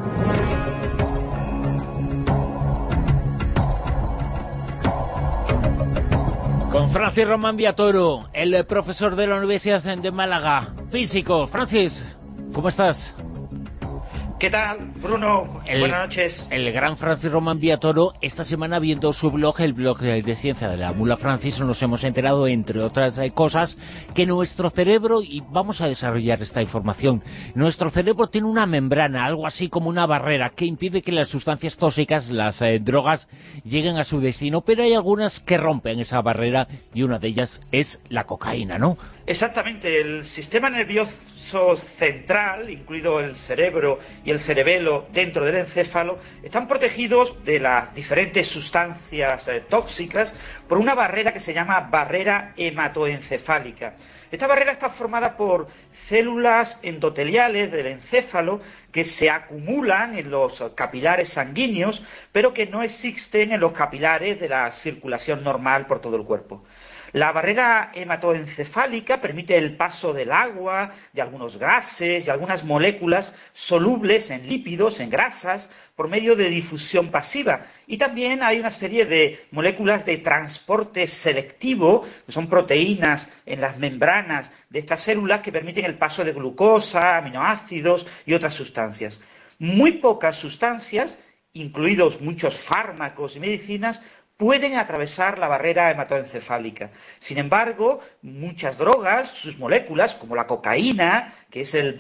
Con Francis Román Villatoro, el profesor de la Universidad de Málaga, físico. Francis, ¿cómo estás? ¿Qué tal, Bruno? Buenas noches. El gran Francis Román Villatoro, esta semana viendo su blog, el blog de Ciencia de la Mula Francis, nos hemos enterado, entre otras cosas, que nuestro cerebro, y vamos a desarrollar esta información, nuestro cerebro tiene una membrana, algo así como una barrera, que impide que las sustancias tóxicas, las drogas, lleguen a su destino, pero hay algunas que rompen esa barrera, y una de ellas es la cocaína, ¿no? Exactamente, el sistema nervioso central, incluido el cerebro y el cerebelo dentro del encéfalo, están protegidos de las diferentes sustancias tóxicas por una barrera que se llama barrera hematoencefálica. Esta barrera está formada por células endoteliales del encéfalo que se acumulan en los capilares sanguíneos, pero que no existen en los capilares de la circulación normal por todo el cuerpo. La barrera hematoencefálica permite el paso del agua, de algunos gases y algunas moléculas solubles en lípidos, en grasas, por medio de difusión pasiva. Y también hay una serie de moléculas de transporte selectivo, que son proteínas en las membranas de estas células que permiten el paso de glucosa, aminoácidos y otras sustancias. Muy pocas sustancias, incluidos muchos fármacos y medicinas, pueden atravesar la barrera hematoencefálica. Sin embargo, muchas drogas, sus moléculas, como la cocaína, que es el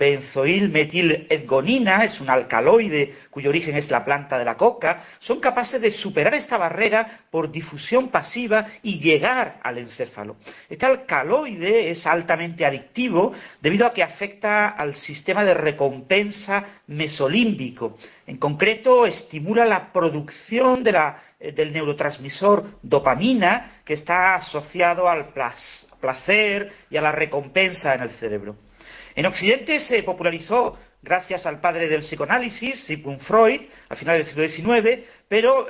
benzoilmetilhexgonina, es un alcaloide cuyo origen es la planta de la coca, son capaces de superar esta barrera por difusión pasiva y llegar al encéfalo. Este alcaloide es altamente adictivo debido a que afecta al sistema de recompensa mesolímbico. En concreto, estimula la producción del neurotransmisor dopamina, que está asociado al placer y a la recompensa en el cerebro. En Occidente se popularizó gracias al padre del psicoanálisis, Sigmund Freud, a finales del siglo XIX, pero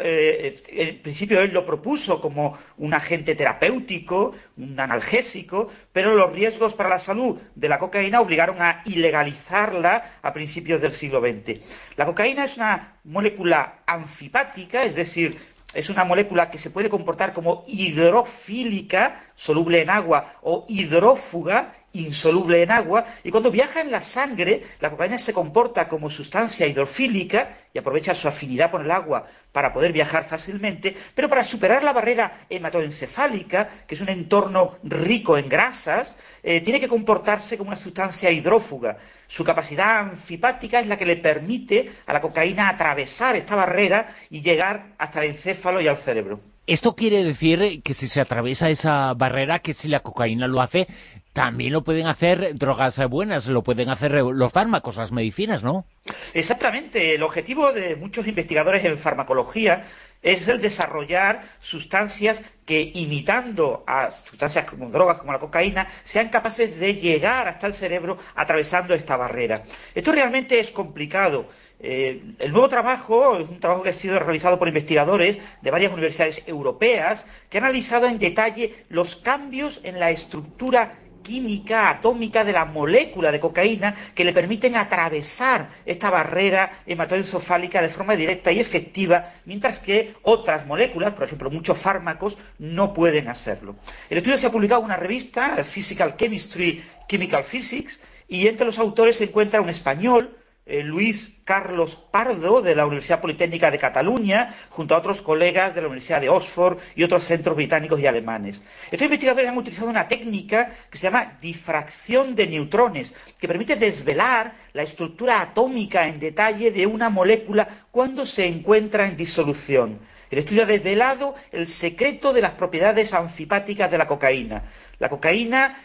en principio él lo propuso como un agente terapéutico, un analgésico, pero los riesgos para la salud de la cocaína obligaron a ilegalizarla a principios del siglo XX. La cocaína es una molécula anfipática, es decir, es una molécula que se puede comportar como hidrofílica, soluble en agua, o hidrófuga, insoluble en agua, y cuando viaja en la sangre, la cocaína se comporta como sustancia hidrofílica y aprovecha su afinidad con el agua para poder viajar fácilmente, pero para superar la barrera hematoencefálica, que es un entorno rico en grasas, tiene que comportarse como una sustancia hidrófuga. Su capacidad anfipática es la que le permite a la cocaína atravesar esta barrera y llegar hasta el encéfalo y al cerebro. Esto quiere decir que si se atraviesa esa barrera, que si la cocaína lo hace, también lo pueden hacer drogas buenas, lo pueden hacer los fármacos, las medicinas, ¿no? Exactamente. El objetivo de muchos investigadores en farmacología es el desarrollar sustancias que, imitando a sustancias como drogas como la cocaína, sean capaces de llegar hasta el cerebro atravesando esta barrera. Esto realmente es complicado. El nuevo trabajo es un trabajo que ha sido realizado por investigadores de varias universidades europeas que han analizado en detalle los cambios en la estructura química atómica de la molécula de cocaína que le permiten atravesar esta barrera hematoencefálica de forma directa y efectiva, mientras que otras moléculas, por ejemplo muchos fármacos, no pueden hacerlo. El estudio se ha publicado en una revista, Physical Chemistry, Chemical Physics, y entre los autores se encuentra un español, Luis Carlos Pardo, de la Universidad Politécnica de Cataluña, junto a otros colegas de la Universidad de Oxford y otros centros británicos y alemanes. Estos investigadores han utilizado una técnica que se llama difracción de neutrones, que permite desvelar la estructura atómica en detalle de una molécula cuando se encuentra en disolución. El estudio ha desvelado el secreto de las propiedades anfipáticas de la cocaína. La cocaína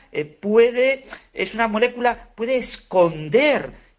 es una molécula, puede esconder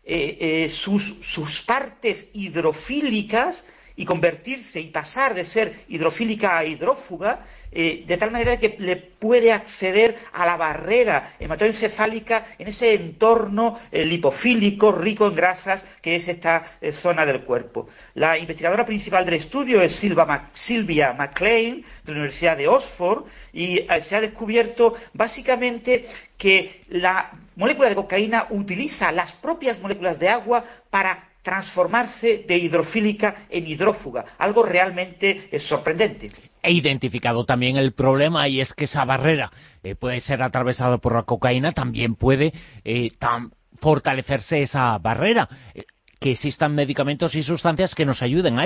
sus partes hidrofílicas y convertirse y pasar de ser hidrofílica a hidrófuga, de tal manera que le puede acceder a la barrera hematoencefálica en ese entorno lipofílico rico en grasas que es esta zona del cuerpo. La investigadora principal del estudio es Sylvia McLean, de la Universidad de Oxford, y se ha descubierto básicamente que la molécula de cocaína utiliza las propias moléculas de agua para transformarse de hidrofílica en hidrófuga, algo realmente sorprendente. He identificado también el problema, y es que esa barrera puede ser atravesada por la cocaína, también puede fortalecerse esa barrera, que existan medicamentos y sustancias que nos ayuden a eso.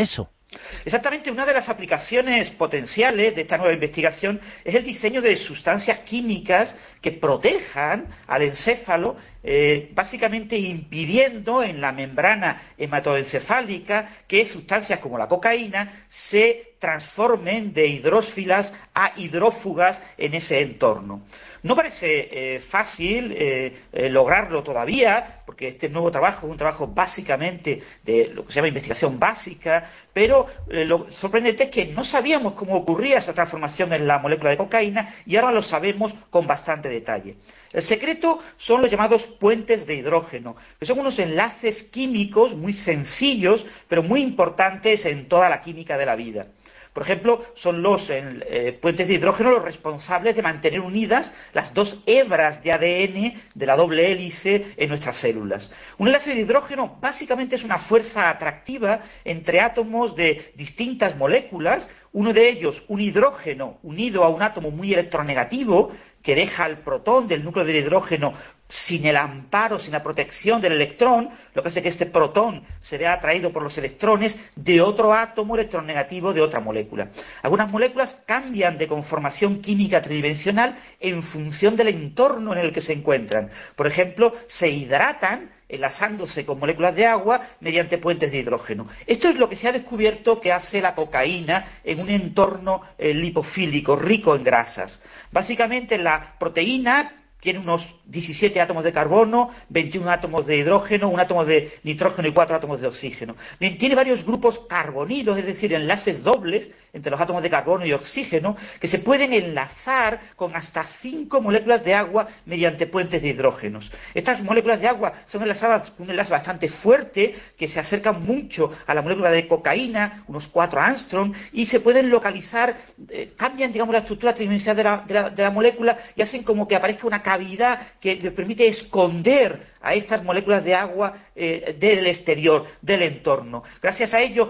Exactamente, una de las aplicaciones potenciales de esta nueva investigación es el diseño de sustancias químicas que protejan al encéfalo, básicamente impidiendo en la membrana hematoencefálica que sustancias como la cocaína se transformen de hidrófilas a hidrófugas en ese entorno. No parece fácil lograrlo todavía, porque este nuevo trabajo es un trabajo básicamente de lo que se llama investigación básica, pero lo sorprendente es que no sabíamos cómo ocurría esa transformación en la molécula de cocaína y ahora lo sabemos con bastante detalle. El secreto son los llamados puentes de hidrógeno, que son unos enlaces químicos muy sencillos, pero muy importantes en toda la química de la vida. Por ejemplo, son los puentes de hidrógeno los responsables de mantener unidas las dos hebras de ADN de la doble hélice en nuestras células. Un enlace de hidrógeno básicamente es una fuerza atractiva entre átomos de distintas moléculas, uno de ellos un hidrógeno unido a un átomo muy electronegativo que deja al protón del núcleo del hidrógeno sin el amparo, sin la protección del electrón, lo que hace que este protón se vea atraído por los electrones de otro átomo electronegativo de otra molécula. Algunas moléculas cambian de conformación química tridimensional en función del entorno en el que se encuentran. Por ejemplo, se hidratan enlazándose con moléculas de agua mediante puentes de hidrógeno. Esto es lo que se ha descubierto que hace la cocaína en un entorno lipofílico, rico en grasas. Básicamente la proteína tiene unos 17 átomos de carbono, 21 átomos de hidrógeno, un átomo de nitrógeno y 4 átomos de oxígeno. Bien, tiene varios grupos carbonilos, es decir, enlaces dobles entre los átomos de carbono y oxígeno, que se pueden enlazar con hasta 5 moléculas de agua mediante puentes de hidrógenos. Estas moléculas de agua son enlazadas con un enlace bastante fuerte, que se acercan mucho a la molécula de cocaína, unos 4 Armstrong, y se pueden localizar, cambian, digamos, la estructura tridimensional de la molécula y hacen como que aparezca una cavidad que le permite esconder a estas moléculas de agua del exterior, del entorno. Gracias a ello,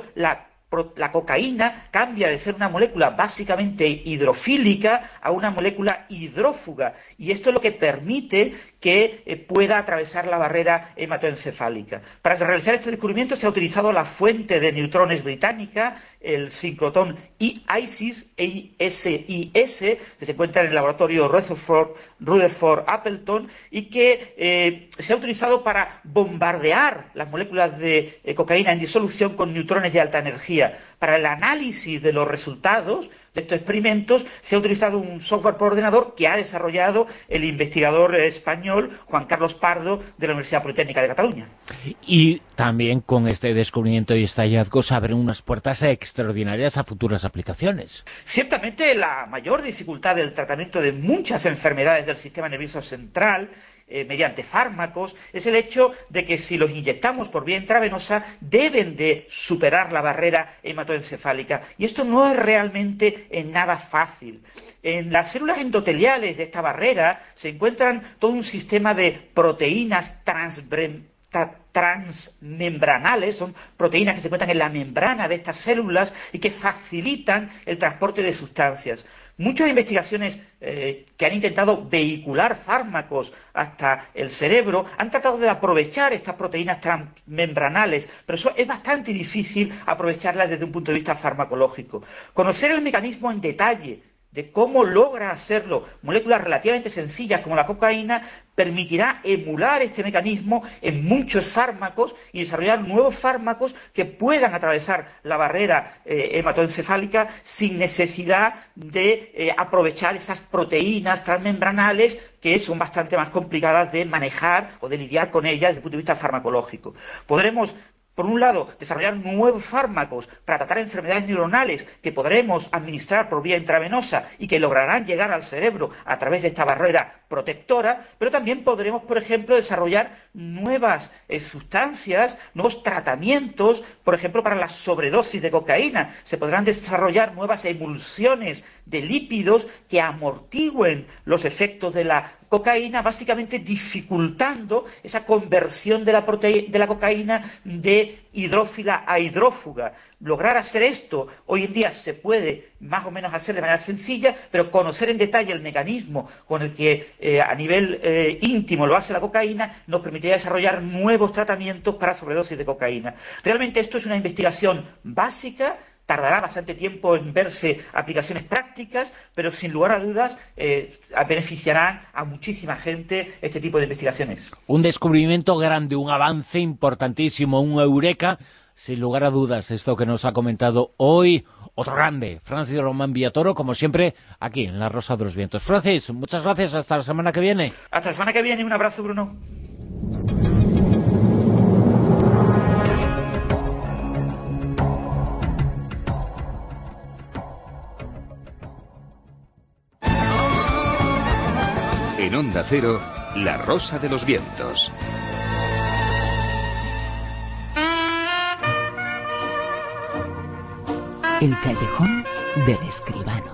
la cocaína cambia de ser una molécula básicamente hidrofílica a una molécula hidrófuga, y esto es lo que permite que pueda atravesar la barrera hematoencefálica. Para realizar este descubrimiento se ha utilizado la fuente de neutrones británica, el sincrotón ISIS, que se encuentra en el laboratorio Rutherford Appleton, y que se ha utilizado para bombardear las moléculas de cocaína en disolución con neutrones de alta energía. Para el análisis de los resultados de estos experimentos se ha utilizado un software por ordenador que ha desarrollado el investigador español Juan Carlos Pardo de la Universidad Politécnica de Cataluña. Y también con este descubrimiento y este hallazgo se abren unas puertas extraordinarias a futuras aplicaciones. Ciertamente la mayor dificultad del tratamiento de muchas enfermedades del sistema nervioso central mediante fármacos es el hecho de que si los inyectamos por vía intravenosa deben de superar la barrera hematoencefálica, y esto no es realmente en nada fácil. En las células endoteliales de esta barrera se encuentran todo un sistema de proteínas transmembranales, son proteínas que se encuentran en la membrana de estas células y que facilitan el transporte de sustancias. Muchas investigaciones que han intentado vehicular fármacos hasta el cerebro han tratado de aprovechar estas proteínas transmembranales, pero eso es bastante difícil aprovecharlas desde un punto de vista farmacológico. Conocer el mecanismo en detalle de cómo logra hacerlo moléculas relativamente sencillas como la cocaína permitirá emular este mecanismo en muchos fármacos y desarrollar nuevos fármacos que puedan atravesar la barrera hematoencefálica sin necesidad de aprovechar esas proteínas transmembranales que son bastante más complicadas de manejar o de lidiar con ellas desde el punto de vista farmacológico. Podremos, por un lado, desarrollar nuevos fármacos para tratar enfermedades neuronales que podremos administrar por vía intravenosa y que lograrán llegar al cerebro a través de esta barrera protectora, pero también podremos, por ejemplo, desarrollar nuevas sustancias, nuevos tratamientos, por ejemplo, para la sobredosis de cocaína. Se podrán desarrollar nuevas emulsiones de lípidos que amortigüen los efectos de la cocaína, básicamente dificultando esa conversión de la cocaína de hidrófila a hidrófuga. Lograr hacer esto hoy en día se puede más o menos hacer de manera sencilla, pero conocer en detalle el mecanismo con el que a nivel íntimo lo hace la cocaína nos permitiría desarrollar nuevos tratamientos para sobredosis de cocaína. Realmente esto es una investigación básica. Tardará bastante tiempo en verse aplicaciones prácticas, pero sin lugar a dudas beneficiarán a muchísima gente este tipo de investigaciones. Un descubrimiento grande, un avance importantísimo, un eureka, sin lugar a dudas, esto que nos ha comentado hoy otro grande, Francis Román Villatoro, como siempre, aquí en La Rosa de los Vientos. Francis, muchas gracias, hasta la semana que viene. Hasta la semana que viene, un abrazo, Bruno. En Onda Cero, La Rosa de los Vientos. El callejón del escribano.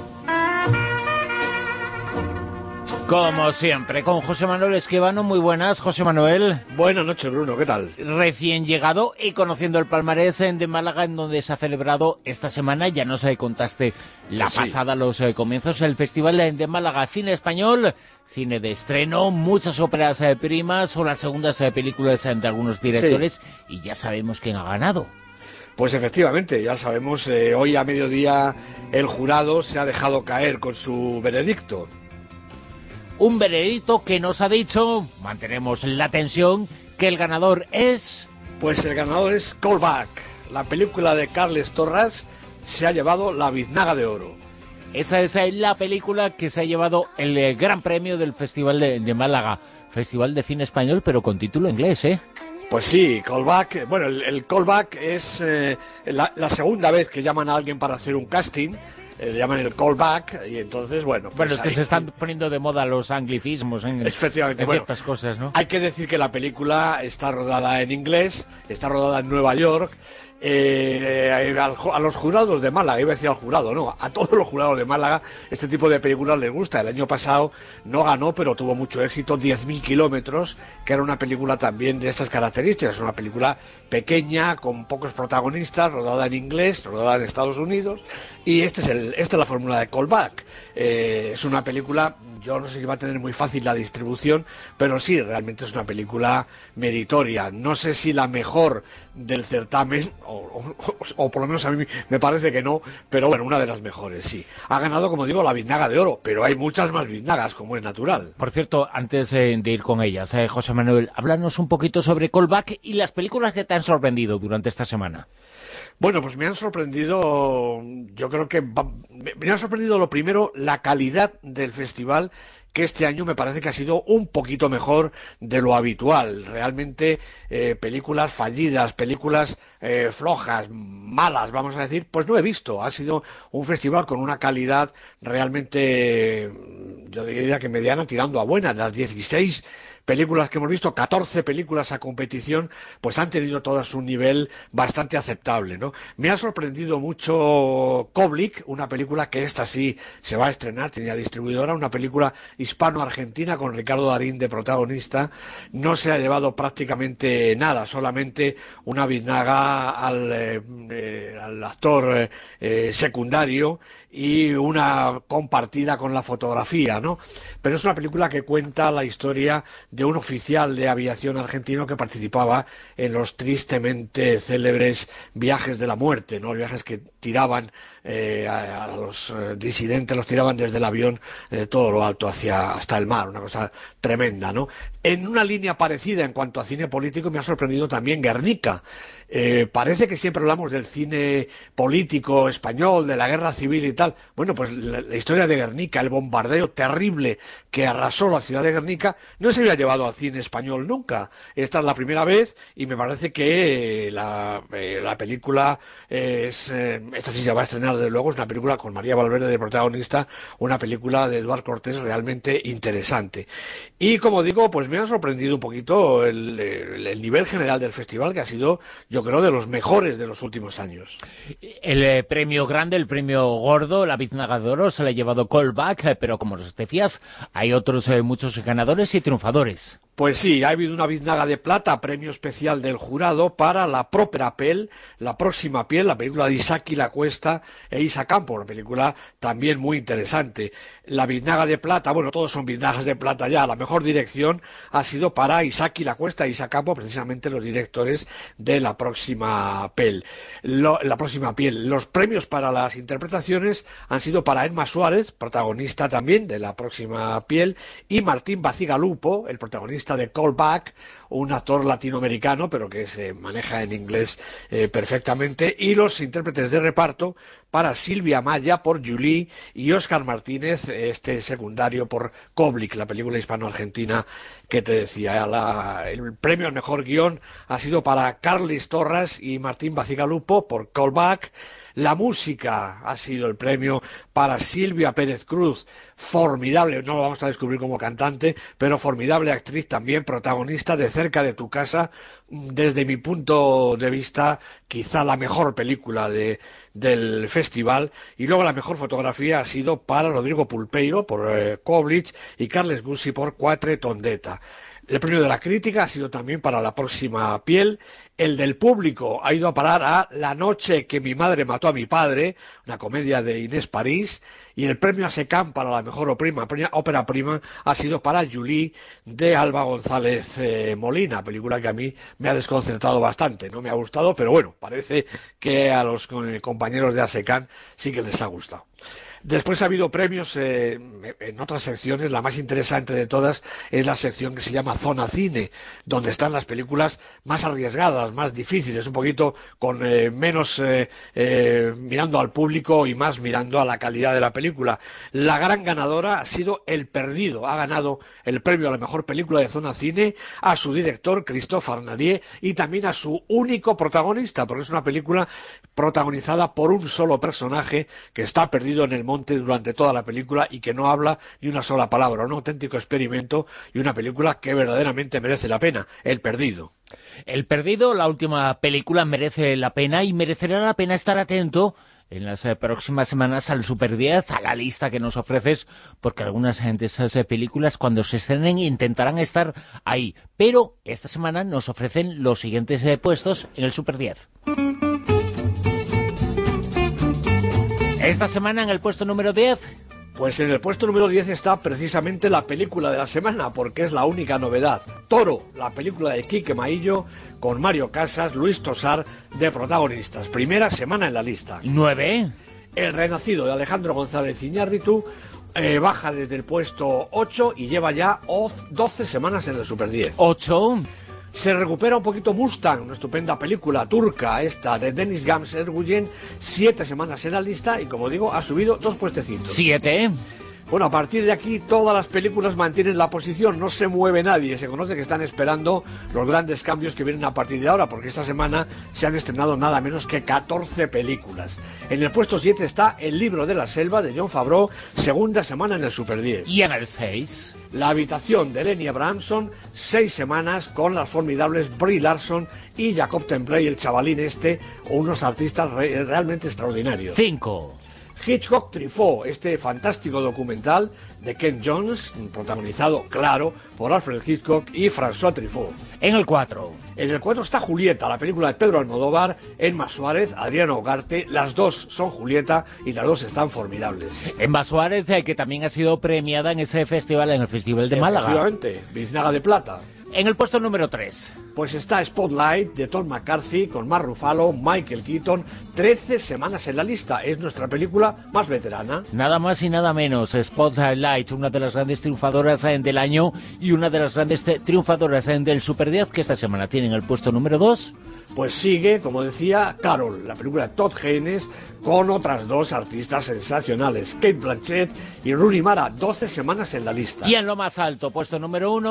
Como siempre, con José Manuel Escribano. Muy buenas, José Manuel. Buenas noches, Bruno, ¿qué tal? Recién llegado y conociendo el palmarés de Málaga, en donde se ha celebrado esta semana, ya nos contaste la pasada, los comienzos, el Festival de Málaga, cine español, cine de estreno, muchas óperas primas o las segundas películas de algunos directores, y ya sabemos quién ha ganado. Pues efectivamente, ya sabemos, hoy a mediodía el jurado se ha dejado caer con su veredicto. Un veredicto que nos ha dicho, mantenemos la tensión, que el ganador es... Pues el ganador es Callback. La película de Carles Torras se ha llevado la Biznaga de Oro. Esa es la película que se ha llevado el gran premio del Festival de Málaga. Festival de cine español, pero con título inglés, ¿eh? Pues sí, Callback. Bueno, el Callback es la segunda vez que llaman a alguien para hacer un casting. Le llaman el callback, y entonces, bueno... Pues bueno, es que se están poniendo de moda los anglicismos en ciertas cosas, ¿no? Hay que decir que la película está rodada en inglés, está rodada en Nueva York. A los jurados de Málaga, iba a decir al jurado, no, a todos los jurados de Málaga este tipo de películas les gusta. El año pasado no ganó, pero tuvo mucho éxito, 10.000 kilómetros, que era una película también de estas características, una película pequeña, con pocos protagonistas, rodada en inglés, rodada en Estados Unidos, y esta es la fórmula de Callback. Es una película, yo no sé si va a tener muy fácil la distribución, pero sí, realmente es una película meritoria. No sé si la mejor del certamen, o por lo menos a mí me parece que no, pero bueno, una de las mejores, sí. Ha ganado, como digo, la Biznaga de Oro, pero hay muchas más biznagas, como es natural. Por cierto, antes de ir con ellas, José Manuel, háblanos un poquito sobre Callback y las películas que te han sorprendido durante esta semana. Bueno, pues me han sorprendido, yo creo que me ha sorprendido lo primero, la calidad del festival, que este año me parece que ha sido un poquito mejor de lo habitual. Realmente películas fallidas, películas flojas, malas, vamos a decir, pues no he visto. Ha sido un festival con una calidad realmente, yo diría que mediana, tirando a buena. Las 16 películas que hemos visto, 14 películas a competición, pues han tenido todas un nivel bastante aceptable, ¿no? Me ha sorprendido mucho Koblik, una película que esta sí se va a estrenar, tenía distribuidora, una película hispano-argentina con Ricardo Darín de protagonista. No se ha llevado prácticamente nada, solamente una biznaga al actor secundario y una compartida con la fotografía, ¿no? Pero es una película que cuenta la historia de un oficial de aviación argentino que participaba en los tristemente célebres viajes de la muerte, ¿no? Viajes que tiraban a los disidentes, los tiraban desde el avión todo lo alto hasta el mar, una cosa tremenda, ¿no? En una línea parecida en cuanto a cine político me ha sorprendido también Guernica. Parece que siempre hablamos del cine político español, de la guerra civil y tal. Bueno, pues la historia de Guernica, el bombardeo terrible que arrasó la ciudad de Guernica, no se había llevado al cine español nunca. Esta es la primera vez y me parece que la película esta sí se va a estrenar desde luego, es una película con María Valverde de protagonista, una película de Eduard Cortés realmente interesante. Y como digo, pues me ha sorprendido un poquito el nivel general del festival, que ha sido, yo creo, de los mejores de los últimos años. El premio grande, el premio gordo, la Biznaga de Oro, se le ha llevado Callback, pero como nos decías, hay otros muchos ganadores y triunfadores. Pues sí, ha habido una Biznaga de Plata, premio especial del jurado para La propia piel, La próxima piel, la película de Isaki Lacuesta e Isa Campo, una película también muy interesante. La Biznaga de Plata, bueno, todos son Biznagas de Plata ya, la mejor dirección ha sido para Isaki Lacuesta e Isa Campo, precisamente los directores de La próxima piel. Los premios para las interpretaciones han sido para Emma Suárez, protagonista también de La próxima piel, y Martín Bacigalupo, el protagonista de Callback, un actor latinoamericano pero que se maneja en inglés perfectamente, y los intérpretes de reparto para Silvia Maya por Julie y Óscar Martínez, este secundario, por Koblik, la película hispano-argentina que te decía. El premio al mejor guión ha sido para Carlis Torres y Martín Bacigalupo por Callback. La música ha sido el premio para Silvia Pérez Cruz, formidable, no lo vamos a descubrir como cantante, pero formidable actriz también, protagonista de Cerca de tu casa, desde mi punto de vista, quizá la mejor película del festival. Y luego la mejor fotografía ha sido para Rodrigo Pulpeiro por Koblich y Carles Gussi por Quatre Tondeta. El premio de la crítica ha sido también para La próxima piel. El del público ha ido a parar a La noche que mi madre mató a mi padre, una comedia de Inés París. Y el premio a SECAM para la mejor ópera prima ha sido para Julie de Alba González Molina, película que a mí me ha desconcertado bastante. No me ha gustado, pero bueno, parece que a los compañeros de ASECAM sí que les ha gustado. Después ha habido premios en otras secciones. La más interesante de todas es la sección que se llama Zona Cine, donde están las películas más arriesgadas, más difíciles, un poquito con menos mirando al público y más mirando a la calidad de la película. La gran ganadora ha sido El Perdido. Ha ganado el premio a la mejor película de Zona Cine, a su director, Christophe Arnarié, y también a su único protagonista, porque es una película protagonizada por un solo personaje que está perdido en el monte durante toda la película y que no habla ni una sola palabra. Un auténtico experimento y una película que verdaderamente merece la pena. El Perdido. El Perdido, la última película, merece la pena, y merecerá la pena estar atento en las próximas semanas al Super 10, a la lista que nos ofreces, porque algunas de esas películas, cuando se estrenen, intentarán estar ahí. Pero esta semana nos ofrecen los siguientes puestos en el Super 10. Esta semana en el puesto número 10... Pues en el puesto número 10 está precisamente la película de la semana, porque es la única novedad. Toro, la película de Quique Maillo, con Mario Casas, Luis Tosar de protagonistas. Primera semana en la lista. 9. El Renacido, de Alejandro González Iñárritu, baja desde el puesto 8 y lleva ya 12 semanas en el Super 10. 8. Se recupera un poquito Mustang, una estupenda película turca esta de Deniz Gams Erguyen, 7 semanas en la lista y, como digo, ha subido 2 puestecitos. 7. Bueno, a partir de aquí todas las películas mantienen la posición, no se mueve nadie, se conoce que están esperando los grandes cambios que vienen a partir de ahora, porque esta semana se han estrenado nada menos que 14 películas. En el puesto 7 está El libro de la selva, de Jon Favreau, segunda semana en el Super 10. Y en el 6... La habitación, de Lenny Abrahamson, 6 semanas con las formidables Brie Larson y Jacob Tremblay, el chavalín unos artistas realmente extraordinarios. 5. Hitchcock Truffaut, este fantástico documental de Ken Jones, protagonizado, claro, por Alfred Hitchcock y François Truffaut. En el 4. En el 4 está Julieta, la película de Pedro Almodóvar, Emma Suárez, Adriano Ugarte. Las dos son Julieta y las dos están formidables. Emma Suárez, que también ha sido premiada en ese festival, en el Festival de Málaga. Efectivamente, Biznaga de Plata. En el puesto número 3. Pues está Spotlight, de Tom McCarthy, con Mark Ruffalo, Michael Keaton. 13 semanas en la lista. Es nuestra película más veterana. Nada más y nada menos. Spotlight, una de las grandes triunfadoras del año y una de las grandes triunfadoras del Super 10, que esta semana tiene en el puesto número 2. Pues sigue, como decía, Carol, la película de Todd Haynes, con otras dos artistas sensacionales, Cate Blanchett y Rooney Mara. 12 semanas en la lista. Y en lo más alto, puesto número 1...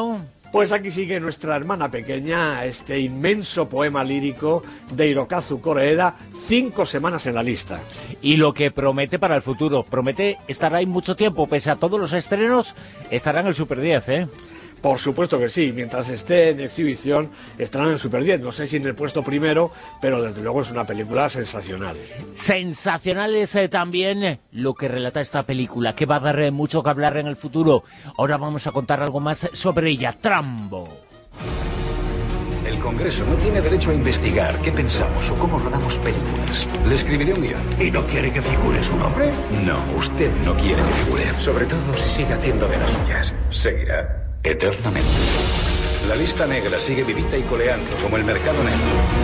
Pues aquí sigue nuestra hermana pequeña, este inmenso poema lírico de Hirokazu Koreeda, 5 semanas en la lista. Y lo que promete para el futuro, promete estar ahí mucho tiempo, pese a todos los estrenos, estará en el Super 10, ¿eh? Por supuesto que sí, mientras esté en exhibición estarán en el Super 10, no sé si en el puesto primero, pero desde luego es una película sensacional. Sensacional es también lo que relata esta película, que va a dar mucho que hablar en el futuro. Ahora vamos a contar algo más sobre ella, Trambo. El Congreso no tiene derecho a investigar qué pensamos o cómo rodamos películas. Le escribiré un guión. ¿Y no quiere que figure su nombre? No, usted no quiere que figure. Sobre todo si sigue haciendo de las suyas. Seguirá eternamente. La lista negra sigue vivita y coleando como el mercado negro.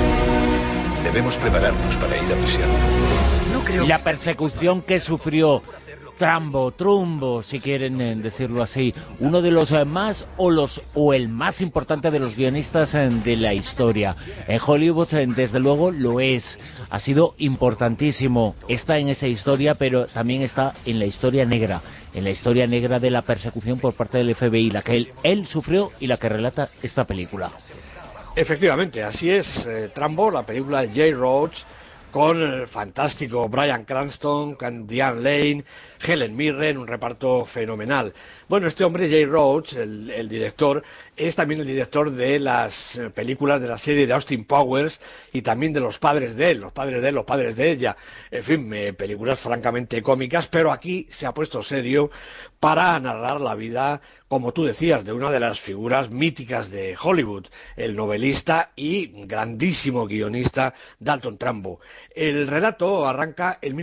Debemos prepararnos para ir a prisión. No creo la persecución que sufrió Trumbo, si quieren decirlo así, uno de los más o el más importante de los guionistas de la historia. En Hollywood, desde luego, lo es. Ha sido importantísimo. Está en esa historia, pero también está en la historia negra. En la historia negra de la persecución por parte del FBI, la que él sufrió y la que relata esta película. Efectivamente, así es. Trambo, la película de Jay Roach, con el fantástico Bryan Cranston, con Diane Lane, Helen Mirren, un reparto fenomenal. Bueno, este hombre, Jay Roach, el director, es también el director de las películas de la serie de Austin Powers y también de Los padres de él, los padres de ella. En fin, películas francamente cómicas, pero aquí se ha puesto serio para narrar la vida, como tú decías, de una de las figuras míticas de Hollywood, el novelista y grandísimo guionista Dalton Trumbo. El relato arranca en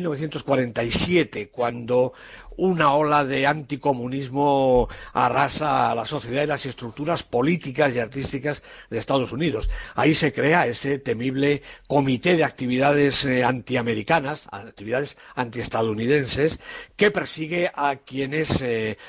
1947, cuando una ola de anticomunismo arrasa a la sociedad y las estructuras políticas y artísticas de Estados Unidos. Ahí se crea ese temible comité de actividades antiamericanas, actividades antiestadounidenses, que persigue a quienes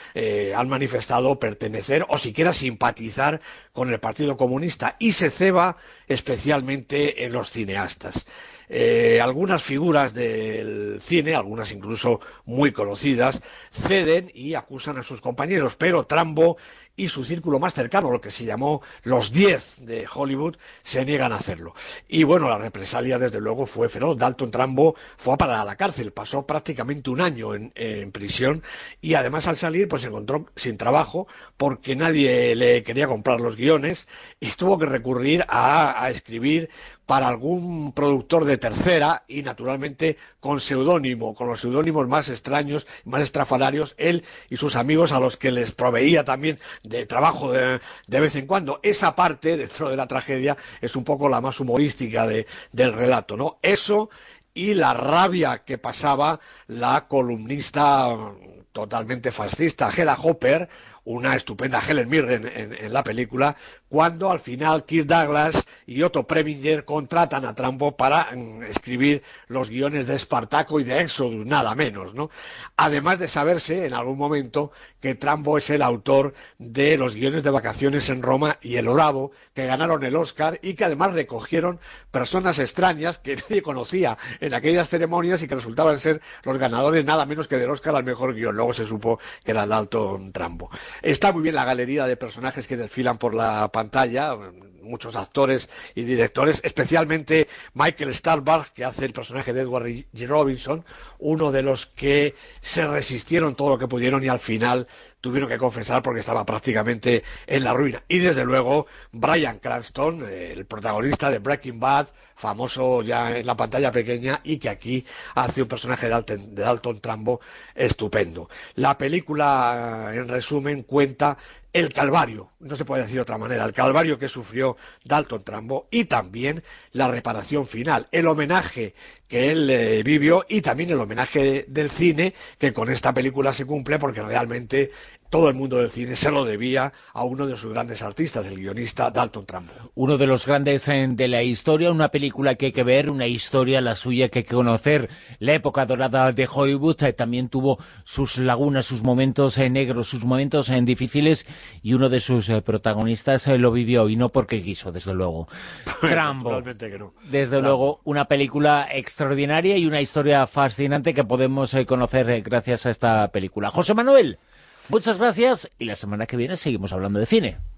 han manifestado pertenecer o siquiera simpatizar con el Partido Comunista, y se ceba especialmente en los cineastas. Algunas figuras del cine, algunas incluso muy conocidas, ceden y acusan a sus compañeros, pero Trumbo y su círculo más cercano, lo que se llamó los 10 de Hollywood, se niegan a hacerlo. Y bueno, la represalia desde luego fue feroz. Dalton Trumbo fue a parar a la cárcel, pasó prácticamente un año en prisión, y además al salir pues se encontró sin trabajo porque nadie le quería comprar los guiones y tuvo que recurrir a escribir para algún productor de tercera, y naturalmente con los seudónimos más extraños, más estrafalarios, él y sus amigos, a los que les proveía también de trabajo de vez en cuando. Esa parte, dentro de la tragedia, es un poco la más humorística del relato, ¿no? Eso y la rabia que pasaba la columnista totalmente fascista, Hedda Hopper, una estupenda Helen Mirren en la película, cuando al final Kirk Douglas y Otto Preminger contratan a Trumbo para escribir los guiones de Espartaco y de Exodus, nada menos, ¿no? Además de saberse en algún momento que Trumbo es el autor de los guiones de Vacaciones en Roma y El Bravo, que ganaron el Oscar y que además recogieron personas extrañas que nadie conocía en aquellas ceremonias y que resultaban ser los ganadores nada menos que del Oscar al mejor guión. Luego se supo que era Dalton Trumbo. Está muy bien la galería de personajes que desfilan por la pantalla, muchos actores y directores, especialmente Michael Stuhlbarg, que hace el personaje de Edward G. Robinson, uno de los que se resistieron todo lo que pudieron y al final tuvieron que confesar porque estaba prácticamente en la ruina. Y desde luego Bryan Cranston, el protagonista de Breaking Bad, famoso ya en la pantalla pequeña, y que aquí hace un personaje de Dalton Trumbo estupendo. La película, en resumen, cuenta el calvario, no se puede decir de otra manera, el calvario que sufrió Dalton Trumbo y también la reparación final, el homenaje que él vivió y también el homenaje del cine que con esta película se cumple, porque realmente todo el mundo del cine se lo debía a uno de sus grandes artistas, el guionista Dalton Trumbo. Uno de los grandes de la historia, una película que hay que ver, una historia la suya que hay que conocer. La época dorada de Hollywood también tuvo sus lagunas, sus momentos negros, sus momentos difíciles, y uno de sus protagonistas lo vivió, y no porque quiso, desde luego. Trumbo, naturalmente que no. Desde luego, una película extraordinaria y una historia fascinante que podemos conocer gracias a esta película. José Manuel, muchas gracias, y la semana que viene seguimos hablando de cine.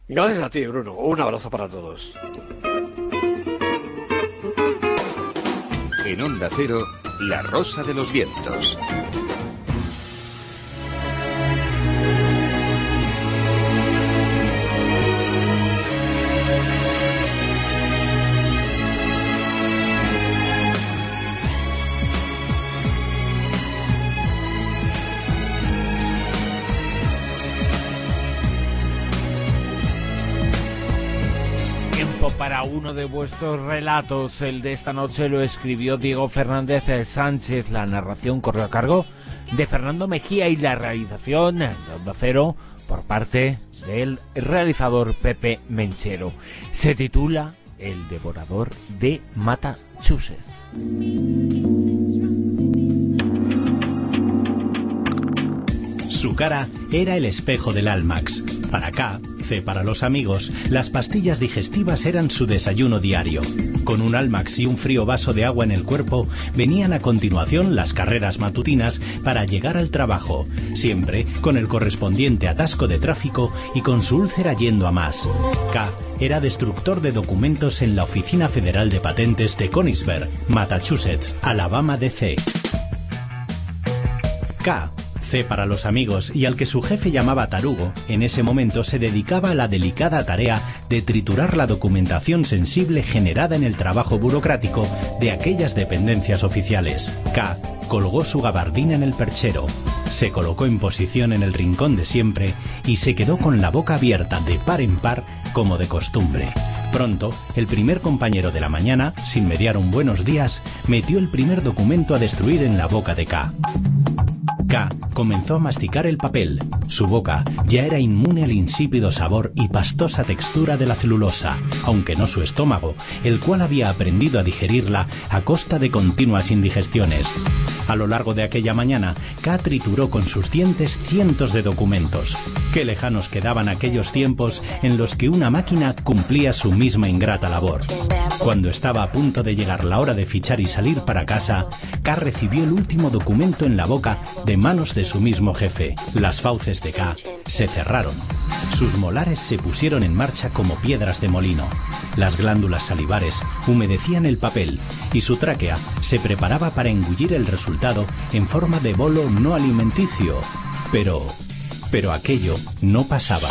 Gracias a ti, Bruno. Un abrazo para todos. En Onda Cero, La Rosa de los Vientos. Para uno de vuestros relatos, el de esta noche lo escribió Diego Fernández Sánchez, la narración corrió a cargo de Fernando Mejía y la realización de Onda Cero por parte del realizador Pepe Menchero. Se titula El devorador de Massachusetts. Su cara era el espejo del Almax. Para K, C para los amigos, las pastillas digestivas eran su desayuno diario. Con un Almax y un frío vaso de agua en el cuerpo, venían a continuación las carreras matutinas para llegar al trabajo, siempre con el correspondiente atasco de tráfico y con su úlcera yendo a más. K era destructor de documentos en la Oficina Federal de Patentes de Conigsburg, Massachusetts, Alabama DC. K, C para los amigos, y al que su jefe llamaba Tarugo, en ese momento se dedicaba a la delicada tarea de triturar la documentación sensible generada en el trabajo burocrático de aquellas dependencias oficiales. K colgó su gabardina en el perchero, se colocó en posición en el rincón de siempre y se quedó con la boca abierta de par en par como de costumbre. Pronto, el primer compañero de la mañana, sin mediar un buenos días, metió el primer documento a destruir en la boca de K. K comenzó a masticar el papel. Su boca ya era inmune al insípido sabor y pastosa textura de la celulosa, aunque no su estómago, el cual había aprendido a digerirla a costa de continuas indigestiones. A lo largo de aquella mañana, K trituró con sus dientes cientos de documentos. Qué lejanos quedaban aquellos tiempos en los que una máquina cumplía su misma ingrata labor. Cuando estaba a punto de llegar la hora de fichar y salir para casa, K recibió el último documento en la boca de manos de su mismo jefe. Las fauces de K se cerraron. Sus molares se pusieron en marcha como piedras de molino. Las glándulas salivares humedecían el papel y su tráquea se preparaba para engullir el resultado en forma de bolo no alimenticio. Pero aquello no pasaba.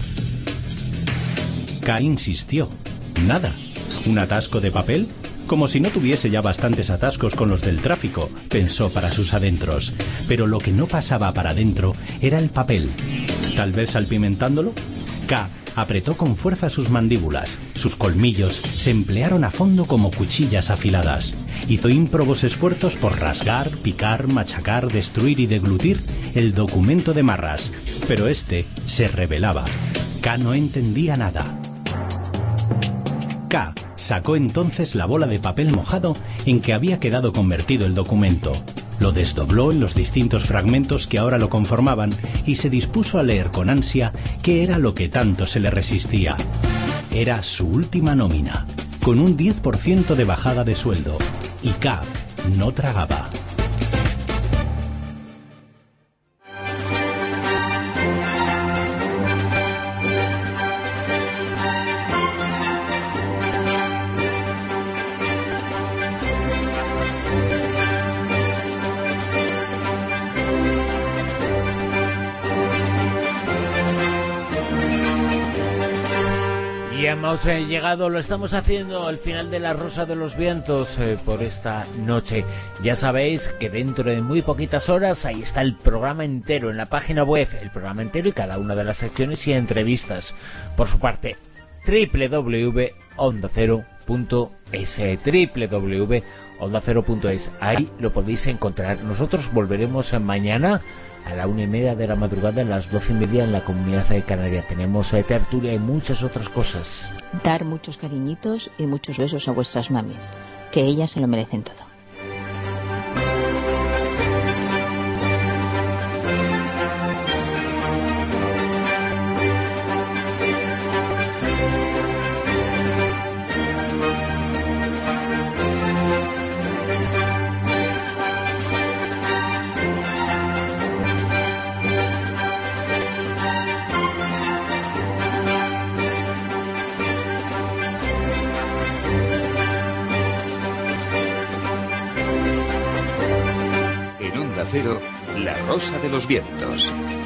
K insistió. Nada. ¿Un atasco de papel? Como si no tuviese ya bastantes atascos con los del tráfico, pensó para sus adentros. Pero lo que no pasaba para adentro era el papel. ¿Tal vez salpimentándolo? K apretó con fuerza sus mandíbulas. Sus colmillos se emplearon a fondo como cuchillas afiladas. Hizo ímprobos esfuerzos por rasgar, picar, machacar, destruir y deglutir el documento de marras. Pero este se rebelaba. K no entendía nada. K sacó entonces la bola de papel mojado en que había quedado convertido el documento. Lo desdobló en los distintos fragmentos que ahora lo conformaban y se dispuso a leer con ansia qué era lo que tanto se le resistía. Era su última nómina, con un 10% de bajada de sueldo, y K no tragaba. Hemos llegado, lo estamos haciendo al final de La Rosa de los Vientos por esta noche. Ya sabéis que dentro de muy poquitas horas ahí está el programa entero en la página web, el programa entero y cada una de las secciones y entrevistas. Por su parte, www.ondacero.es, www.ondacero.es, ahí lo podéis encontrar. Nosotros volveremos mañana a la 1:30 de la madrugada, a las 12:30 en la Comunidad de Canarias. Tenemos tertulia y muchas otras cosas. Dar muchos cariñitos y muchos besos a vuestras mamis, que ellas se lo merecen todo. Onda Cero, La Rosa de los Vientos.